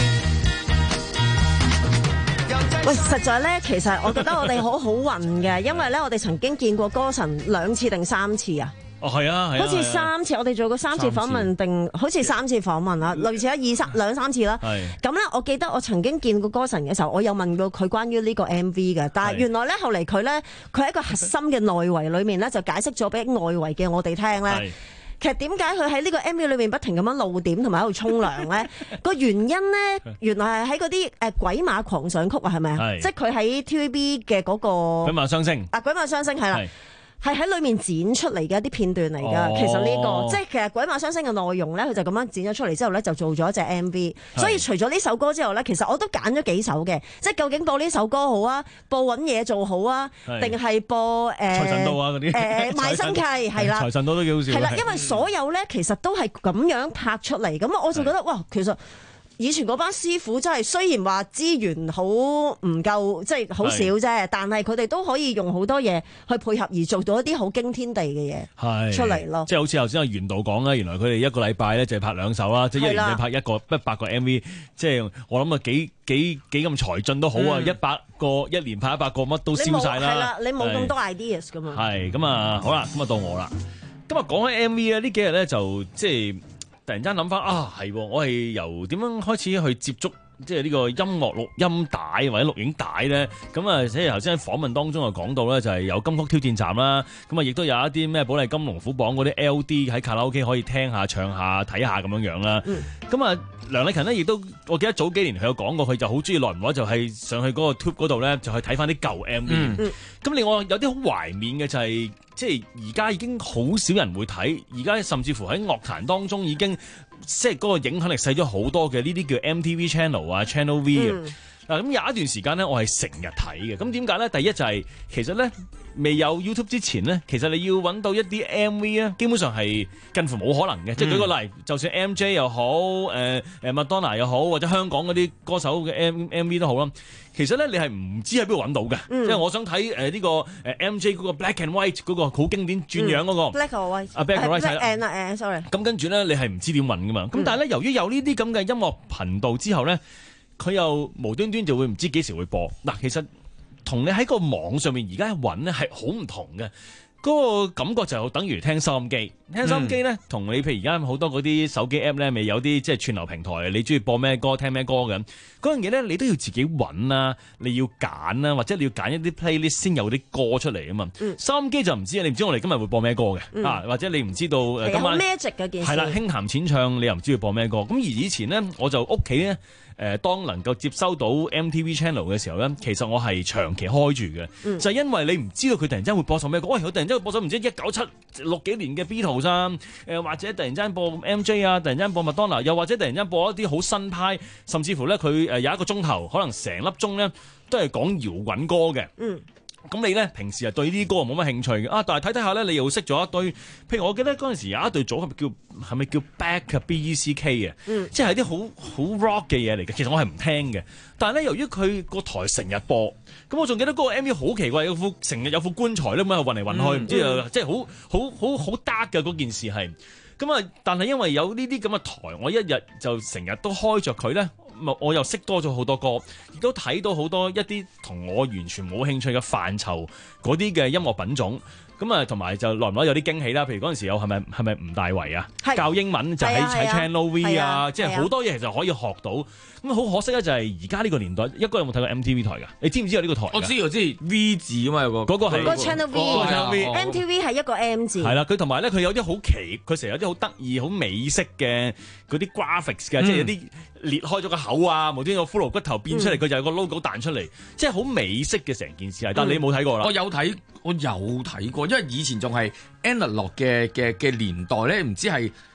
喂，實在咧，其實我覺得我哋好好運嘅，因為咧我哋曾經見過歌神兩次定三次啊。 哦，係啊，係啊， 好似三次，我哋做過三次訪問定好似三次訪問啦，類似一二三兩三次啦。咁咧，我記得我曾經見過歌神嘅時候，我有問過佢關於呢個 M V 嘅，但係原來咧後嚟佢咧，佢喺一個核心嘅內圍裏面咧，就解釋咗俾外圍嘅我哋聽咧。其實點解佢喺呢個 M V 裏面不停咁樣露點同埋喺度沖涼咧？個原因咧，原來係喺嗰啲誒鬼馬狂想曲啊，係咪啊？即係佢喺 T V B 嘅嗰個鬼馬雙星啊，鬼馬雙星係啦。係喺裏面剪出嚟嘅一啲片段嚟㗎，哦、其實呢、呢個即係其實鬼馬雙星嘅內容咧，佢就咁樣剪咗出嚟之後咧，就做咗一隻 M V。所以除咗呢首歌之後咧，其實我都揀咗幾首嘅，即係究竟播呢首歌好啊，播揾嘢做好啊，定係播誒財神到啊嗰啲誒賣身契係啦， 財神到都幾好笑。 係啦，因為所有咧其實都係咁樣拍出嚟，咁我就覺得哇，其實。以前嗰班師傅真係雖然話資源好唔夠，即係好少啫，但係佢哋都可以用好多嘢去配合而做到一啲好驚天地嘅嘢出嚟咯。 即係好似頭先阿袁導講啦，原來佢哋一個禮拜咧就係拍兩首啦，即係一年就拍一個一百個 M V， 即係我諗啊幾幾幾咁才俊都好啊，一百個一年拍一百個乜都燒晒啦。 係啦，你冇咁多 ideas 㗎嘛。 係咁啊，好啦，咁啊到我啦。今日講開 M V 咧，呢幾日咧就即係。突然間諗翻啊，係我係由點樣開始去接觸即係呢個音樂錄音帶或者錄影帶咧？咁啊，即係頭先喺訪問當中就講到咧，就係有金曲挑戰站啦，咁啊亦都有一啲咩寶麗金龍虎榜嗰啲 L D 喺卡拉 OK 可以聽下、唱下、睇下咁樣樣啦。咁啊、嗯，梁禮勤咧亦都，我記得早幾年佢有講過，佢就好中意耐唔耐就係上去嗰個 Tube 嗰度咧，就去睇翻啲舊 M V。咁、嗯、另外有啲好懷緬嘅就係、是。即係而家已經好少人會睇，而家甚至乎喺樂壇當中已經即係嗰個影響力細咗好多嘅呢啲叫 M T V Channel 啊 Channel V 啊。嗱咁、嗯、有一段時間咧，我係成日睇嘅。咁點解咧？第一就係、是、其實咧未有 YouTube 之前咧，其實你要揾到一啲 M V 啊，基本上係近乎冇可能嘅。嗯、即係舉個例，就算 M J 又好，誒誒麥當娜又好，或者香港嗰啲歌手嘅 M M V 都好啦。其實咧，你係唔知喺邊度揾到嘅，嗯、即係我想睇誒呢個誒 M J 嗰個 Black and White 嗰個好經典轉樣嗰、嗰個、嗯、Black and White 啊 Black and White 係啦 sorry 咁跟住咧，你係唔知點揾噶嘛？咁、嗯、但係咧，由於有呢啲咁嘅音樂頻道之後咧，佢又無端端就會唔知幾時會播。嗱，其實同你喺個網上面而家揾咧係好唔同嘅。嗰個感覺就等於聽收音機，聽收音機咧，同你譬如而家好多嗰啲手機 app 咧，咪有啲即係串流平台，你中意播咩歌聽咩歌嘅，嗰樣嘢咧，你都要自己揾啦，你要揀啦，或者你要揀一啲 playlist 先有啲歌出嚟啊嘛。嗯、收音機就唔知，你唔知我哋今日會播咩歌嘅、嗯、啊，或者你唔知道誒今晚 magic 嘅件事係啦，輕談淺唱，你又唔知要播咩歌。咁而以前咧，我就屋企咧。誒、呃，當能夠接收到 M T V Channel 嘅時候咧，其實我係長期開住嘅，嗯、就係因為你唔知道佢突然之間會播首咩歌，喂，佢突然之間會播首唔知一九七六幾年嘅 Beatles 啊，誒、呃、或者突然之間播 M J 啊，突然之間播麥當娜，又或者突然之間播一啲好新派，甚至乎咧佢誒有一個鐘頭，可能成粒鐘咧都係講搖滾歌嘅。嗯。咁你咧平時係對呢啲歌冇乜興趣嘅啊，但係睇睇下咧，你又識咗一堆，譬如我記得嗰陣時有一隊組合叫係咪叫 Back 啊 B E C K 啊，嗯、即係啲好好 rock 嘅嘢嚟嘅。其實我係唔聽嘅，但係咧由於佢個台成日播，咁我仲記得嗰個 M V 好奇怪，有副成日有副棺材咧咁樣運嚟運去，唔、嗯、知啊，嗯、即係好好好好 dark 嘅嗰件事係。咁啊，但係因為有呢啲咁嘅台，我一日就成日都開着佢咧。我又識多咗好多歌，亦都睇到好多一啲同我完全冇興趣嘅範疇嗰啲嘅音樂品種。咁啊，同埋就耐唔耐有啲驚喜啦。譬如嗰陣時有係咪係咪吳大維啊？是教英文就喺喺 Channel V 啊，啊即係好多嘢其實可以學到。咁好可惜咧，就係而家呢個年代，一個有冇睇過 M T V 台㗎？你知唔知有呢個台？ 我知我知 V 字啊嘛，有個嗰個係個 Channel V，M T V 係一個 M 字。係啦，佢同埋咧，佢有啲好奇，佢成日有啲好得意、好美式嘅嗰啲 graphics 嘅，嗯、即係有啲裂開咗個口啊，無端端個骷髏骨頭變出嚟，佢、嗯、就有個 logo 彈出嚟，即係好美式嘅成件事係。但係你冇睇過啦、 嗯？我有睇，我有睇過，因為以前仲係 analog 嘅嘅嘅年代咧，唔知係。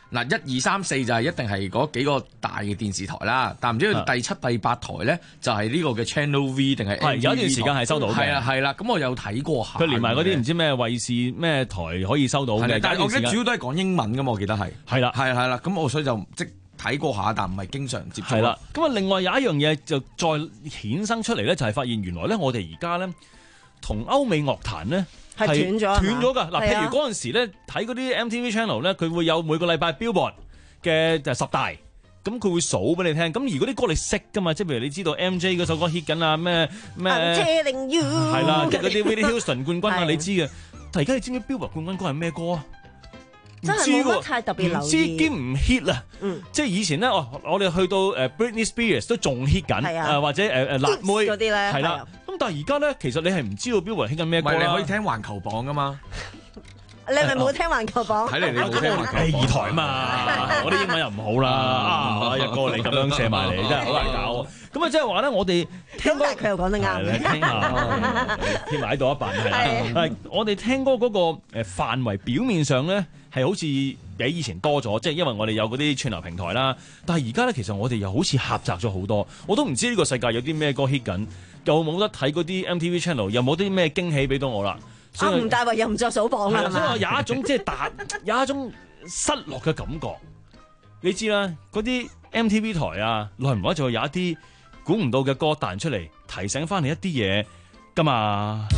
嗱，一二三四就係一定係嗰幾個大嘅電視台啦，但唔知佢第七、第八台咧就係呢個嘅 Channel V 定係？係有一段時間係收到嘅。 係啊係啦，咁我有睇過下。 佢連埋嗰啲唔知咩衛視咩台可以收到嘅， 但係我記得主要都係講英文噶嘛，我記得係。係啦， 係係啦，咁我所以就即睇過下，但唔係經常接觸。 係啦，咁啊，另外有一樣嘢就再衍生出嚟咧，就係發現原來咧，我哋而家咧同歐美樂壇咧。 係斷咗， 斷咗㗎。嗱，譬如嗰陣時咧，睇嗰啲 M T V channel 咧，佢會有每個禮拜 Billboard 嘅就十大，咁佢會數俾你聽。咁而嗰啲歌你識㗎嘛？即係譬如你知道 M J 嗰首歌 hit 緊啊，咩咩係啦，即係嗰啲 Whitney Houston 冠軍啊，你知嘅。但係而家你知唔知 Billboard 冠軍歌係咩歌啊？ 真係冇乜太特別留意， 唔知兼唔 hit 啊！嗯、即係以前咧，哦，我哋去到誒 Britney Spears 都仲 hit 緊，誒、啊、或者誒誒辣妹嗰啲咧， 係啦。咁但係而家咧，其實你係唔知道 Billboard hit 緊咩歌啦。 你可以聽環球榜噶嘛？ 你係咪冇聽環球榜？ 睇嚟你冇聽環球榜。 第二台嘛，我啲英文又唔好啦。啊，一哥你咁樣寫埋嚟，真係好難搞。咁啊，即係話咧，我哋聽歌佢又講得啱。 聽下，聽埋喺度一版係。係我哋聽歌嗰個誒範圍表面上咧，係好似比以前多咗，即係因為我哋有嗰啲串流平台啦。但係而家咧，其實我哋又好似狹窄咗好多。我都唔知呢個世界有啲咩歌 hit 緊，又冇得睇嗰啲 M T V channel，又冇啲咩驚喜俾到我啦。 阿吳大維又唔作數榜啦， 所以我有一種即係大有一種失落嘅感覺。你知啦，嗰啲 M T V 台啊，耐唔耐就會有一啲估唔到嘅歌彈出嚟，提醒翻你一啲嘢㗎嘛。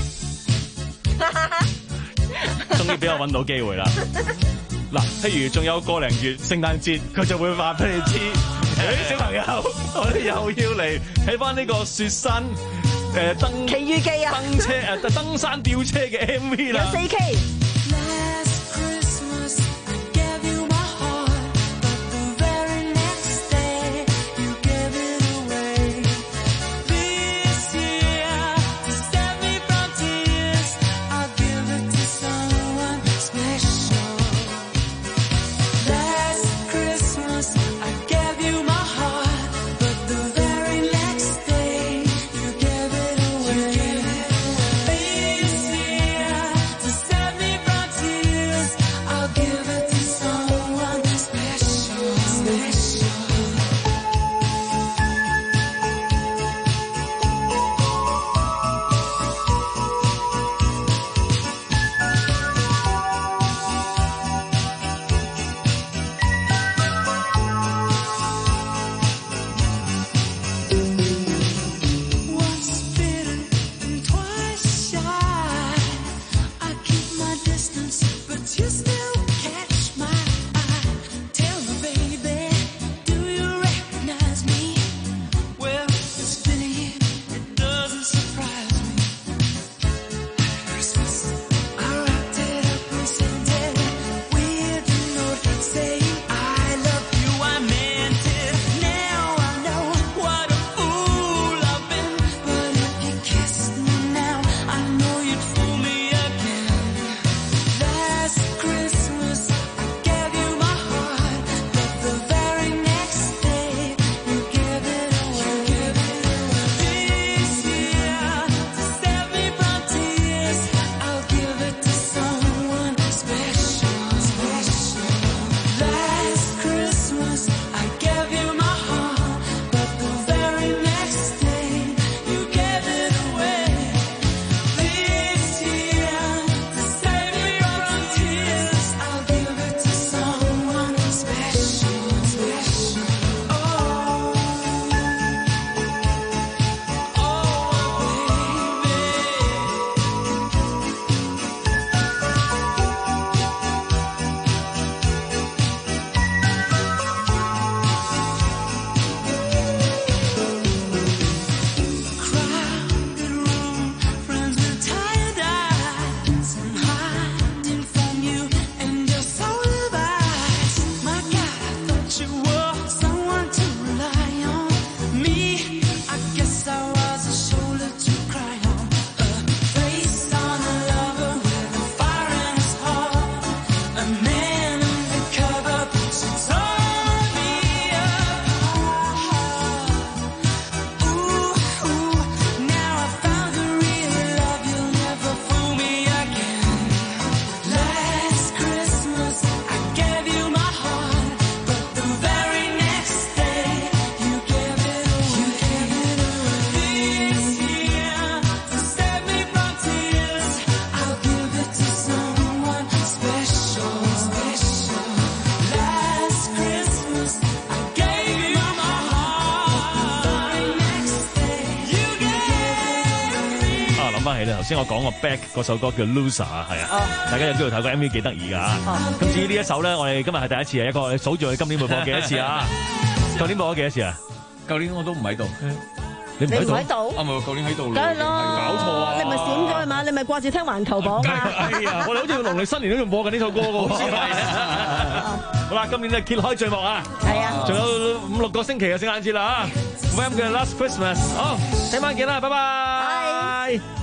終於俾我揾到機會啦！嗱，譬如仲有個零月聖誕節，佢就會話俾你知，誒小朋友，我哋又要嚟睇翻呢個雪山誒登奇遇記啊， 登車誒登山吊車嘅 M V 啦， 有四 K。 Set me 先我講個 Back 嗰首歌叫 Loser 啊，係啊，大家有機會睇個 M V 幾得意㗎嚇。咁至於呢一首咧，我哋今日係第一次啊，一個你數住我哋今年會播幾多次啊？舊年播咗幾多次啊？ 舊年我都唔喺度。 你唔喺度？ 喺度？ 啊，唔係，舊年喺度。 梗係咯， 搞錯啊！ 你咪閃咗係嘛？你咪掛住聽環球榜啊！ 哎呀，我哋好似農曆新年都仲播緊呢首歌㗎喎。好啦，今年就揭開序幕啊！ 係啊， 仲有五六個星期嘅聖誕節啦啊 ！Wham 嘅 Last Christmas，好，聽晚見啦，拜拜。